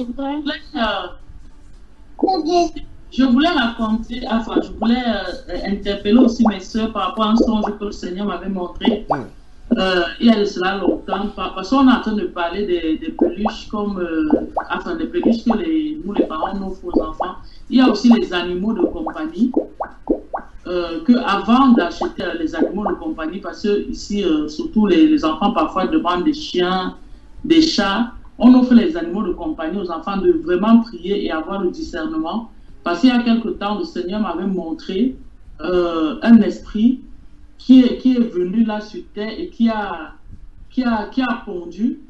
Je voulais raconter, enfin, je voulais interpeller aussi mes soeurs par rapport à un songe que le Seigneur m'avait montré il y a de cela longtemps. Parce qu'on est en train de parler des peluches comme, enfin, des peluches que nous les parents nous offrent aux enfants. Il y a aussi les animaux de compagnie. Que avant d'acheter les animaux de compagnie, parce que ici, surtout les enfants parfois demandent des chiens, des chats, on offre les animaux de compagnie aux enfants de vraiment prier et avoir le discernement. Parce qu'il y a quelque temps, le Seigneur m'avait montré un esprit qui est venu là sur terre et qui a pondu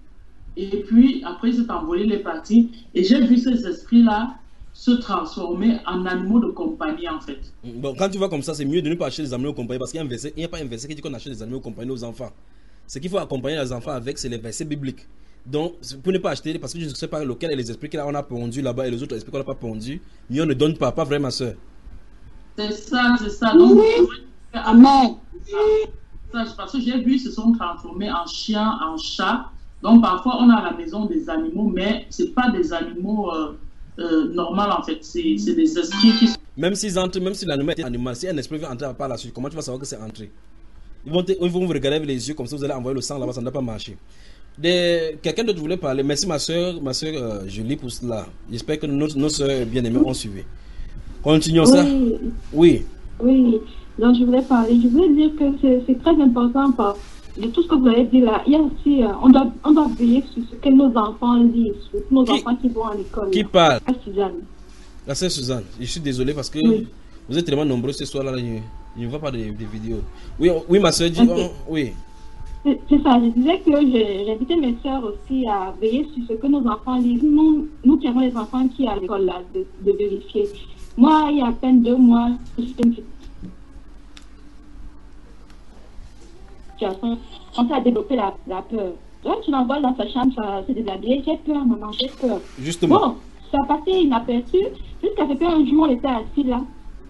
Et puis, après, il s'est envolé les parties. Et j'ai vu ces esprits-là se transformer en animaux de compagnie, en fait. Bon, quand tu vois comme ça, c'est mieux de ne pas acheter des animaux de compagnie parce qu'il n'y a pas un verset qui dit qu'on achète des animaux de compagnie aux enfants. Ce qu'il faut accompagner les enfants avec, c'est les versets bibliques. Donc, pour ne pas acheter, parce que je ne sais pas lequel est les esprits qu'on a pondus là-bas et les autres esprits qu'on n'a pas pondus, mieux on ne donne pas vrai, ma soeur. C'est ça, c'est ça. Donc, Amen. Parce que j'ai vu, ils se sont transformés en chiens, en chats. Donc, parfois, on a à la maison des animaux, mais ce n'est pas des animaux normaux, en fait. C'est des esprits qui... Même s'ils entrent, même si l'animal est animal, si un esprit veut entrer par la suite, comment tu vas savoir que c'est entré? Ils vont vous regarder avec les yeux, comme ça vous allez envoyer le sang là-bas, ça ne doit pas marcher. Quelqu'un d'autre voulait parler. Merci ma soeur Julie pour cela. J'espère que nos soeurs bien-aimées ont suivi. Continuons ça. Oui. Oui, donc je voulais parler. Je voulais dire que c'est très important de tout ce que vous avez dit là. Il y a aussi, on doit veiller sur ce que nos enfants lisent, sur nos enfants qui vont à l'école. Qui parle? La Suzanne. La sœur Suzanne. Je suis désolé parce que vous êtes tellement nombreux ce soir là. Je ne vois pas des vidéos. Oui, ma soeur dit. Okay. Oui. C'est ça, je disais que j'invitais mes soeurs aussi à veiller sur ce que nos enfants lisent. Nous qui avons les enfants qui sont à l'école là, de vérifier. Moi, il y a à peine 2 mois, j'étais une situation. On a développé la peur. Donc, tu l'envoies dans sa chambre, ça se déshabiller. J'ai peur, maman, j'ai peur. Justement. Bon, ça a passé inaperçu jusqu'à ce qu'un jour, on était assis là.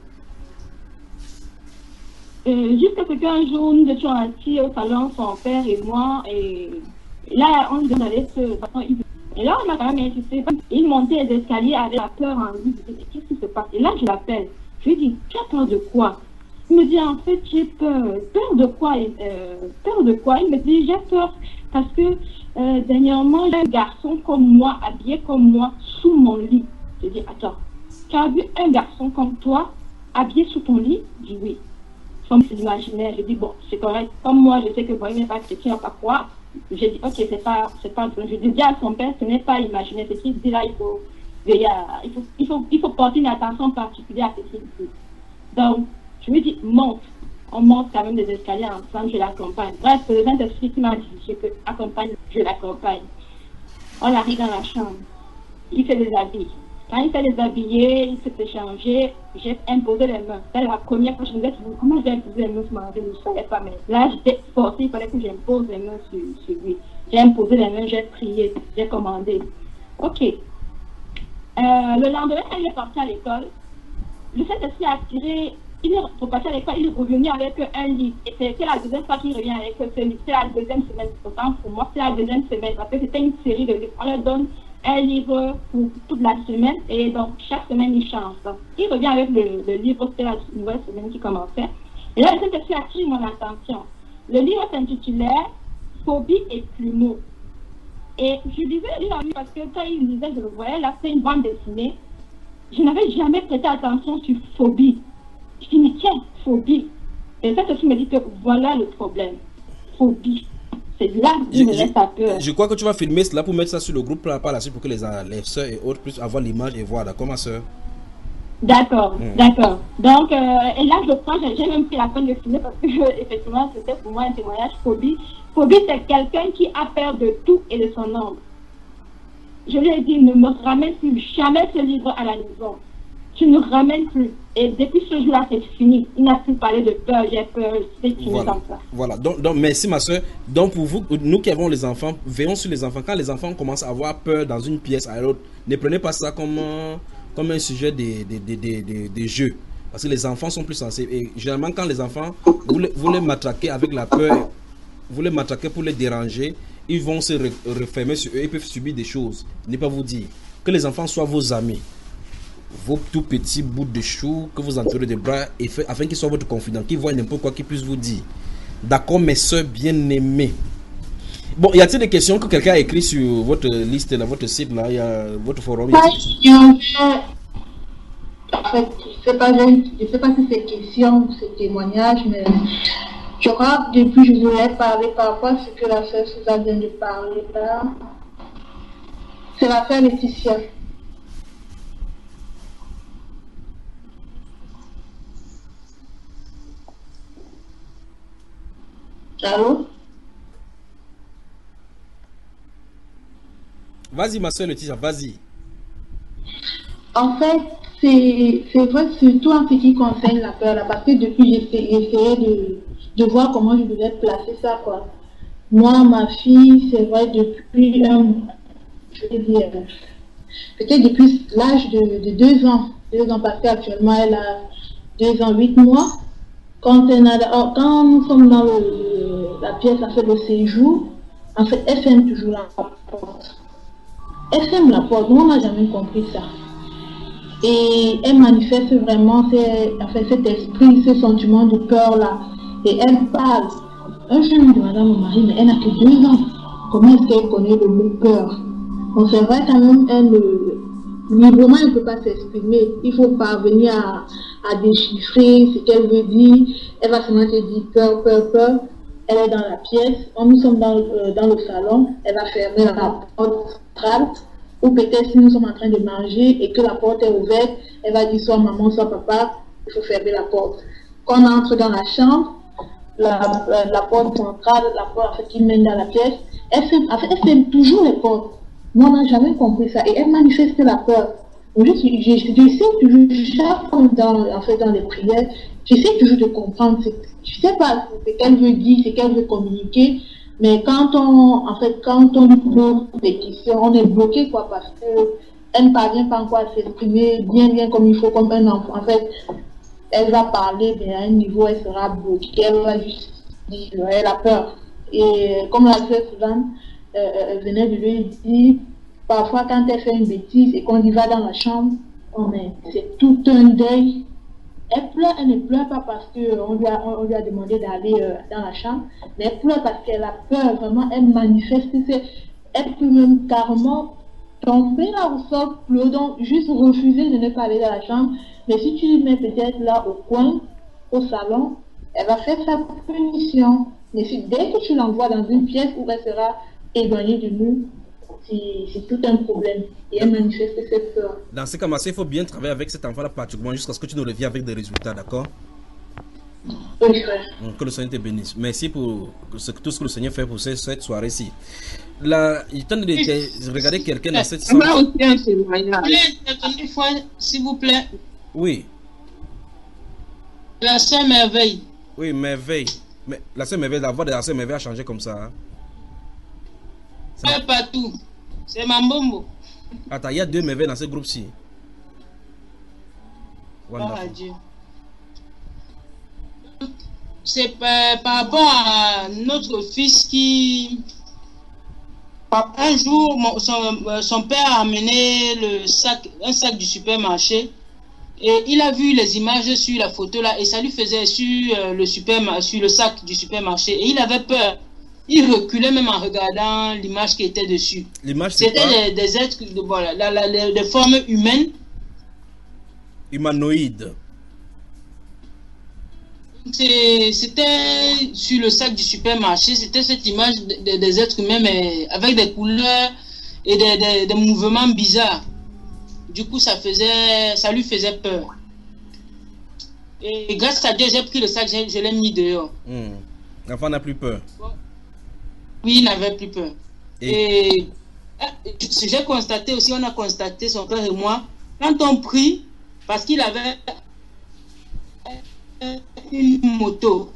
Jusqu'à ce qu'un jour, nous étions assis au salon, son père et moi, et là, on nous allait se... Et là, on a quand même insisté. Il montait les escaliers avec la peur en lui. Je me dis, qu'est-ce qui se passe? Et là, je l'appelle. Je lui dis, tu as peur de quoi? Il me dit, en fait, j'ai peur. Peur de quoi? Peur de quoi? Il me dit, j'ai peur parce que dernièrement, j'ai un garçon comme moi, habillé comme moi, sous mon lit. Je dis, attends, tu as vu un garçon comme toi, habillé sous ton lit? Il dit, oui. Comme c'est l'imaginaire, je dis, bon, c'est correct. Comme moi, je sais que vous n'êtes pas chrétien, pas quoi. J'ai dit, ok, c'est pas je dis à son père, ce n'est pas imaginaire. Ce qu'il dit là, il faut porter une attention particulière à ce qu'il dit. Donc, je lui dis, monte. On monte quand même des escaliers ensemble, je l'accompagne. Bref, le Saint-Esprit qui m'a dit, je l'accompagne. On arrive dans la chambre. Il fait des habits. Quand il fait les habiller, il s'est échangé, j'ai imposé les mains. C'est la première fois que je me disais, comment j'ai imposé les mains sur mari, je ne savais pas, mais là j'étais forcée, il fallait que j'impose les mains sur lui. J'ai imposé les mains, j'ai prié, j'ai commandé. Ok. Le lendemain, quand il est parti à l'école, le Saint-Esprit a attiré, il est reparti à l'école, il est revenu avec un livre. Et c'est la deuxième fois qu'il revient avec ce livre. C'est la deuxième semaine, pourtant pour moi, c'est la deuxième semaine, parce que c'était une série de livres. On leur donne un livre pour toute la semaine et donc chaque semaine il change. Donc, il revient avec le livre, c'était la nouvelle semaine qui commençait. Et là, le Saint-Esprit a attiré mon attention. Le livre s'intitulait Phobie et plumeau. Et je lisais le livre parce que quand il lisait, je le voyais, là c'est une bande dessinée. Je n'avais jamais prêté attention sur phobie. Je dis, mais tiens, phobie. Et le Saint-Esprit me dit que voilà le problème. Phobie. C'est là qu'il me laisse à peur. Je crois que tu vas filmer cela pour mettre ça sur le groupe par la suite pour que les soeurs et autres puissent avoir l'image et voir. D'accord, ma soeur? D'accord, d'accord. Donc, et là, je crois, j'ai même pris la peine de filmer parce que, effectivement, c'était pour moi un témoignage phobie. Phobie, c'est quelqu'un qui a peur de tout et de son ombre. Je lui ai dit, ne me ramène plus jamais ce livre à la maison. Tu ne ramènes plus. Et depuis ce jour-là, c'est fini. Il n'a plus parlé de peur, j'ai peur, c'est fini comme ça. Voilà, donc merci ma soeur. Donc pour vous, nous qui avons les enfants, veillons sur les enfants. Quand les enfants commencent à avoir peur dans une pièce à l'autre, ne prenez pas ça comme un sujet des jeux. Parce que les enfants sont plus sensibles. Et généralement, quand les enfants, vous les matraquez avec la peur, vous les matraquez pour les déranger, ils vont se refermer sur eux, ils peuvent subir des choses. Ne pas vous dire que les enfants soient vos amis. Vos tout petits bouts de chou que vous entourez de bras afin qu'ils soient votre confident, qu'ils voient n'importe quoi qu'ils puissent vous dire. D'accord, mes soeurs bien-aimées. Bon, y a-t-il des questions que quelqu'un a écrit sur votre liste, là, votre site, là, votre forum? En fait, je ne sais pas si c'est question ou c'est témoignage, mais je crois que depuis je voulais parler par rapport à ce que la sœur Suzanne vient de parler là. C'est l'affaire Laetitia. Allô? Vas-y, ma soeur Laetitia, vas-y. En fait, c'est vrai, surtout en ce qui concerne la peur, là, parce que depuis, j'essayais de voir comment je devais placer ça, quoi. Moi, ma fille, c'est vrai, depuis, je vais dire, peut-être depuis l'âge de 2 ans, parce qu'actuellement, elle a 2 ans, 8 mois. Quand nous sommes dans la pièce, à faire le séjour, en fait, elle ferme toujours la porte. Elle ferme la porte, nous, on n'a jamais compris ça. Et elle manifeste vraiment cet esprit, ce sentiment de peur-là. Et elle parle. Un jour, je demande à mon mari, mais elle n'a que 2 ans. Comment est-ce qu'elle connaît le mot peur? Donc c'est vrai quand même, librement, elle ne peut pas s'exprimer. Il faut parvenir à déchiffrer ce qu'elle veut dire. Elle va seulement te dire peur, peur, peur. Elle est dans la pièce. Nous sommes dans le salon. Elle va fermer la porte centrale. Ou peut-être si nous sommes en train de manger et que la porte est ouverte, elle va dire soit maman, soit papa, il faut fermer la porte. Quand on entre dans la chambre, la porte centrale, la porte en fait, qui mène dans la pièce, elle ferme toujours les portes. Moi, on n'a jamais compris ça. Et elle manifeste la peur. Donc, j'essaie toujours, chaque fois dans les prières, j'essaie toujours de comprendre. Je ne sais pas ce qu'elle veut dire, ce qu'elle veut communiquer. Mais quand on lui pose des questions, on est bloqué, quoi, parce qu'elle ne parvient pas encore à s'exprimer bien comme il faut, comme un enfant. En fait, elle va parler, mais à un niveau, elle sera bloquée. Elle va juste dire, elle a peur. Et comme la sœur Suzanne venait de lui dire, parfois quand elle fait une bêtise et qu'on y va dans la chambre, c'est tout un deuil. Elle pleure, elle ne pleure pas parce qu'on lui a demandé d'aller dans la chambre, mais elle pleure parce qu'elle a peur, vraiment, elle manifeste, elle peut même carrément tomber là au sol, pleurer, donc juste refuser de ne pas aller dans la chambre. Mais si tu lui mets peut-être là au coin, au salon, elle va faire sa punition. Mais dès que tu l'envoies dans une pièce où elle sera éloignée de nous, c'est tout un problème. Et elle manifeste cette peur. Dans ce cas, il faut bien travailler avec cet enfant-là particulièrement jusqu'à ce que tu nous reviennes avec des résultats, d'accord? Oui, frère. Que le Seigneur te bénisse. Merci pour tout ce que le Seigneur fait pour cette soirée-ci. Là, il tente de regarder quelqu'un dans cette soirée. Moi aussi un témoignage. Une fois, s'il vous plaît. Oui. La sœur Merveille. Oui, Merveille. Mais la sœur Merveille, la voix de la sœur Merveille a changé comme ça. Hein? Pas tout. C'est Mambombo. Attends, il y a 2 Merveilles dans ce groupe-ci. Dieu. C'est par rapport à notre fils qui... Un jour, son père a amené un sac du supermarché et il a vu les images sur la photo là et ça lui faisait sur le sac du supermarché et il avait peur. Il reculait même en regardant l'image qui était dessus. L'image, c'était des êtres, des formes humaines. Humanoïdes. C'était sur le sac du supermarché, c'était cette image des êtres humains mais avec des couleurs et des mouvements bizarres. Du coup, ça lui faisait peur. Et grâce à Dieu, j'ai pris le sac, je l'ai mis dehors. L'enfant n'a plus peur. Oui, il n'avait plus peur. Et j'ai constaté aussi, on a constaté, son frère et moi, quand on prie, parce qu'il avait une moto,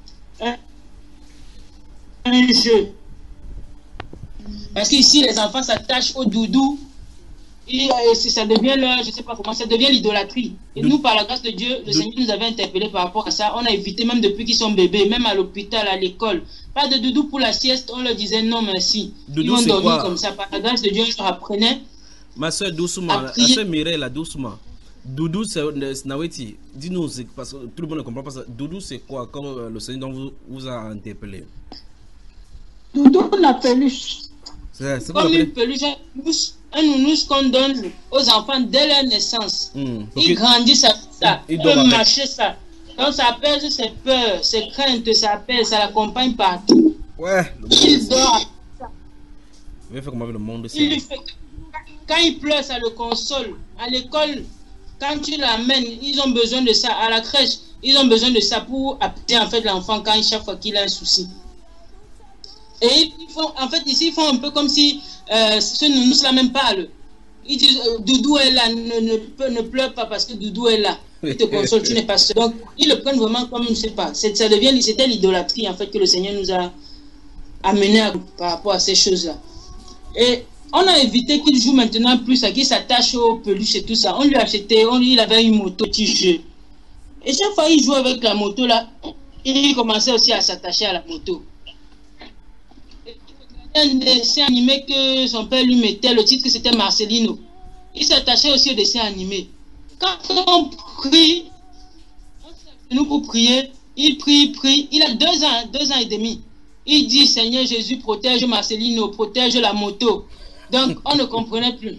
un jeu. Parce qu'ici, les enfants s'attachent au doudou. Et ça devient leur, je sais pas comment, ça devient l'idolâtrie. Et nous, par la grâce de Dieu, le Seigneur nous avait interpellés par rapport à ça. On a évité même depuis qu'ils sont bébés, même à l'hôpital, à l'école. Pas de doudou pour la sieste, on leur disait non merci. Doudou, ils vont dormir comme ça. Par la grâce de Dieu, on leur apprenait. Ma soeur, doucement, la soeur Mireille, là, doucement. Doudou, c'est Naweti. Dis-nous, parce que tout le monde ne comprend pas ça. Doudou, c'est quoi, comme le Seigneur vous a interpellé? Doudou, la peluche. C'est comme une peluche, un nounours qu'on donne aux enfants dès leur naissance. Ils grandissent à ça, ils peuvent marcher ça. Donc ça pèse ses peurs, ses craintes, ça pèse, ça l'accompagne partout. Ouais. Il dort. Il va faire comme avec le monde. Quand il pleure, ça le console. À l'école, quand tu l'amènes, ils ont besoin de ça. À la crèche, ils ont besoin de ça pour appeler en fait l'enfant chaque fois qu'il a un souci. Et ils font, en fait, ici, ils font un peu comme si ce nounours-là même parle. Ils disent, Doudou est là, ne pleure pas parce que Doudou est là. Il te console, tu n'es pas seul. Donc, ils le prennent vraiment comme, je ne sais pas, c'était l'idolâtrie, en fait, que le Seigneur nous a amené par rapport à ces choses-là. Et on a évité qu'il joue maintenant plus, qu'il s'attache aux peluches et tout ça. On lui a acheté, il avait une moto, petit jeu. Et chaque fois qu'il joue avec la moto, là, il commençait aussi à s'attacher à la moto. Un dessin animé que son père lui mettait, le titre c'était Marcelino. Il s'attachait aussi au dessin animé. Quand on prie, nous pour prier, il prie, il a 2 ans et demi. Il dit, Seigneur Jésus, protège Marcelino, protège la moto. Donc, on ne comprenait plus.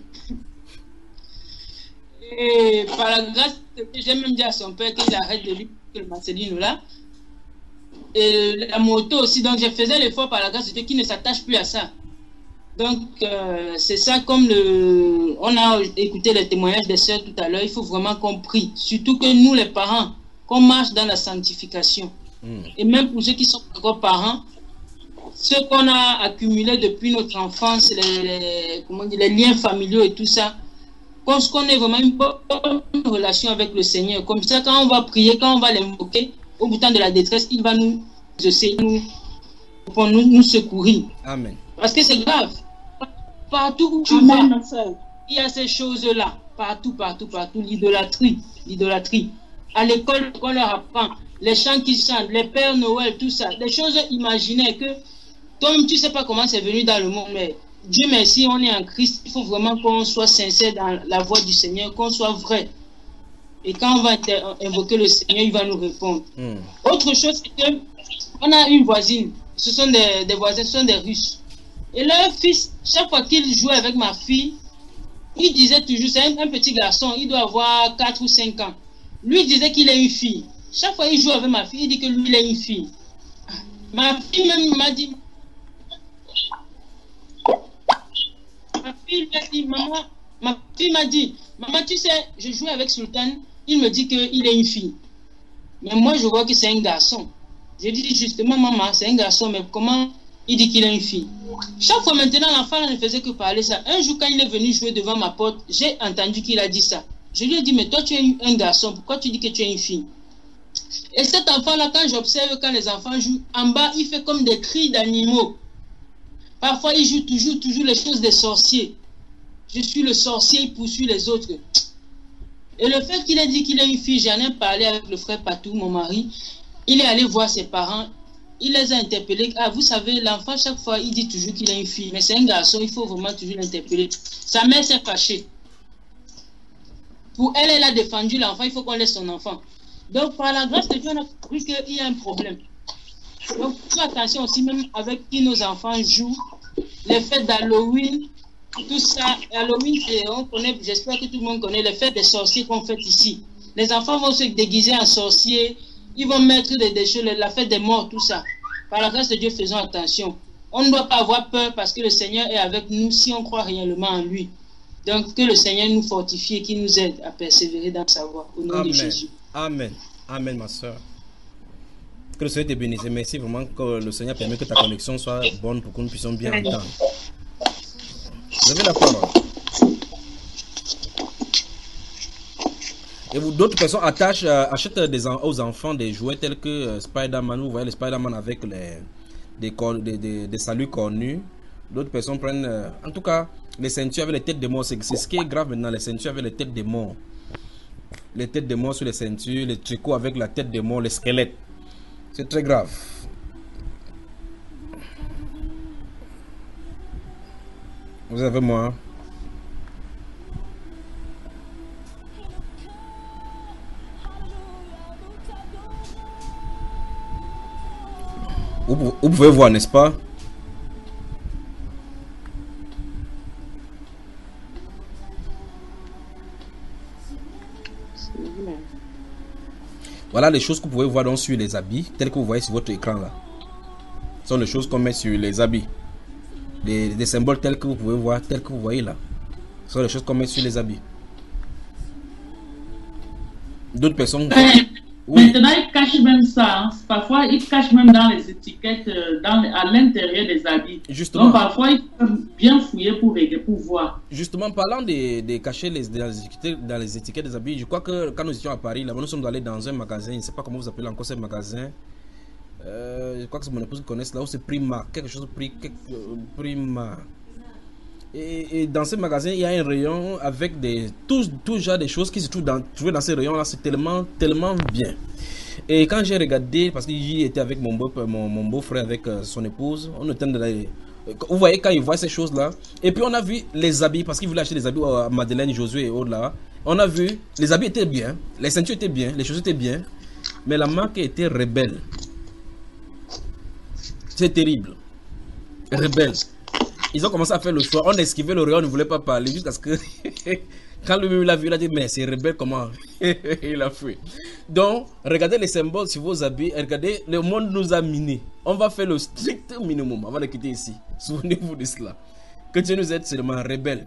Et par la grâce, j'ai même dit à son père qu'il arrête de lui le Marcelino là. Et la moto aussi, donc je faisais l'effort par la grâce de Dieu qui ne s'attache plus à ça. Donc c'est ça, comme on a écouté les témoignages des sœurs tout à l'heure, il faut vraiment qu'on prie, surtout que nous les parents, qu'on marche dans la sanctification. Et même pour ceux qui sont encore parents, ce qu'on a accumulé depuis notre enfance, les liens familiaux et tout ça, qu'on ait vraiment une bonne relation avec le Seigneur. Comme ça, quand on va prier, quand on va l'invoquer, au bout de la détresse, il va nous secourir. Amen. Parce que c'est grave. Partout où tu vas, il y a ces choses-là. Partout. L'idolâtrie. À l'école, on leur apprend. Les chants qu'ils chantent, les Pères Noël, tout ça. Des choses imaginaires que toi-même, tu ne sais pas comment c'est venu dans le monde. Mais Dieu merci, on est en Christ. Il faut vraiment qu'on soit sincère dans la voix du Seigneur, qu'on soit vrai. Et quand on va invoquer le Seigneur, il va nous répondre. Autre chose, c'est que on a une voisine. Ce sont des voisins, ce sont des Russes. Et leur fils, chaque fois qu'il jouait avec ma fille, il disait toujours, c'est un petit garçon, il doit avoir 4 ou 5 ans. Lui, il disait qu'il est une fille. Chaque fois qu'il joue avec ma fille, il dit que lui, il est une fille. Ma fille même m'a dit, ma fille m'a dit, maman, tu sais, je joue avec Sultan, il me dit qu'il est une fille. Mais moi, je vois que c'est un garçon. J'ai dit justement, maman, c'est un garçon, mais comment il dit qu'il est une fille? Chaque fois maintenant, l'enfant ne faisait que parler ça. Un jour, quand il est venu jouer devant ma porte, j'ai entendu qu'il a dit ça. Je lui ai dit, mais toi, tu es un garçon, pourquoi tu dis que tu es une fille? Et cet enfant-là, quand j'observe, quand les enfants jouent, en bas, il fait comme des cris d'animaux. Parfois, il joue toujours les choses des sorciers. Je suis le sorcier, il poursuit les autres. Et le fait qu'il ait dit qu'il est une fille, j'en ai parlé avec le frère Patou, mon mari. Il est allé voir ses parents. Il les a interpellés. Ah, vous savez, l'enfant, chaque fois, il dit toujours qu'il est une fille. Mais c'est un garçon, il faut vraiment toujours l'interpeller. Sa mère s'est fâchée. Pour elle, elle a défendu l'enfant, il faut qu'on laisse son enfant. Donc, par la grâce de Dieu, on a compris qu'il y a un problème. Donc, faites attention aussi, même avec qui nos enfants jouent. Les fêtes d'Halloween, tout ça. Halloween, on connaît, j'espère que tout le monde connaît les fêtes des sorciers qu'on fait ici. Les enfants vont se déguiser en sorciers, ils vont mettre des choses, la fête des morts, tout ça. Par la grâce de Dieu, faisons attention. On ne doit pas avoir peur parce que le Seigneur est avec nous si on croit réellement en lui. Donc, que le Seigneur nous fortifie et qu'il nous aide à persévérer dans sa voie. Au nom de Jésus. Amen. Amen, ma soeur. Que le Seigneur te bénisse. Merci vraiment que le Seigneur permet que ta connexion soit bonne pour que nous puissions bien entendre. Vous avez la parole. Et vous, d'autres personnes achètent aux enfants des jouets tels que Spider-Man. Vous voyez les Spider-Man avec des saluts cornus. D'autres personnes prennent, en tout cas, les ceintures avec les têtes de morts. C'est ce qui est grave maintenant, les ceintures avec les têtes de morts. Les têtes de morts sur les ceintures, les tricots avec la tête de mort, les squelettes. C'est très grave. Vous avez moi. Vous pouvez voir, n'est-ce pas? Voilà les choses que vous pouvez voir donc sur les habits, telles que vous voyez sur votre écran là. Ce sont les choses qu'on met sur les habits. Des symboles tels que vous pouvez voir, tels que vous voyez là. Ce sont les choses qu'on met sur les habits. D'autres personnes... Maintenant, ils cachent même ça. Hein. Parfois, ils cachent même dans les étiquettes, à l'intérieur des habits. Justement. Donc, parfois, ils peuvent bien fouiller pour voir. Justement, parlant de cacher dans les étiquettes des habits, je crois que quand nous étions à Paris, là, nous sommes allés dans un magasin, je ne sais pas comment vous appelez encore ce magasin. Je crois que c'est mon épouse qui connaît là où c'est Prima, quelque chose Prima. Et dans ce magasin, il y a un rayon avec tout genre de choses qui se trouvent dans ce rayon là, c'est tellement bien. Et quand j'ai regardé, parce que j'y étais avec mon beau-frère avec son épouse, on était vous voyez quand ils voient ces choses là, et puis on a vu les habits, parce qu'ils voulaient acheter des habits à Madeleine, Josué et autres là, on a vu, les habits étaient bien, les ceintures étaient bien, les chaussures étaient bien, mais la marque était Rebelle. C'est terrible. Rebelle. Ils ont commencé à faire le choix. On esquivait le rayon, on ne voulait pas parler jusqu'à ce que quand lui-même l'a vu, il a dit mais c'est Rebelle comment. Il a fait. Donc regardez les symboles sur vos habits. Regardez, le monde nous a minés. On va faire le strict minimum avant de quitter ici. Souvenez-vous de cela. Que Dieu nous aide seulement. Rebelle.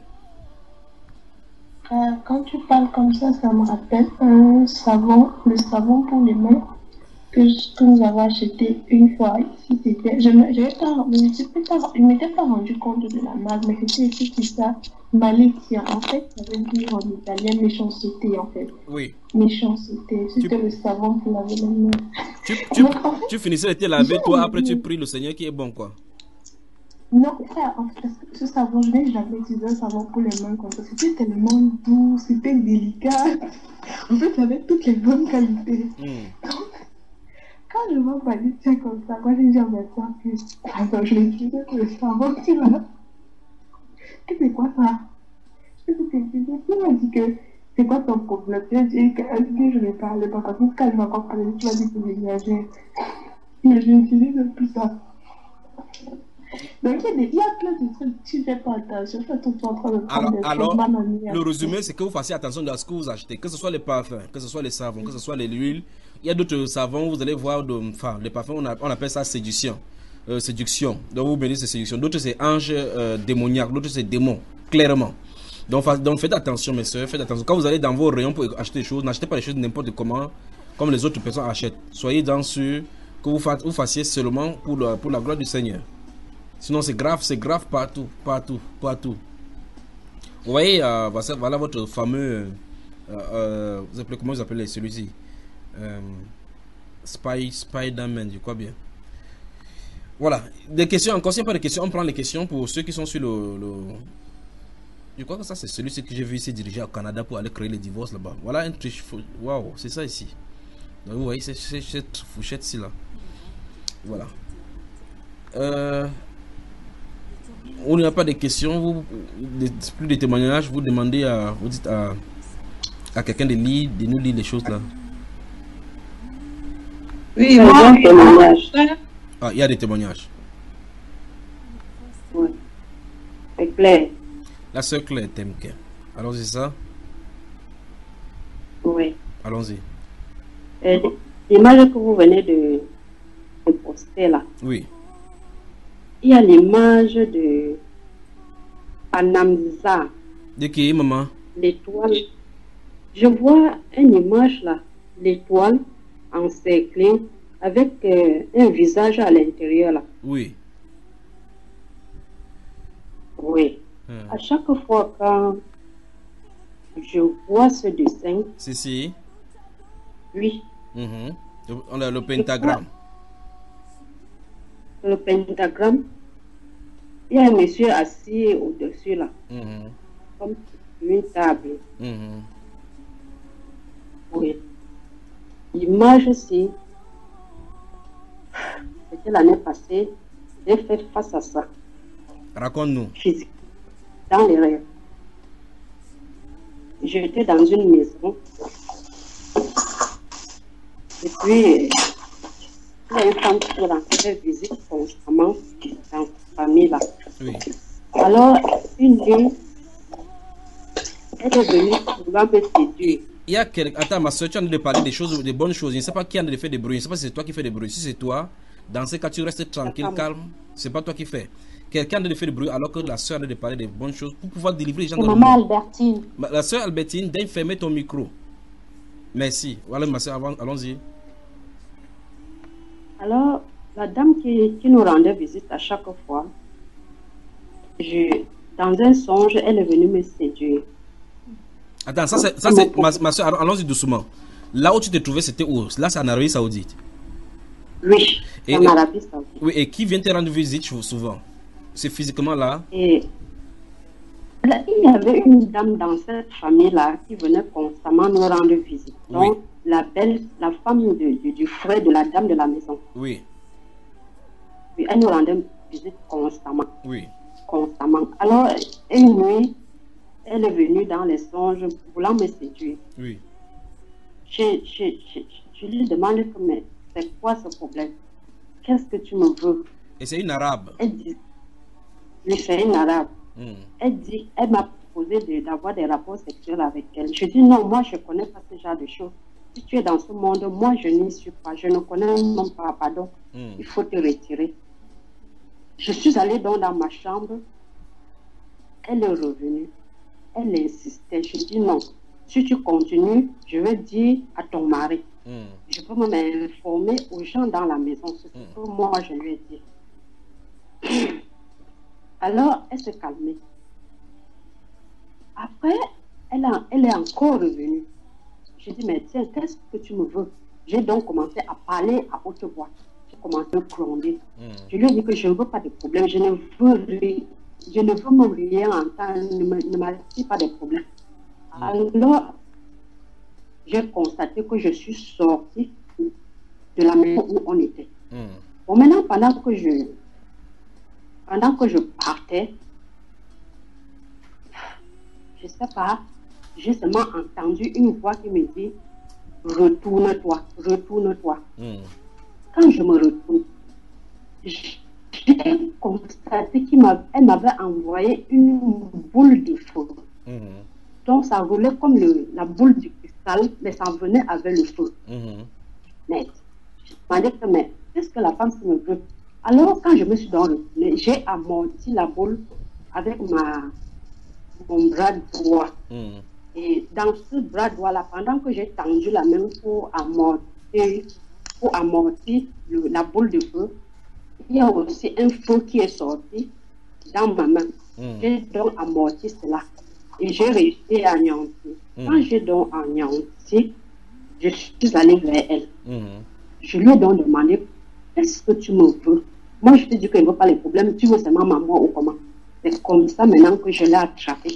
Quand tu parles comme ça me rappelle un savon, le savon pour les mains que nous avons acheté une fois ici. Je ne m'étais pas rendu compte de la marque, mais c'était écrit ça, Malicia. En fait, ça veut dire en italien méchanceté, en fait. Oui. Méchanceté. C'était le savon pour laver les mains. Tu finissais de te laver, toi, après tu pries le Seigneur qui est bon, quoi. Non, ça, en fait, ce savon, je n'ai jamais utilisé un savon pour les mains comme ça. C'était tellement doux, c'était délicat. En fait, ça avait toutes les bonnes qualités. Donc, quand je vois Malicia comme ça, moi j'ai dit à ma soeur que attends, je l'ai utilisé pour le savon, tu vois. Et c'est quoi ça? Je sais que tu m'as dit que c'est quoi ton problème? Tu as dit que je ne parlais pas parce que quand elle m'a encore parlé, tu m'as dit que j'exagère. Mais je n'utilise plus ça. Donc il y a plein de trucs, tu ne fais pas attention, je fais tout le temps en train de prendre des alors manière. Le résumé, c'est que vous fassiez attention à ce que vous achetez, que ce soit les parfums, que ce soit les savons, que ce soit les huiles. Il y a d'autres savons, vous allez voir, les parfums, on appelle ça séduction. Donc vous bénissez séduction. D'autres c'est ange démoniaque, d'autres c'est démon, clairement. Donc faites attention, mes soeurs, faites attention. Quand vous allez dans vos rayons pour acheter des choses, n'achetez pas les choses n'importe comment, comme les autres personnes achètent. Soyez dans ce que vous fassiez seulement pour la gloire du Seigneur. Sinon c'est grave partout. Vous voyez, voilà votre fameux, vous appelez, comment vous appelez celui-ci? Spider-Man, je crois bien. Voilà, des questions encore, s'il n'y a pas de questions, on prend les questions pour ceux qui sont sur le... Je crois que ça c'est celui-ci que j'ai vu ici diriger au Canada pour aller créer les divorces là-bas. Voilà un triche, waouh, c'est ça ici. Donc vous voyez, c'est cette fourchette-ci là. Voilà. On n'a pas de questions, plus de témoignages, vous demandez vous dites à quelqu'un de nous lire les choses là. Oui, moi, témoignage. Ah, il y a des témoignages. Oui. C'est clair. La sœur Claire Temke. Allons-y, ça? Oui. Allons-y. L'image que vous venez de poster là. Oui. Il y a l'image de Anamza. De qui, maman? L'étoile. Je vois une image là. L'étoile encerclée avec un visage à l'intérieur là. Oui. Oui. À chaque fois quand je vois ce dessin. Si. Oui. On a le pentagramme. Le pentagramme. Il y a un monsieur assis au-dessus là. Comme une table. Oui. L'image aussi. C'était l'année passée. J'ai fait face à ça. Raconte-nous. Physique. Dans les rêves. J'étais dans une maison. Et puis, il y a une femme qui rendait visite constamment dans cette famille-là. Oui. Alors, une nuit, elle est venue vouloir me séduire. Il y a quelqu'un. Attends, ma soeur, tu as envie de parler des choses, des bonnes choses. Je ne sais pas qui a envie de faire des bruits. Je ne sais pas si c'est toi qui fais des bruits. Si c'est toi, dans ce cas, tu restes tranquille, calme. C'est pas toi qui fais. Quelqu'un a envie de faire des bruits alors que la soeur a envie de parler des bonnes choses pour pouvoir délivrer les gens. Maman Albertine. La soeur Albertine, fermez ton micro. Merci. Voilà, ma soeur, allons-y. Alors, la dame qui nous rendait visite à chaque fois, dans un songe, elle est venue me séduire. Attends, ça c'est ma soeur, allons-y doucement. Là où tu te trouvais, c'était où? Là, c'est en Arabie Saoudite. Oui, en Arabie Saoudite. Oui, et qui vient te rendre visite souvent? C'est physiquement là? Et là, il y avait une dame dans cette famille-là qui venait constamment nous rendre visite. Donc, la femme du frère de la dame de la maison. Oui. Oui, elle nous rendait visite constamment. Oui. Constamment. Alors, une nuit, elle est venue dans les songes voulant me séduire. Oui. Je lui demande mais c'est quoi ce problème? Qu'est-ce que tu me veux? Et c'est une arabe? Elle dit, oui, c'est une arabe. Elle m'a proposé d'avoir des rapports sexuels avec elle. Je dis non, moi je ne connais pas ce genre de choses. Si tu es dans ce monde, moi je n'y suis pas. Je ne connais même pas, pardon. Il faut te retirer. Je suis allée donc dans ma chambre. Elle est revenue. Elle insistait. Je dis non. Si tu continues, je vais dire à ton mari. Je peux m'informer aux gens dans la maison. C'est ce que moi je lui ai dit. Alors, elle s'est calmée. Après, elle est encore revenue. J'ai dit, mais tiens, qu'est-ce que tu me veux? J'ai donc commencé à parler à haute voix. J'ai commencé à gronder. Je lui ai dit que je ne veux pas de problème. Je ne veux même rien entendre. Ne m'attire pas de problème. Alors, j'ai constaté que je suis sortie de la maison où on était. Bon, maintenant, pendant que je partais, je ne sais pas, j'ai seulement entendu une voix qui me dit « Retourne-toi, retourne-toi ». Quand je me retourne, j'ai constaté qu'elle m'avait envoyé une boule de feu. Donc ça roulait comme la boule du cristal, mais ça venait avec le feu. Mais je me demandais que, mais qu'est-ce que la femme me veut? Alors, quand je me suis retournée, j'ai amorti la boule avec mon bras droit. Et dans ce bras droit-là, pendant que j'ai tendu la main pour amortir la boule de feu, il y a aussi un feu qui est sorti dans ma main. J'ai donc amorti cela. Et j'ai réussi à anéantir. Quand j'ai donc anéanti, je suis allée vers elle. Je lui ai donc demandé, qu'est-ce que tu me veux? Moi, je te dis qu'il ne veut pas les problèmes. Tu veux seulement maman ou comment? C'est comme ça maintenant que je l'ai attrapé.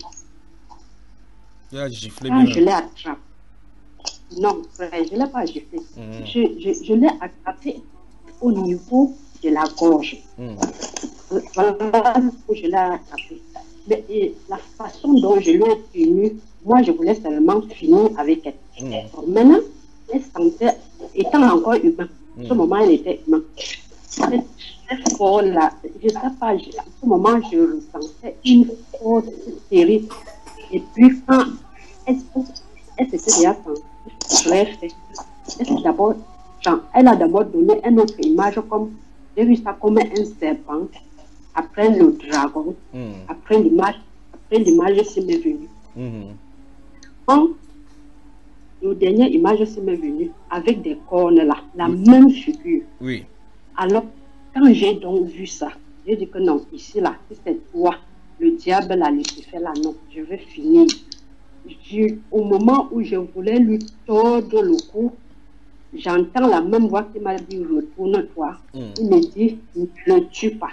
Quand je l'ai attrapé. Non, frère, je ne l'ai pas giflé. Je l'ai attrapé au niveau de la gorge. Voilà où je l'ai attrapé. Mais la façon dont je lui ai tenu, moi, je voulais seulement finir avec elle. Maintenant, elle sentait, étant encore humain, à ce moment, elle était humaine. Cette force là, je ne sais pas, à ce moment, je ressentais une force terrible. Et puis, quand elle s'était déjà sentie, elle a d'abord donné une autre image, comme, j'ai vu ça comme un serpent, après le dragon, après l'image, c'est m'est venue. Quand la dernière image c'est m'est venue, avec des cornes là, la même figure. Alors, quand j'ai donc vu ça, j'ai dit que non, ici là, si c'est toi, le diable là, Lucifer là, non, je vais finir. Au moment où je voulais lui tordre le cou, j'entends la même voix qui m'a dit retourne-toi. Il me dit ne le tue pas.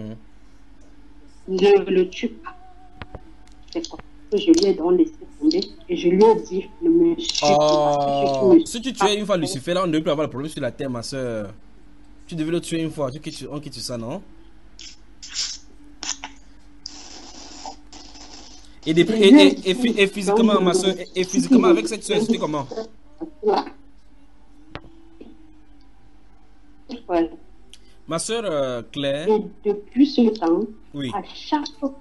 Ne le tue pas. C'est comme ça que je lui ai donc laissé tomber et je lui ai dit ne me tue pas. Si tu tuais une fois Lucifer, là, on ne devait plus avoir le problème sur la terre, ma soeur. Tu devais le tuer une fois. On quitte ça, non? Et physiquement, ma soeur, et physiquement, avec cette soeur, c'était comment? Ma soeur Claire. Et depuis ce temps, à chaque fois,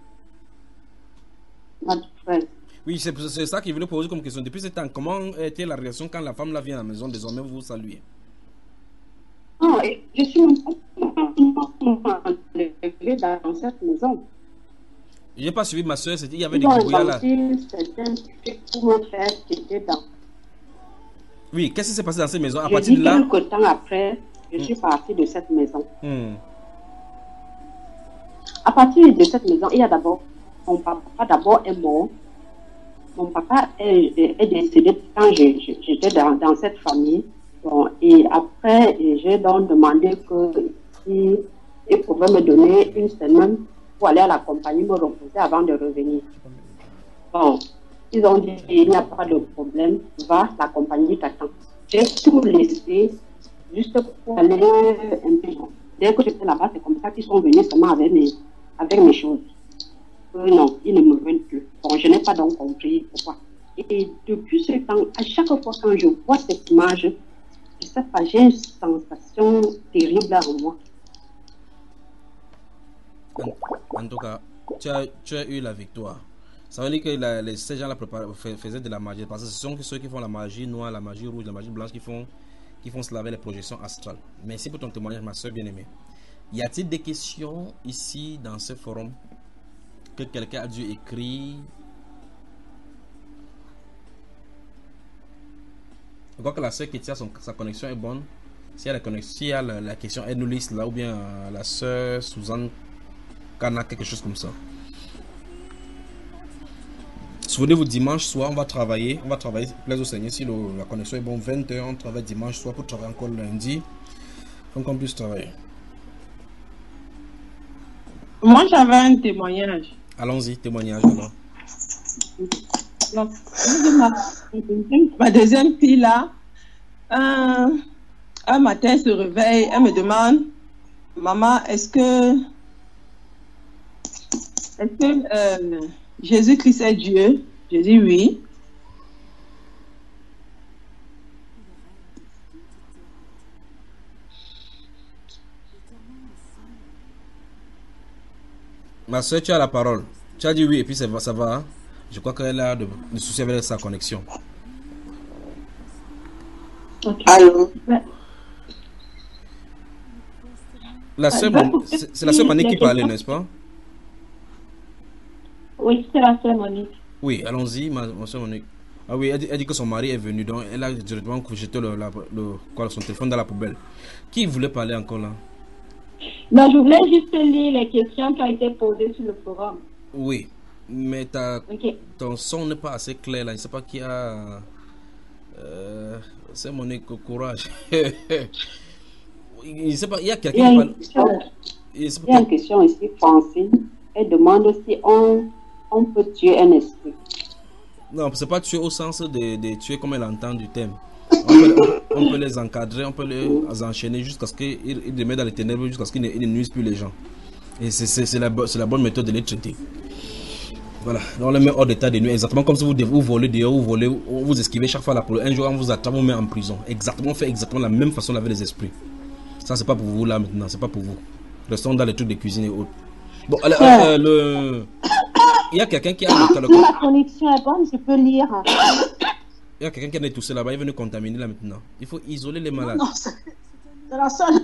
oui, c'est ça qu'il voulait poser comme question. Depuis ce temps, comment était la réaction quand la femme là vient à la maison? Désormais, vous saluez. Je suis dans cette maison. Je n'ai pas suivi ma soeur, il y avait des gribouillards là. Oui, qu'est-ce qui s'est passé dans cette maison? À partir de là. Quelques temps après, Je suis partie de cette maison. Hmm. À partir de cette maison, il y a d'abord, mon papa d'abord est mort. Mon papa est décédé quand j'étais dans cette famille. Bon, et après, j'ai donc demandé qu'il pouvait me donner une semaine pour aller à la compagnie me reposer avant de revenir. Bon, ils ont dit il n'y a pas de problème, va, la compagnie t'attend. J'ai tout laissé juste pour aller un peu. Dès que j'étais là-bas, c'est comme ça qu'ils sont venus seulement avec mes choses. Non, ils ne me veulent plus. Bon, je n'ai pas donc compris pourquoi. Et depuis ce temps, à chaque fois quand je vois cette image, je sais pas, j'ai une sensation terrible en moi. En tout cas, tu as eu la victoire. Ça veut dire que ces gens-là faisaient de la magie. Parce que ce sont ceux qui font la magie noire, la magie rouge, la magie blanche qui font cela avec les projections astrales. Merci pour ton témoignage, ma soeur bien-aimée. Y a-t-il des questions ici dans ce forum que quelqu'un a dû écrire? Je crois que la soeur Ketia, sa connexion est bonne. Si la question est nous liste là, ou bien la soeur Suzanne Kana, quelque chose comme ça. Souvenez-vous, dimanche soir, on va travailler, plaise au Seigneur, si la connexion est bonne, 20h, on travaille dimanche soir pour travailler encore lundi, donc on puisse travailler. Moi, j'avais un témoignage. Allons-y, témoignage alors. Donc, ma deuxième fille là, un matin, elle se réveille, elle me demande, maman, est-ce que Jésus-Christ est Dieu? Je dis oui. Ma soeur, tu as la parole. Tu as dit oui et puis ça va. Hein? Je crois qu'elle a des soucis avec sa connexion. Okay. Allô? C'est la soeur Monique qui parlait, n'est-ce pas? Oui, c'est la soeur Monique. Oui, allons-y, ma soeur Monique. Ah oui, elle dit que son mari est venu, donc elle a directement jeté son téléphone dans la poubelle. Qui voulait parler encore là? Non, je voulais juste lire les questions qui ont été posées sur le forum. Oui, mais ton son n'est pas assez clair là. Je ne sais pas qui a... c'est Monique, courage. Je ne sais pas, il y a quelqu'un qui parle... Il y a une question ici, Francine. Elle demande si on peut tuer un esprit. Non, c'est pas tuer au sens de tuer comme elle entend du thème. On peut les encadrer, on peut les enchaîner jusqu'à ce qu'ils les mettent dans les ténèbres, jusqu'à ce qu'ils ne nuisent plus les gens. Et c'est la bonne méthode de les traiter. Voilà, on les met hors d'état de nuit, exactement comme si vous volez dehors, vous esquivez chaque fois la police. Un jour, on vous attrape, on vous met en prison. On fait exactement la même façon avec les esprits. Ça, c'est pas pour vous là maintenant, c'est pas pour vous. Restons dans les trucs de cuisine et autres. Bon, alors, il y a quelqu'un qui a la connexion est bonne, je peux lire. Il y a quelqu'un qui est toussé là-bas, il est venu contaminer là maintenant. Il faut isoler les malades. Non, c'est la seule.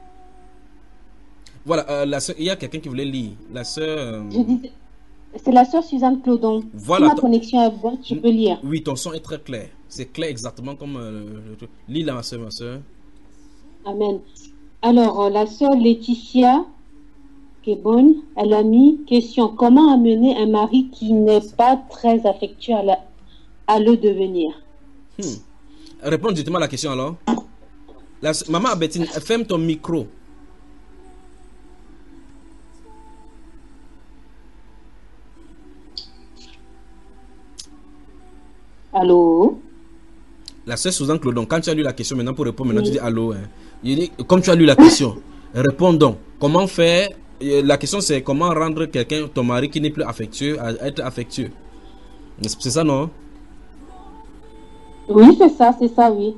Voilà, il y a quelqu'un qui voulait lire. La sœur. C'est la sœur Suzanne Clodon. Voilà. Si ma connexion est bonne, je peux lire. Oui, ton son est très clair. C'est clair exactement comme le truc. Lis là, ma sœur. Amen. Alors, la sœur Laetitia Kebon, elle a mis question: comment amener un mari qui n'est pas très affectueux à le devenir? Réponds directement à la question alors. Maman Abetine, ferme ton micro. Allô? La sœur Suzanne Clodon, quand tu as lu la question, maintenant pour répondre, maintenant tu dis allô. Hein. Il dit, comme tu as lu la question, réponds donc. Comment faire? La question c'est comment rendre quelqu'un, ton mari qui n'est plus affectueux, à être affectueux. C'est ça, non? Oui, c'est ça, oui.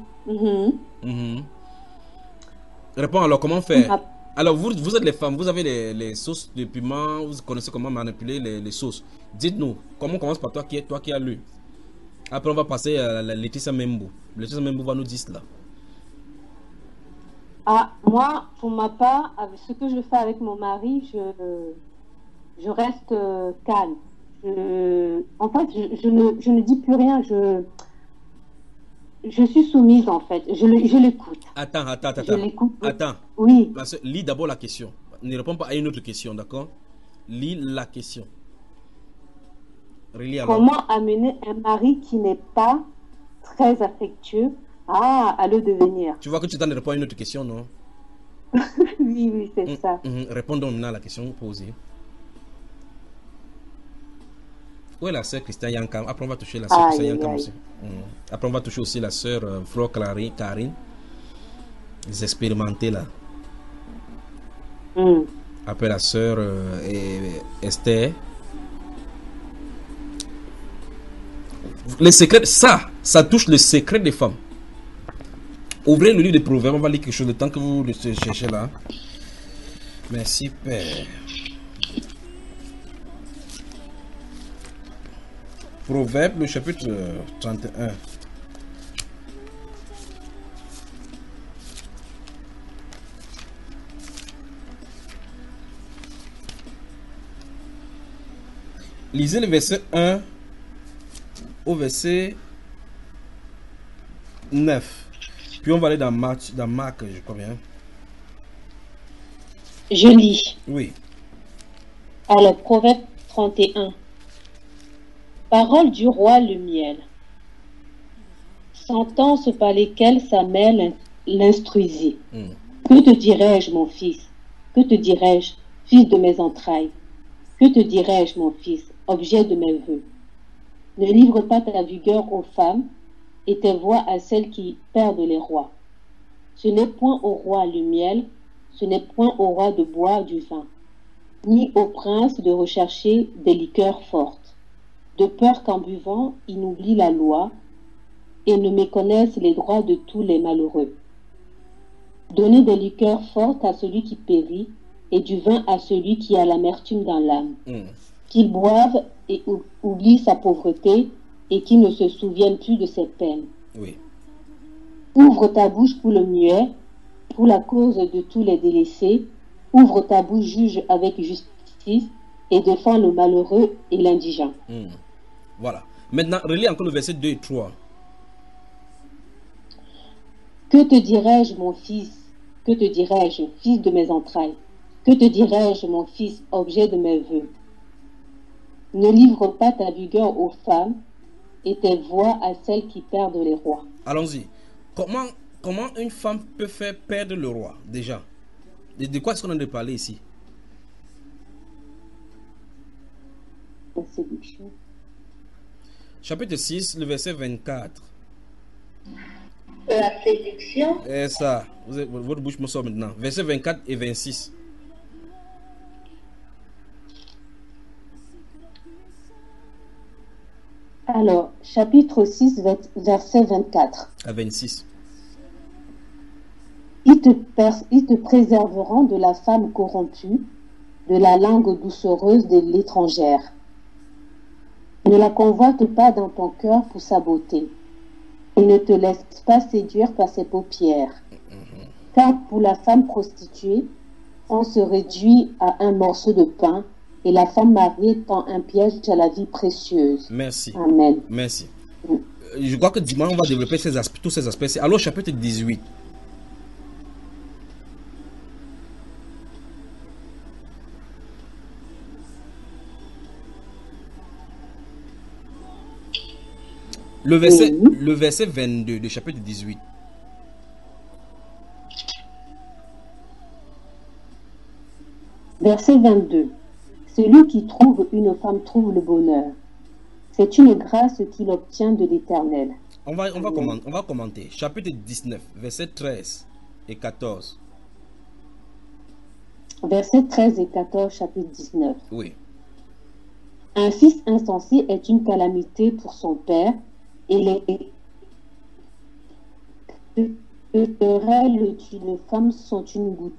Réponds alors, comment faire? Alors, vous êtes les femmes, vous avez les sauces de piment, vous connaissez comment manipuler les sauces. Dites-nous, comment on commence par toi qui as lu? Après, on va passer à la Laetitia Membo. Laetitia Membo va nous dire cela. Ah, moi, pour ma part, avec ce que je fais avec mon mari, je reste calme. En fait, je ne dis plus rien. Je suis soumise en fait. Je l'écoute. Attends. Je l'écoute. Attends. Oui. Ma soeur, lis d'abord la question. Ne réponds pas à une autre question, d'accord? Lis la question. Relis alors. Comment amener un mari qui n'est pas très affectueux à le devenir? Tu vois que tu t'en réponds à une autre question, non? Oui, c'est ça. Réponds donc maintenant à la question posée. Où est la sœur Christiane Yankam? Après, on va toucher la sœur Christiane Yankam aussi. Après, on va toucher aussi la sœur Flo Karine. Les expérimentés là. Après, la sœur Esther. Les secrets, ça touche le secret des femmes. Ouvrez le livre des Proverbes, on va lire quelque chose le temps que vous le cherchez là. Merci, Père. Proverbe, le chapitre 31. Lisez le verset 1 au verset 9. Puis on va aller dans Marc, je crois bien. Je lis. Oui. Alors, Proverbe 31. Parole du roi le miel. Sentences par lesquelles sa mère l'instruisit. Que te dirais-je, mon fils? Que te dirais-je, fils de mes entrailles? Que te dirais-je, mon fils, objet de mes vœux? Ne livre pas ta vigueur aux femmes et tes voix à celles qui perdent les rois. Ce n'est point au roi le miel, ce n'est point au roi de boire du vin, ni au prince de rechercher des liqueurs fortes, de peur qu'en buvant, il n'oublie la loi et ne méconnaisse les droits de tous les malheureux. Donnez des liqueurs fortes à celui qui périt et du vin à celui qui a l'amertume dans l'âme. Qu'il boive et oublie sa pauvreté et qu'il ne se souvienne plus de ses peines. Oui. Ouvre ta bouche pour le muet, pour la cause de tous les délaissés. Ouvre ta bouche, juge avec justice et défends le malheureux et l'indigent. Voilà. Maintenant, relis encore le verset 2 et 3. Que te dirais-je, mon fils? Que te dirais-je, fils de mes entrailles? Que te dirais-je, mon fils, objet de mes vœux? Ne livre pas ta vigueur aux femmes et tes voix à celles qui perdent les rois. Allons-y. Comment une femme peut faire perdre le roi, déjà? De quoi est-ce qu'on a de parler ici? La séduction. Chapitre 6, le verset 24. La séduction. Et ça, votre bouche me sort maintenant. Verset 24 et 26. Alors, chapitre 6, verset 24. À 26. Ils te préserveront de la femme corrompue, de la langue doucereuse de l'étrangère. Ne la convoite pas dans ton cœur pour sa beauté, et ne te laisse pas séduire par ses paupières. Car pour la femme prostituée, on se réduit à un morceau de pain, et la femme mariée tend un piège à la vie précieuse. Merci. Amen. Merci. Je crois que dimanche, on va développer tous ces aspects. Alors, chapitre 18. Le verset 22 du chapitre 18. Verset 22. Celui qui trouve une femme trouve le bonheur. C'est une grâce qu'il obtient de l'Éternel. On va commenter. Chapitre 19, verset 13 et 14. Verset 13 et 14, chapitre 19. Oui. Un fils insensé est une calamité pour son père, et les querelles d'une femme sont une goutte.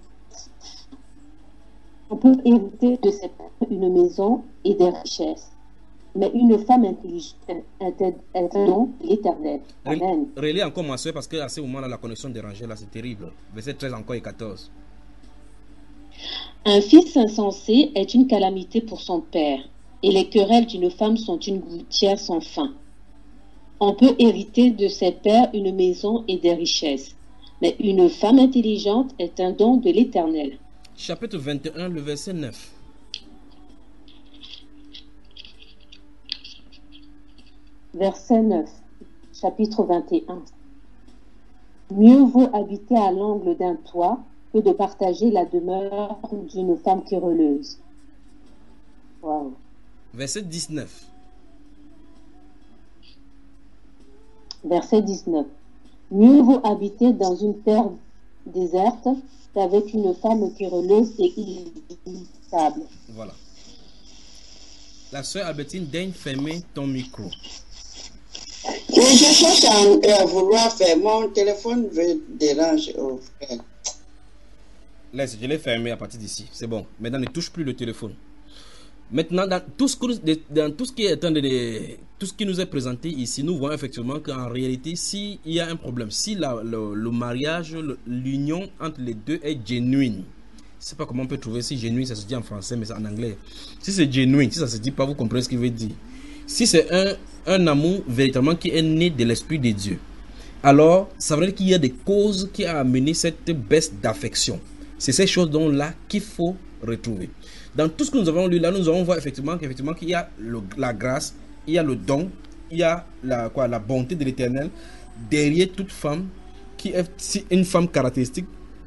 On peut hériter de cette une maison et des richesses, mais une femme intelligente est un don de l'Éternel. Amen. Relis encore ma soeur, parce qu'à ce moment-là, la connexion dérangée, là, c'est terrible. Verset 13 encore et 14. Un fils insensé est une calamité pour son père, et les querelles d'une femme sont une gouttière sans fin. On peut hériter de ses pères une maison et des richesses. Mais une femme intelligente est un don de l'Éternel. Chapitre 21, le verset 9. Verset 9, chapitre 21. Mieux vaut habiter à l'angle d'un toit que de partager la demeure d'une femme querelleuse. Wow. Verset 19. Verset 19. Mieux vaut habiter dans une terre déserte qu'avec une femme querelleuse et irritable. Voilà. La sœur Albertine, daigne fermer ton micro. Je cherche à vouloir faire. Mon téléphone me dérange. Oh, frère. Laisse, je l'ai fermé à partir d'ici. C'est bon. Maintenant, ne touche plus le téléphone. Maintenant, dans tout ce qui est tout ce qui nous est présenté ici, nous voyons effectivement qu'en réalité, s'il y a un problème, si le mariage, l'union entre les deux est genuine, je ne sais pas comment on peut trouver si genuine, ça se dit en français, mais c'est en anglais. Si c'est genuine, si ça se dit pas, vous comprenez ce qu'il veut dire. Si c'est un amour véritablement qui est né de l'Esprit de Dieu, alors ça veut dire qu'il y a des causes qui ont amené cette baisse d'affection. C'est ces choses-là qu'il faut retrouver. Dans tout ce que nous avons lu là, nous allons voir effectivement qu'il y a la grâce, il y a le don, il y a la bonté de l'Éternel derrière toute femme qui est une femme caractéristique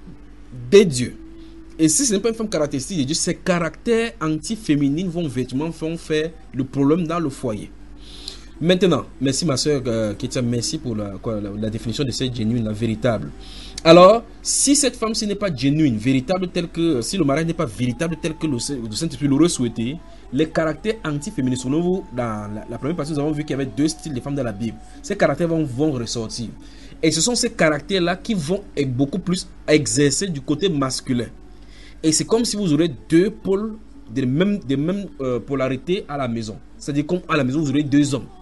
de Dieu. Et si ce n'est pas une femme caractéristique de Dieu, ses caractères anti-féminines vont véritablement faire le problème dans le foyer. Maintenant, merci ma soeur Ketia, merci pour la définition de cette genuine, la véritable. Alors, si cette femme-ci n'est pas genuine, véritable, si le mariage n'est pas véritable tel que le Saint-Esprit l'aurait souhaité, les caractères anti-féminins, selon vous, dans la première partie, nous avons vu qu'il y avait deux styles de femmes dans la Bible. Ces caractères vont ressortir. Et ce sont ces caractères-là qui vont beaucoup plus exercer du côté masculin. Et c'est comme si vous aurez deux pôles des mêmes polarités à la maison. C'est-à-dire comme à la maison, vous aurez deux hommes.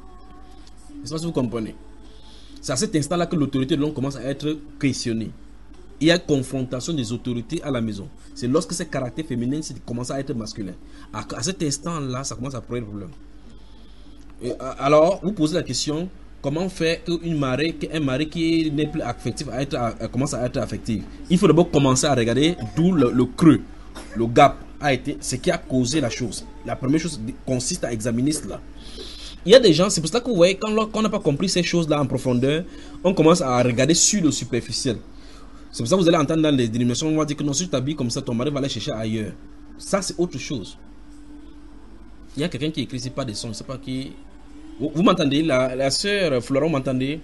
Je ne sais pas si vous comprenez. C'est à cet instant-là que l'autorité de l'homme commence à être questionnée. Il y a confrontation des autorités à la maison. C'est lorsque ces caractères féminins commencent à être masculins. À cet instant-là, ça commence à poser problème. Alors, vous posez la question, comment faire qu'un mari qui n'est plus affectif commence à être affectif? Il faut d'abord commencer à regarder d'où le creux, le gap a été, ce qui a causé la chose. La première chose consiste à examiner cela. Il y a des gens, c'est pour ça que vous voyez, quand on n'a pas compris ces choses-là en profondeur, on commence à regarder sur le superficiel. C'est pour ça que vous allez entendre dans les dénominations, on va dire que non, si tu t'habilles comme ça, ton mari va aller chercher ailleurs. Ça, c'est autre chose. Il y a quelqu'un qui écrit, c'est pas des sons, je ne sais pas qui. Vous m'entendez? La sœur Florent, m'entendez?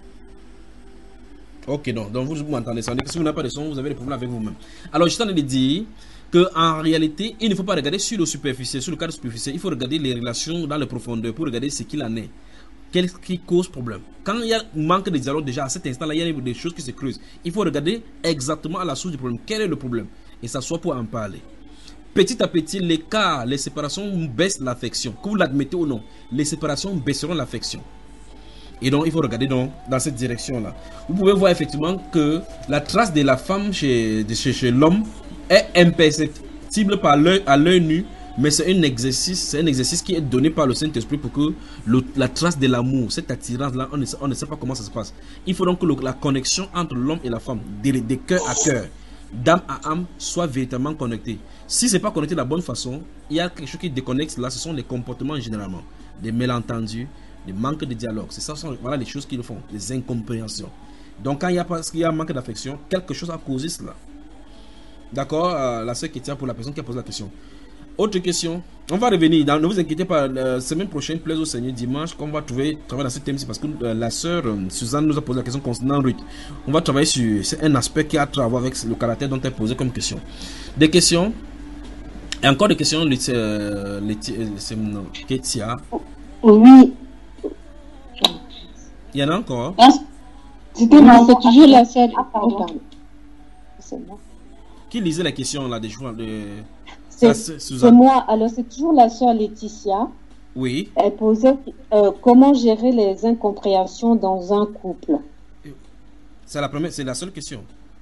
Ok, non, donc vous m'entendez. Ça veut dire que si vous n'avez pas de son, vous avez des problèmes avec vous-même. Alors, je suis en train de dire qu'en réalité, il ne faut pas regarder sur le superficiel, sur le cadre superficiel. Il faut regarder les relations dans la profondeur pour regarder ce qu'il en est. Qu'est-ce qui cause problème? Quand il y a un manque de dialogue, déjà à cet instant-là, il y a des choses qui se creusent. Il faut regarder exactement à la source du problème. Quel est le problème? Et s'asseoir pour en parler. Petit à petit, l'écart, les séparations baissent l'affection. Que vous l'admettez ou non, les séparations baisseront l'affection. Et donc, il faut regarder dans cette direction-là. Vous pouvez voir effectivement que la trace de la femme chez l'homme est imperceptible à l'œil nu, mais c'est un exercice qui est donné par le Saint-Esprit pour que la trace de l'amour, cette attirance-là, on ne sait pas comment ça se passe. Il faut donc que la connexion entre l'homme et la femme, de cœur à cœur, d'âme à âme, soit véritablement connectée. Si ce n'est pas connecté de la bonne façon, il y a quelque chose qui déconnecte là, ce sont les comportements généralement, des malentendus, des manques de dialogue. C'est ça, voilà les choses qu'ils font, les incompréhensions. Donc quand il y a un manque d'affection, quelque chose a causé cela. D'accord, la sœur qui tient pour la personne qui a posé la question. Autre question, on va revenir, ne vous inquiétez pas, la semaine prochaine, plaise au Seigneur, dimanche, qu'on va travailler dans ce thème, c'est parce que la sœur Suzanne nous a posé la question concernant Ruth. On va travailler sur un aspect qui a à voir avec le caractère dont elle posait comme question. Des questions, et encore des questions, Ketia. Oui. Il y en a encore? C'est toujours la sœur. C'est moi. Qui lisait la question là des jours de... C'est moi. Alors, c'est toujours la sœur Laetitia. Oui. Elle posait comment gérer les incompréhensions dans un couple. C'est la seule question.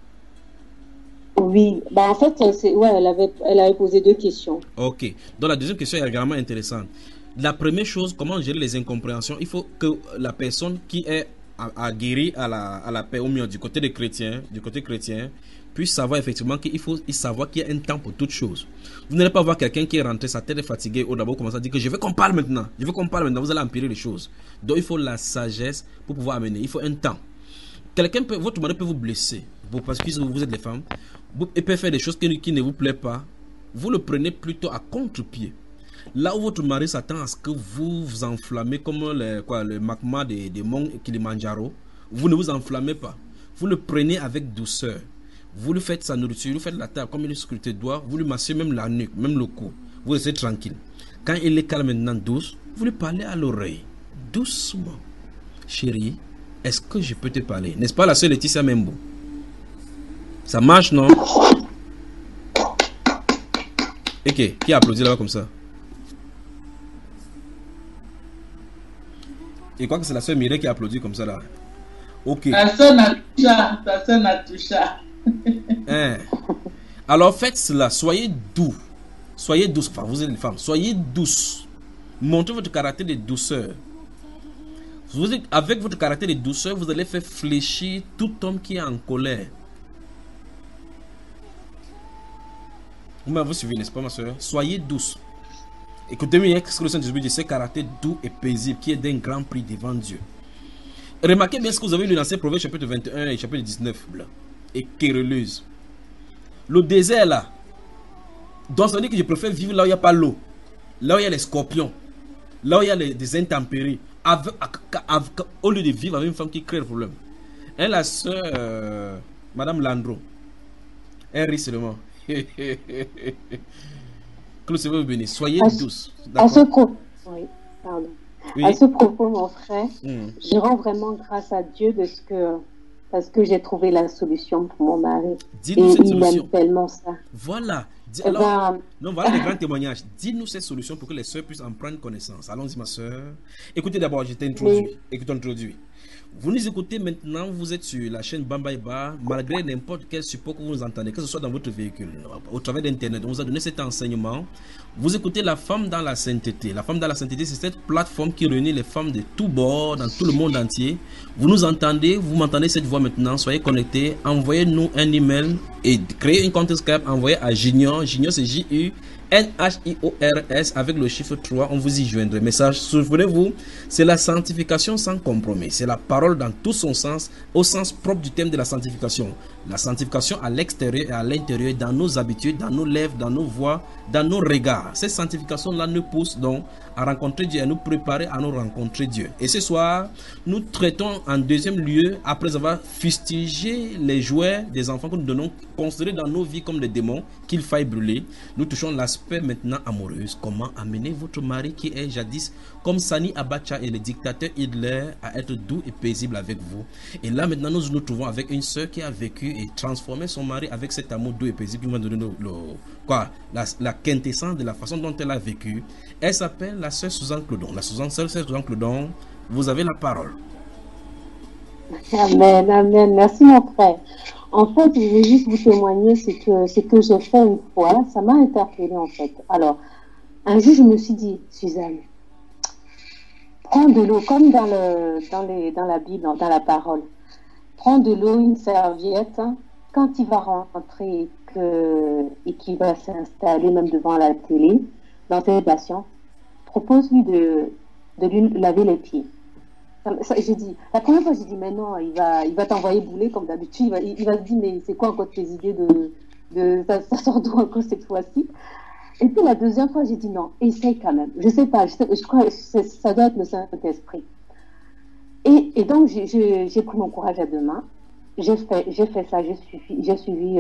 Oui. Bah, en fait, elle avait posé deux questions. Ok. Donc, la deuxième question est également intéressante. La première chose, comment gérer les incompréhensions, il faut que la personne qui est aguerrie à la paix, au mieux du côté chrétien, puisse savoir effectivement qu'il faut savoir qu'il y a un temps pour toute chose. Vous n'allez pas voir quelqu'un qui est rentré, sa tête est fatiguée, au d'abord commencer à dire que je veux qu'on parle maintenant, vous allez empirer les choses. Donc il faut la sagesse pour pouvoir amener, il faut un temps. Votre mari peut vous blesser, parce que vous êtes des femmes, il peut faire des choses qui ne vous plaisent pas, vous le prenez plutôt à contre-pied. Là où votre mari s'attend à ce que vous vous enflammez comme le magma des monts Kilimanjaro, vous ne vous enflammez pas. Vous le prenez avec douceur. Vous lui faites sa nourriture, vous faites la table comme il scrutait doigt, vous lui massez même la nuque, même le cou. Vous restez tranquille. Quand il est calme maintenant, douce, vous lui parlez à l'oreille. Doucement. Chérie, est-ce que je peux te parler? N'est-ce pas la sœur Laetitia Membo? Ça marche, non? Ok, qui applaudit là-bas comme ça? Et quoi que c'est la sœur Mireille qui applaudit comme ça là. Ok. Ta sœur Natusha. Hein. Alors faites cela, soyez doux. Soyez douce. Enfin, vous êtes une femme. Soyez douce. Montrez votre caractère de douceur. Avec votre caractère de douceur, vous allez faire fléchir tout homme qui est en colère. Vous m'avez suivi, n'est-ce pas, ma soeur? Soyez douce. Écoutez-moi, ce que le Saint-Esprit dit, c'est caractère doux et paisible qui est d'un grand prix devant Dieu. Remarquez bien ce que vous avez lu dans ces Proverbes chapitre 21 et chapitre 19. Là, et querelleuse. Le désert là. Donc ça veut dire que je préfère vivre là où il n'y a pas l'eau. Là où il y a les scorpions. Là où il y a des intempéries. Au lieu de vivre avec une femme qui crée le problème. Elle, la soeur, Madame Landro. Elle rit seulement. Que le Seigneur vous bénisse. Soyez douce. À ce propos, oui, pardon. Oui. À ce propos, mon frère, je rends vraiment grâce à Dieu parce que j'ai trouvé la solution pour mon mari. Dis-nous cette solution. Il aime tellement ça. Voilà. Alors, voilà les grands témoignages. Dis-nous cette solution pour que les soeurs puissent en prendre connaissance. Allons-y, ma soeur. Écoutez d'abord, je t'ai introduit. Écoutez. Vous nous écoutez maintenant, vous êtes sur la chaîne Bambaïba, malgré n'importe quel support que vous nous entendez, que ce soit dans votre véhicule, au travers d'Internet. On vous a donné cet enseignement. Vous écoutez La Femme dans la Sainteté. La Femme dans la Sainteté, c'est cette plateforme qui réunit les femmes de tous bords, dans tout le monde entier. Vous nous entendez, vous m'entendez cette voix maintenant. Soyez connectés, envoyez-nous un email et créez un compte Skype, envoyez à Junior. Junior, c'est JUNHIORS avec le chiffre 3, on vous y joindra. Message, souvenez-vous, c'est la sanctification sans compromis. C'est la parole dans tout son sens, au sens propre du thème de la sanctification. La sanctification à l'extérieur et à l'intérieur, dans nos habitudes, dans nos lèvres, dans nos voix, dans nos regards. Cette sanctification-là nous pousse donc à rencontrer Dieu, à nous préparer à nous rencontrer Dieu. Et ce soir, nous traitons en deuxième lieu, après avoir fustigé les jouets des enfants que nous donnons, considérés dans nos vies comme des démons, qu'il faille brûler. Nous touchons l'aspect maintenant amoureux. Comment amener votre mari qui est jadis comme Sani Abacha et le dictateur Hitler à être doux et paisible avec vous. Et là maintenant nous nous trouvons avec une sœur qui a vécu et transformé son mari avec cet amour doux et paisible qui va donner la quintessence de la façon dont elle a vécu. Elle s'appelle la sœur Suzanne Clodon. La sœur Suzanne Clodon, vous avez la parole. Amen, amen. Merci mon frère. En fait, je vais juste vous témoigner ce que j'ai fait une fois. Ça m'a interpellée en fait. Alors, un jour, je me suis dit, Suzanne, prends de l'eau, comme dans la Bible, dans la parole. Prends de l'eau, une serviette. Quand il va rentrer et qu'il va s'installer même devant la télé, dans ses patients, propose-lui de lui laver les pieds. J'ai dit, la première fois, j'ai dit, mais non, il va t'envoyer bouler comme d'habitude. Il va se dire, mais c'est quoi encore tes idées ça sort d'où encore cette fois-ci? Et puis la deuxième fois, j'ai dit, non, essaye quand même. Je sais pas, je crois que ça doit être le Saint-Esprit. Et donc, j'ai pris mon courage à deux mains. J'ai fait ça, j'ai suivi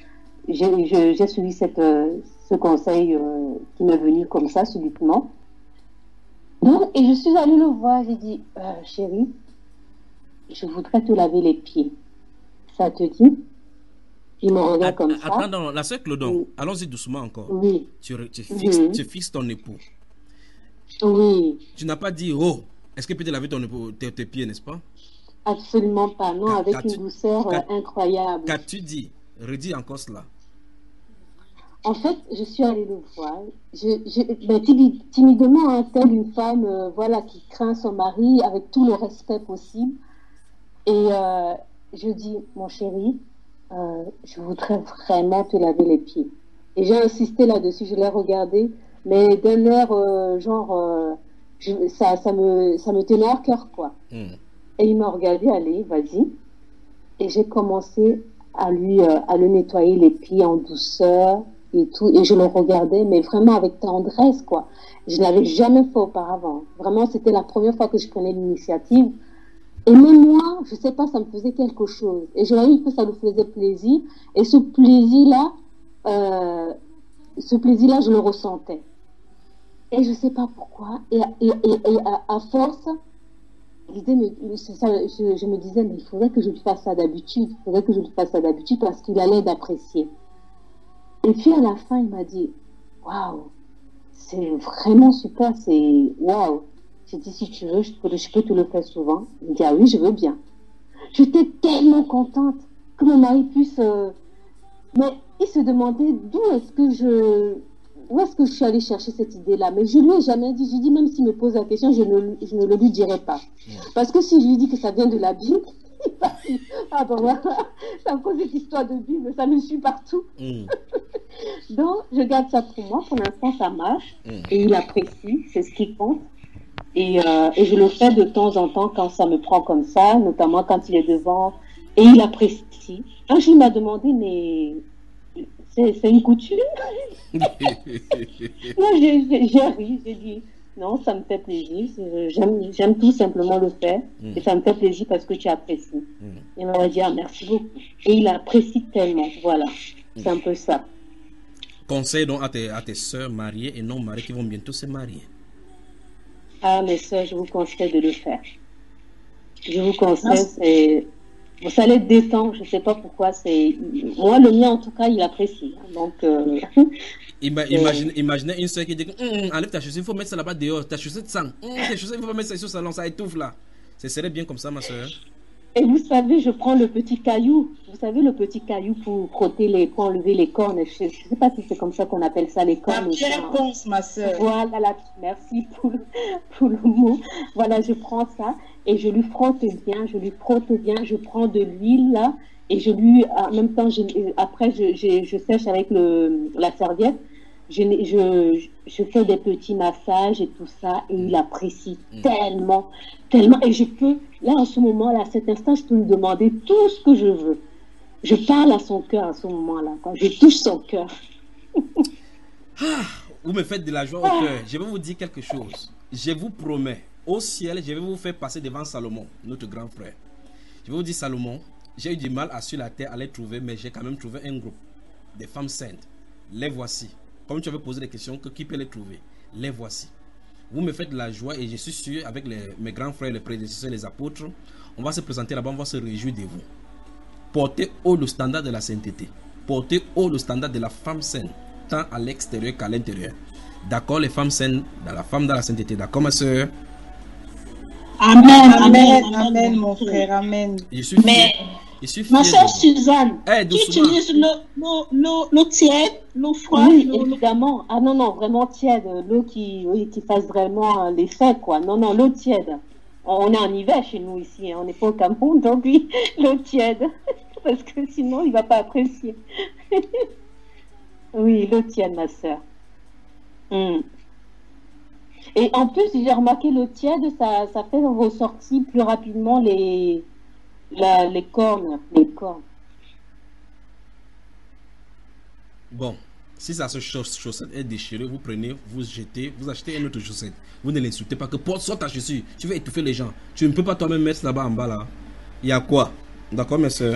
ce conseil qui m'est venu comme ça, subitement. Donc, et je suis allée le voir, j'ai dit, chérie, je voudrais te laver les pieds. Ça te dit? Il me regarde comme ça. Attends, la sœur Clodon, allons-y doucement encore. Oui. Tu fixes ton époux. Oui. Tu n'as pas dit, oh, est-ce que peut te laver tes pieds, n'est-ce pas? Absolument pas, non, avec une douceur incroyable. Qu'as-tu dit? Redis encore cela. en fait, je suis allée le voir. Timidement, hein, telle une femme voilà, qui craint son mari avec tout le respect possible. Et je dis, mon chéri, je voudrais vraiment te laver les pieds. Et j'ai insisté là-dessus, je l'ai regardé, mais d'un air ça me tenait à cœur, quoi. Et il m'a regardé, allez, vas-y. Et j'ai commencé à le nettoyer les pieds en douceur et tout. Et je le regardais, mais vraiment avec tendresse, quoi. Je ne l'avais jamais fait auparavant. Vraiment, c'était la première fois que je prenais l'initiative. Et même moi, je sais pas, ça me faisait quelque chose. Et je voyais que ça lui faisait plaisir. Et ce plaisir-là, je le ressentais. Et je sais pas pourquoi. Et à force, je me disais, mais il faudrait que je lui fasse ça d'habitude. Il faudrait que je lui fasse ça d'habitude parce qu'il allait d'apprécier. Et puis à la fin, il m'a dit, waouh, c'est vraiment super, c'est waouh. J'ai dit, si tu veux, je peux te le faire souvent. Il me dit, ah oui, je veux bien. J'étais tellement contente que mon mari puisse... Mais il se demandait où est-ce que je suis allée chercher cette idée-là. Mais je lui ai jamais dit. Je dis, même s'il me pose la question, je ne le lui dirai pas. Parce que si je lui dis que ça vient de la Bible, il va dire, ah ben voilà, ça me cause cette histoire de Bible, ça me suit partout. Donc, je garde ça pour moi. Pour l'instant, ça marche. Et il apprécie, c'est ce qui compte. Et je le fais de temps en temps quand ça me prend comme ça, notamment quand il est devant. Et il apprécie. Un jour, il m'a demandé, mais c'est une coutume? Moi, j'ai ri, j'ai dit, non, ça me fait plaisir. J'aime tout simplement le faire. Et ça me fait plaisir parce que tu apprécies. Il m'a dit, ah, merci beaucoup. Et il apprécie tellement. Voilà, c'est un peu ça. Conseil donc à tes soeurs mariées et non mariées qui vont bientôt se marier. Ah, mes soeurs, je vous conseille de le faire. Je vous conseille, ça les détend, je ne sais pas pourquoi. Moi, le mien, en tout cas, il apprécie. Donc, imaginez une soeur qui dit enlève ta chaussette, il faut mettre ça là-bas dehors. Ta chaussette sang. Ta chaussette, il faut pas mettre ça sur le salon, ça étouffe là. Ce serait bien comme ça, ma soeur. Et vous savez, je prends le petit caillou. Vous savez, le petit caillou pour frotter pour enlever les cornes. Je ne sais pas si c'est comme ça qu'on appelle ça, les cornes. La pierre ponce, ma soeur. Voilà, merci pour le mot. Voilà, je prends ça et je lui frotte bien, je prends de l'huile là et je lui, en même temps, après, je sèche avec la serviette. Je fais des petits massages et tout ça et il apprécie tellement et je peux, là en ce moment-là, à cet instant, je peux lui demander tout ce que je veux. Je parle à son cœur à ce moment-là, je touche son cœur. Vous me faites de la joie au cœur. Je vais vous dire quelque chose. Je vous promets, au ciel, je vais vous faire passer devant Salomon, notre grand frère. Je vais vous dire, Salomon, j'ai eu du mal sur la terre à les trouver, mais j'ai quand même trouvé un groupe des femmes saintes. Les voici. Comme tu avais posé des questions, qui peut les trouver? Les voici. Vous me faites de la joie et je suis sûr, avec mes grands frères, les prédécesseurs, les apôtres, on va se présenter là-bas, on va se réjouir de vous. Portez haut le standard de la sainteté. Portez haut le standard de la femme sainte, tant à l'extérieur qu'à l'intérieur. D'accord, les femmes saintes, dans la sainteté. D'accord, ma soeur? Amen, mon frère, amen. Ma soeur Suzanne, tu utilises l'eau tiède, l'eau froide? Oui, évidemment. Ah non, vraiment tiède. L'eau qui fasse vraiment l'effet, quoi. Non, l'eau tiède. On est en hiver chez nous ici, hein. On n'est pas au Cameroun, donc oui, l'eau tiède. Parce que sinon, il ne va pas apprécier. Oui, l'eau tiède, ma soeur. Et en plus, j'ai remarqué l'eau tiède, ça fait ressortir plus rapidement les cornes. Bon, si sa chaussette est déchirée, vous prenez, vous jetez, vous achetez une autre chaussette. Vous ne l'insultez pas, que sort ta chaussure. Tu vas étouffer les gens. Tu ne peux pas toi-même mettre là-bas en bas là. Il y a quoi? D'accord, mes soeurs?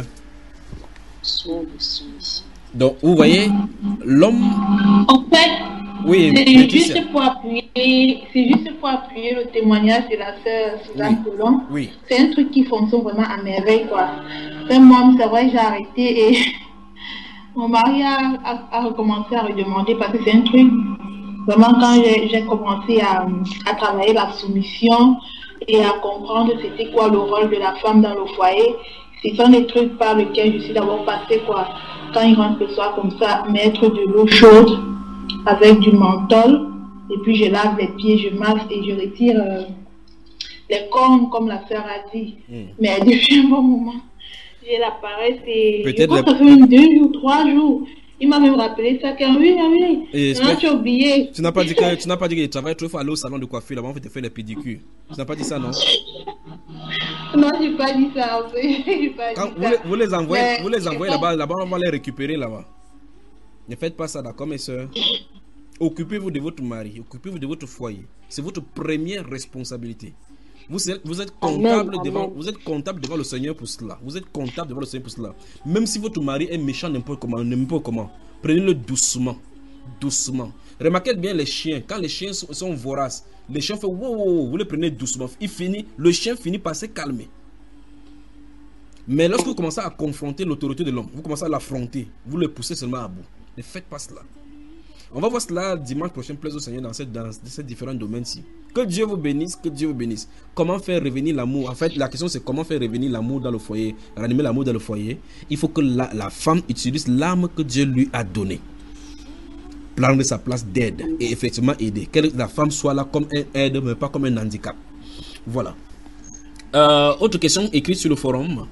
Donc, vous voyez, l'homme... En fait, oui, c'est juste pour appuyer le témoignage de la sœur Suzanne Colomb. Oui. C'est un truc qui fonctionne vraiment à merveille, quoi. Moi, c'est vrai, j'ai arrêté et mon mari a recommencé à redemander parce que c'est un truc, vraiment, quand j'ai commencé à travailler la soumission et à comprendre c'était quoi le rôle de la femme dans le foyer, Ce sont des trucs par lesquels je suis d'abord passée, quoi. Quand il rentre le soir comme ça, mettre de l'eau chaude avec du menthol, et puis je lave les pieds, je masse et je retire les cornes, comme la sœur a dit. Mais depuis un bon moment, j'ai l'appareil, c'est... Ça fait 2 ou 3 jours. Il m'a même rappelé ça, que oui, tu as oublié. Tu n'as pas dit que tu travailles trop fort aller au salon de coiffure, là-bas on fait te faire les pédicures. Tu n'as pas dit ça, non? Non, j'ai pas dit ça. Quand vous les envoyez là-bas, on va les récupérer là-bas. Ne faites pas ça, d'accord, mes soeurs? Occupez-vous de votre mari, occupez-vous de votre foyer. C'est votre première responsabilité. Vous êtes comptable devant le Seigneur pour cela. Vous êtes comptable devant le Seigneur pour cela. Même si votre mari est méchant n'importe comment, prenez-le doucement. Doucement. Remarquez bien les chiens. Quand les chiens sont voraces, les chiens font wow, vous les prenez doucement. Le chien finit par se calmer. Mais lorsque vous commencez à confronter l'autorité de l'homme, vous commencez à l'affronter, vous le poussez seulement à bout. Ne faites pas cela. On va voir cela dimanche prochain, plaise au Seigneur dans ces différents domaines-ci. Que Dieu vous bénisse, que Dieu vous bénisse. Comment faire revenir l'amour? En fait, la question c'est comment faire revenir l'amour dans le foyer, ranimer l'amour dans le foyer. Il faut que la femme utilise l'âme que Dieu lui a donnée. Prendre sa place d'aide et effectivement aider. Que la femme soit là comme un aide, mais pas comme un handicap. Voilà. Autre question écrite sur le forum.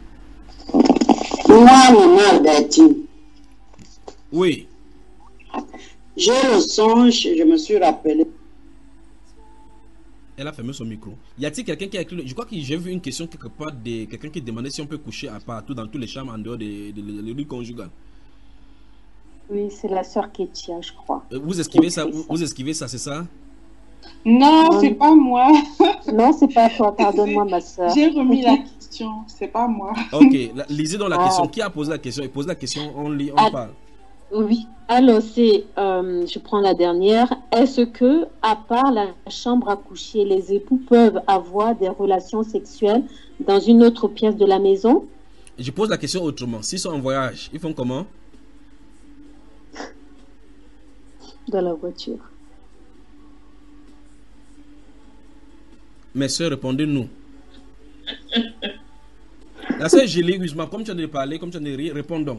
Moi, maman Albertine. Oui. J'ai le songe, je me suis rappelé. Elle a fermé son micro. Y a-t-il quelqu'un qui a écrit? Je crois que j'ai vu une question quelque part de quelqu'un qui demandait si on peut coucher à partout dans tous les chambres en dehors de l'union conjugale. Oui, c'est la sœur Ketia, je crois. Vous esquivez ça, c'est ça? Non, c'est pas moi. Non, c'est pas toi, pardonne-moi, ma sœur. J'ai remis la question, c'est pas moi. Ok, lisez donc la question. Qui a posé la question? Il pose la question, on lit, on parle. Oui, alors c'est, je prends la dernière. Est-ce que, à part la chambre à coucher, les époux peuvent avoir des relations sexuelles dans une autre pièce de la maison? Je pose la question autrement. S'ils sont en voyage, ils font comment? Dans la voiture. Mes soeurs, répondez-nous. La sœur Gélie, comme tu en as parlé, comme tu en as ri, répondons.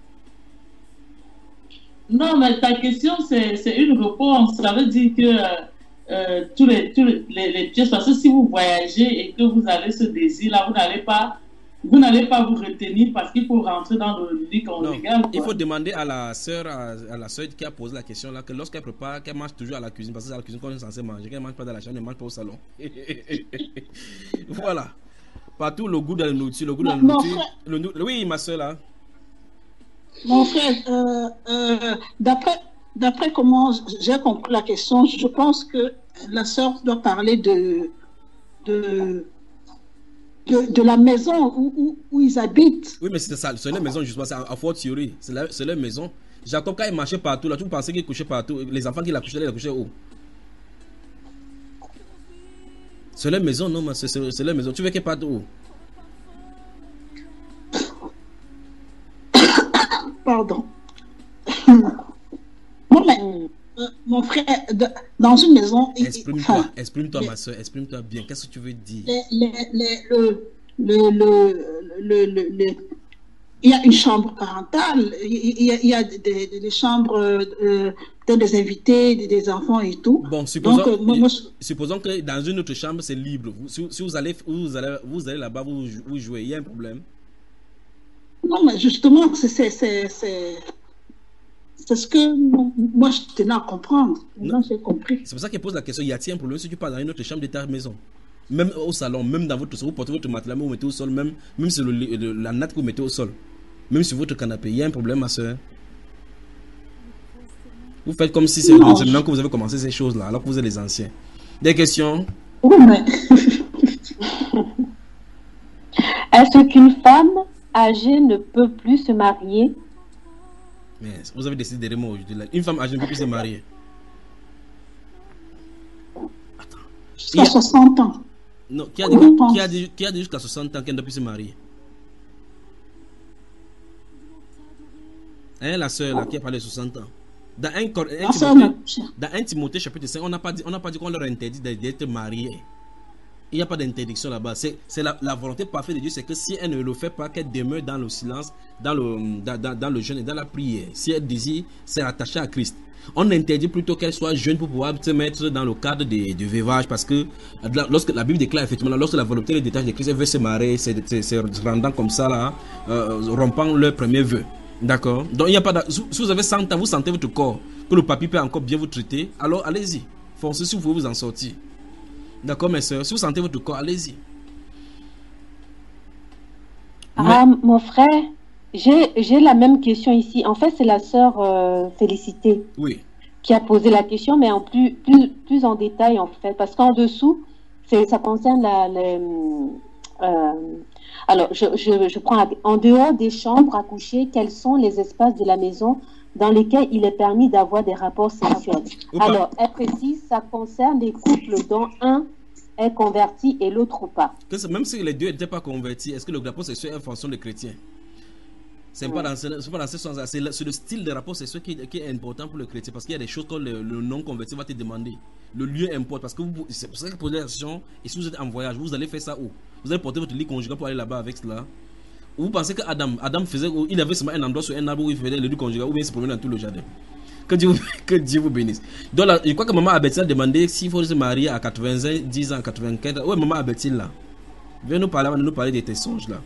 Non, mais ta question, c'est une réponse. Ça veut dire que tous les pièces, parce que si vous voyagez et que vous avez ce désir-là, vous n'allez pas vous retenir parce qu'il faut rentrer dans le lit conjugal. Il faut demander à la sœur qui a posé la question là, que lorsqu'elle prépare, qu'elle mange toujours à la cuisine, parce que c'est à la cuisine qu'on est censé manger, qu'elle ne mange pas dans la chambre, elle ne mange pas au salon. Voilà. Partout le goût de la nourriture, le goût de la nourriture. Oui, ma sœur là. Mon frère, d'après comment j'ai compris la question, je pense que la sœur doit parler de la maison où ils habitent. Oui, mais c'est ça, c'est leur maison, justement, c'est à fortiori, c'est leur maison. Jacob, quand il marchait partout, là, tu pensais qu'il couchait partout. Les enfants qui l'accouchaient, ils couchaient où? C'est leur maison, non, c'est leur maison. Tu veux qu'il parte où? Pardon. Non, mais mon frère, dans une maison. Exprime-toi, ma soeur, exprime-toi bien. Qu'est-ce que tu veux dire? Il y a une chambre parentale, il y a des chambres des invités, des enfants et tout. Bon, supposons que dans une autre chambre, c'est libre. Si vous allez là-bas, vous jouez, il y a un problème? Non, mais justement, c'est ce que moi je tenais à comprendre. Maintenant, j'ai compris. C'est pour ça qu'elle pose la question, y a-t-il un problème si tu pars dans une autre chambre de ta maison? Même au salon, même dans votre salon, vous portez votre matelas, vous mettez au sol, même sur la natte que vous mettez au sol, même sur votre canapé, il y a un problème, ma soeur. Vous faites comme si c'est maintenant que vous avez commencé ces choses-là, alors que vous êtes les anciens. Des questions? Oui, mais... Est-ce qu'une femme âgée ne peut plus se marier? Mais vous avez décidé de remonter aujourd'hui. Une femme âgée ne peut plus se marier. Attends. Jusqu'à 60 ans. Non, qui a dit jusqu'à 60 ans qu'elle ne peut plus se marier? Hein, la soeur là, qui a parlé de 60 ans. Dans 1 Timothée chapitre 5, on n'a pas dit qu'on leur interdit d'être mariés. Il n'y a pas d'interdiction là-bas. C'est la volonté parfaite de Dieu, c'est que si elle ne le fait pas, qu'elle demeure dans le silence, dans le jeûne et dans la prière. Si elle désire s'est rattachée à Christ. On interdit plutôt qu'elle soit jeune pour pouvoir se mettre dans le cadre du veuvage, parce que lorsque la Bible déclare effectivement, lorsque la volonté les détache de Christ, elle veut se marier, c'est rendant comme ça là, rompant leur premier vœu. D'accord? Donc il n'y a pas si vous avez 100 ans, vous sentez votre corps, que le papy peut encore bien vous traiter, alors allez-y. Foncez si vous pouvez vous en sortir. D'accord, mes soeurs? Si vous sentez votre corps, allez-y. Ah, mon frère, j'ai la même question ici. En fait, c'est la sœur Félicité qui a posé la question, mais en plus en détail, en fait. Parce qu'en dessous, ça concerne alors, je prends en dehors des chambres à coucher, quels sont les espaces de la maison dans lesquels il est permis d'avoir des rapports sexuels. Alors, elle précise, ça concerne les couples dont un est converti et l'autre pas. Même si les deux n'étaient pas convertis, est-ce que le rapport sexuel est en fonction des chrétiens? C'est pas dans ce sens-là. C'est le style de rapport sexuel qui est important pour le chrétien, parce qu'il y a des choses que le non-converti va te demander. Le lieu importe, parce que c'est pour ça que vous posez la question, et si vous êtes en voyage, vous allez faire ça où? Vous allez porter votre lit conjugal pour aller là-bas avec cela? Vous pensez que Adam il avait seulement un endroit sur un arbre où il faisait le lit conjugal, ou bien il se promenait dans tout le jardin? Que Dieu vous bénisse. Donc là, je crois que maman Abetine a demandé s'il faut se marier à 90 ans, 84 ans. Ouais, maman Abetine là. Viens nous parler de tes songes là.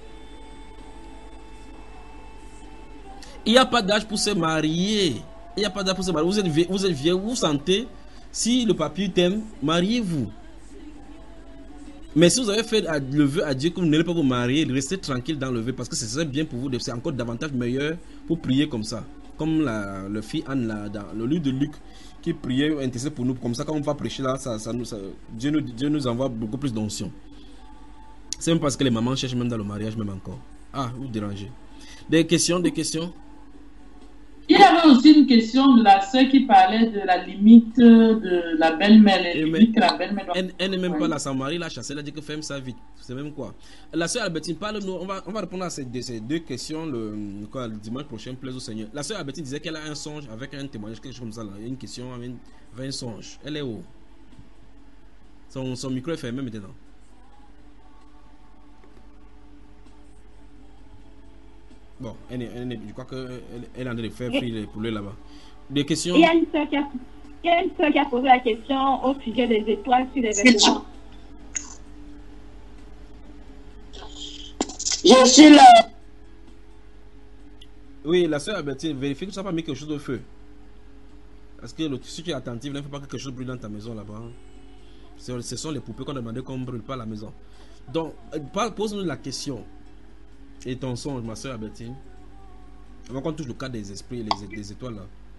Il n'y a pas d'âge pour se marier. Il n'y a pas d'âge pour se marier. Vous êtes vieux, vous sentez. Si le papy t'aime, mariez-vous. Mais si vous avez fait le vœu à Dieu que vous n'allez pas vous marier, restez tranquille dans le vœu, parce que c'est bien pour vous. C'est encore davantage meilleur pour prier comme ça. Comme le fille Anne là, dans le livre de Luc, qui priait, intercède pour nous. Comme ça, quand on va prêcher là, Dieu nous envoie beaucoup plus d'onction. C'est même parce que les mamans cherchent même dans le mariage, même encore. Ah, vous dérangez. Des questions? Il y avait aussi une question de la sœur qui parlait de la limite de la belle-mère. Elle n'est même pas là, son mari l'a chassée, elle a dit que ferme ça vite. C'est même quoi? La sœur Albertine, parle-nous, on va répondre à ces deux questions le dimanche prochain, plaise au Seigneur. La sœur Albertine disait qu'elle a un songe avec un témoignage, quelque chose comme ça là. Il y a une question avec un songe. Elle est où? Son micro est fermé maintenant. Bon, je crois qu'elle est en train de faire les poulets là-bas. Des questions? Il y a une sœur qui a posé la question au sujet des étoiles sur les vêtements. Je suis là. Oui, la sœur Albertine, vérifie que tu n'as pas mis quelque chose de feu. Parce que si tu es attentif, il ne faut pas que quelque chose brûle dans ta maison là-bas. Ce sont les poupées qu'on a demandé qu'on ne brûle pas la maison. Donc, pose-nous la question. Et ton songe, ma soeur Albertine. Avant qu'on touche le cas des esprits, les étoiles là.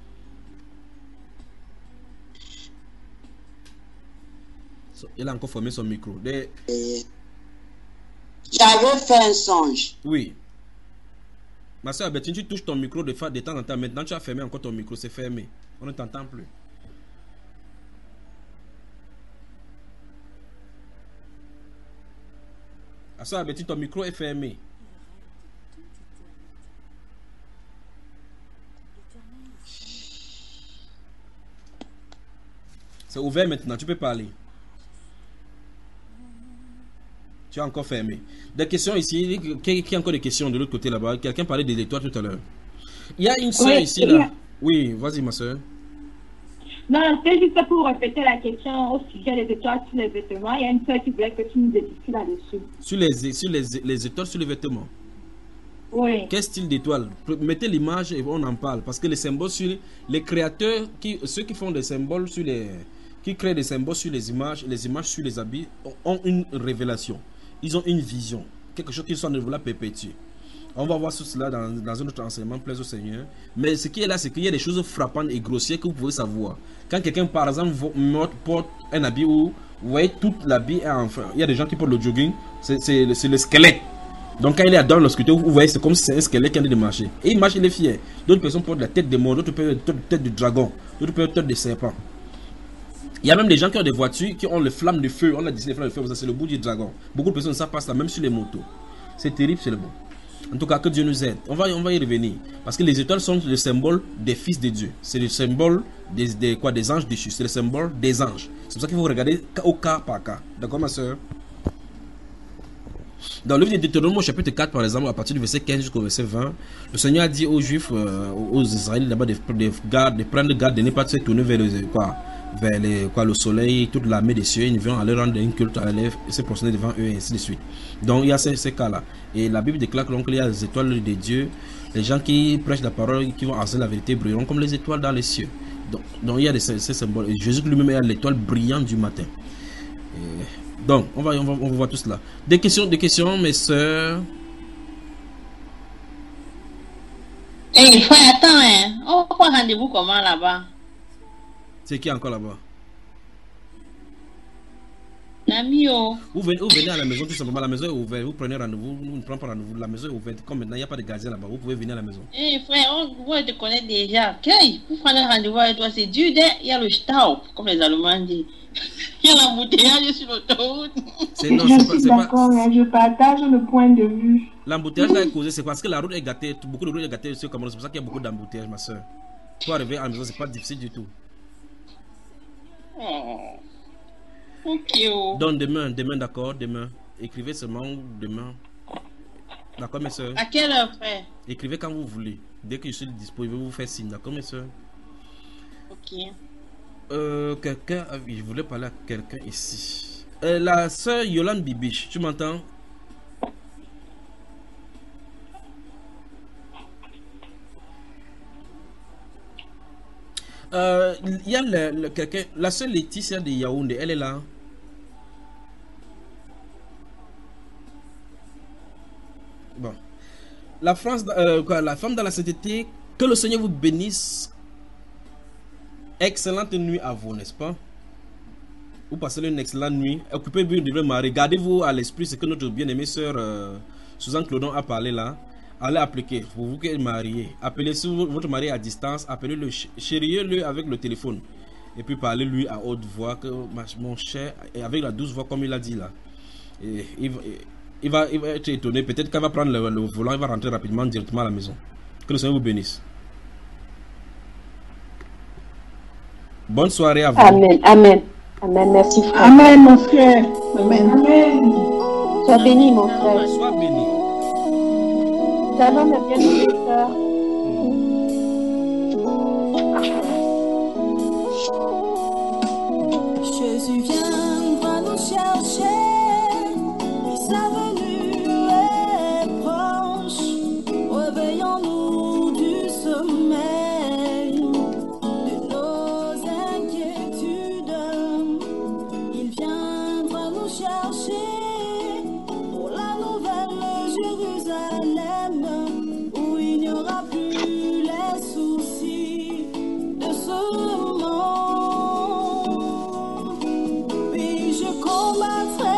Il a encore formé son micro. J'avais fait un songe. Oui. Ma soeur Albertine, tu touches ton micro de temps en temps. Maintenant, tu as fermé encore ton micro, c'est fermé. On ne t'entend plus. Ma soeur Albertine, ton micro est fermé. C'est ouvert maintenant, tu peux parler. Tu as encore fermé. Des questions ici. Qui a encore des questions de l'autre côté là-bas? Quelqu'un parlait des étoiles tout à l'heure. Il y a une soeur ici là. Oui, vas-y ma soeur. Non, c'est juste pour répéter la question au sujet des étoiles sur les vêtements. Il y a une soeur qui voulait que tu nous édifies là-dessus. Sur les étoiles sur les vêtements. Oui. Quel style d'étoile? Mettez l'image et on en parle. Parce que les symboles sur les créateurs, ceux qui font des symboles sur qui créent des symboles sur les images sur les habits, ont une révélation. Ils ont une vision. Quelque chose qu'ils sont de vouloir perpétuer. On va voir tout cela dans un autre enseignement, plaise au Seigneur. Mais ce qui est là, c'est qu'il y a des choses frappantes et grossières que vous pouvez savoir. Quand quelqu'un, par exemple, porte un habit où vous voyez tout l'habit est enfin. Il y a des gens qui portent le jogging, c'est le squelette. Donc quand il est dans l'obscurité, vous voyez, c'est comme si c'est un squelette qui est en train de marcher. Et il marche, il est fier. D'autres personnes portent la tête des morts, d'autres portent la tête du dragon, d'autres portent la tête des serpents. Il y a même des gens qui ont des voitures qui ont les flammes de feu. On a dessiné les flammes de feu, c'est le bout du dragon. Beaucoup de personnes ne savent pas ça, même sur les motos. C'est terrible, c'est le bon. En tout cas, que Dieu nous aide. On va y revenir. Parce que les étoiles sont le symbole des fils de Dieu. C'est le symbole des anges déchus. C'est le symbole des anges. C'est pour ça qu'il faut regarder au cas par cas. D'accord, ma soeur? Dans le livre de Deutéronome, chapitre 4, par exemple, à partir du verset 15 jusqu'au verset 20, le Seigneur a dit aux Juifs, aux Israélites là-bas, de prendre garde, de ne pas se tourner vers le soleil, toute l'armée des cieux. Ils vont aller rendre un culte à l'élève et se prosterner devant eux, et ainsi de suite. Donc il y a ces cas-là. Et la Bible déclare qu'il y a les étoiles de Dieu. Les gens qui prêchent la parole, qui vont enseigner la vérité, brilleront comme les étoiles dans les cieux. Donc il y a ces symboles. Et Jésus lui-même est l'étoile brillante du matin. Donc, on va voir tout cela. Des questions, mes soeurs. Eh, frère, attends, hein. On prend rendez-vous comment là-bas? C'est qui encore là-bas? Namio. Vous venez à la maison, tout simplement. La maison est ouverte. Vous prenez rendez-vous. Nous ne prenons pas rendez-vous. La maison est ouverte. Comme maintenant, il n'y a pas de gazelle là-bas. Vous pouvez venir à la maison. Eh, frère, on te connaît déjà. Okay. Pour prendre un rendez-vous avec toi, c'est dur. Il y a le stau, comme les Allemands disent. Il y a l'embouteillage sur l'autoroute. Je suis d'accord, je partage le point de vue. L'embouteillage là est causé, c'est parce que la route est gâtée. Beaucoup de routes sont gâtées sur Cameroun. C'est pour ça qu'il y a beaucoup d'embouteillages, ma soeur. Pour arriver à la maison, c'est pas difficile du tout. Oh. Ok. Donc demain, d'accord, demain. Écrivez seulement demain. D'accord, mes soeurs? À quelle heure, frère? Écrivez quand vous voulez. Dès que je suis disponible, vous faites signe. D'accord, mes soeurs? Ok. Quelqu'un, je voulais parler à quelqu'un ici. La soeur Yolande Bibiche, tu m'entends? Il y a quelqu'un, la soeur Laetitia de Yaoundé, elle est là. Bon. La France, la femme dans la sainteté, que le Seigneur vous bénisse. Excellente nuit à vous, n'est-ce pas? Vous passez une excellente nuit. Occupez-vous de votre mari. Gardez-vous à l'esprit ce que notre bien-aimée sœur Suzanne Clodon a parlé là. Allez appliquer. Pour vous qui êtes marié, appelez votre mari à distance. Appelez-le, chériez-le avec le téléphone. Et puis parlez-lui à haute voix que mon cher, et avec la douce voix comme il a dit là. Et il va être étonné. Peut-être qu'elle va prendre le volant. Il va rentrer rapidement directement à la maison. Que le Seigneur vous bénisse. Bonne soirée à vous. Amen, amen. Amen, merci frère. Amen, mon frère. Amen. Amen. Sois béni, mon frère. Sois béni. Shalom, bien aimé frère. Jésus viendra nous chercher, puis sa venue est proche. Réveillons-nous du sommeil de nos inquiétudes. Il viendra nous chercher pour la nouvelle Jérusalem, où il n'y aura plus les soucis de ce monde. Oui, je combattrai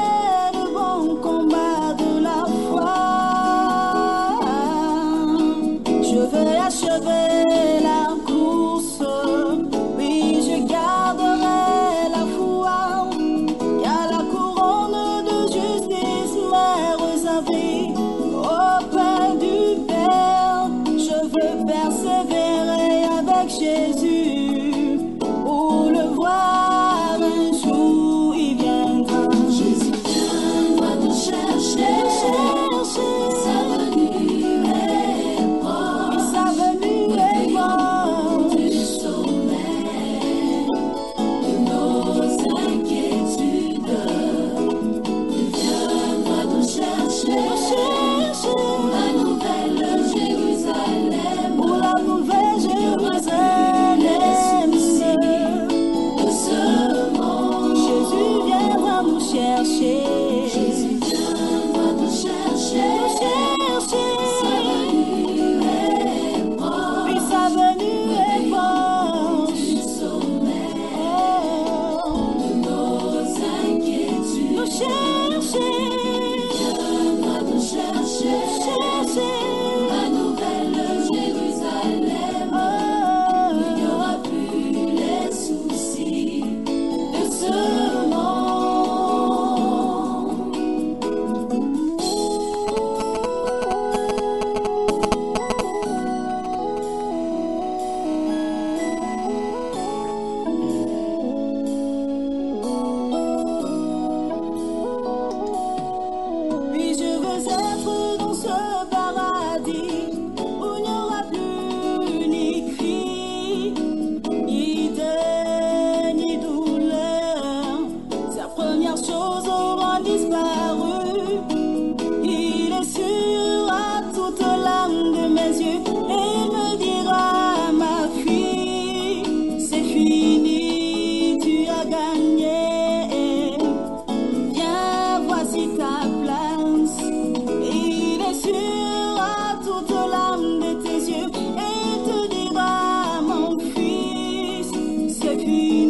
c'est qu'une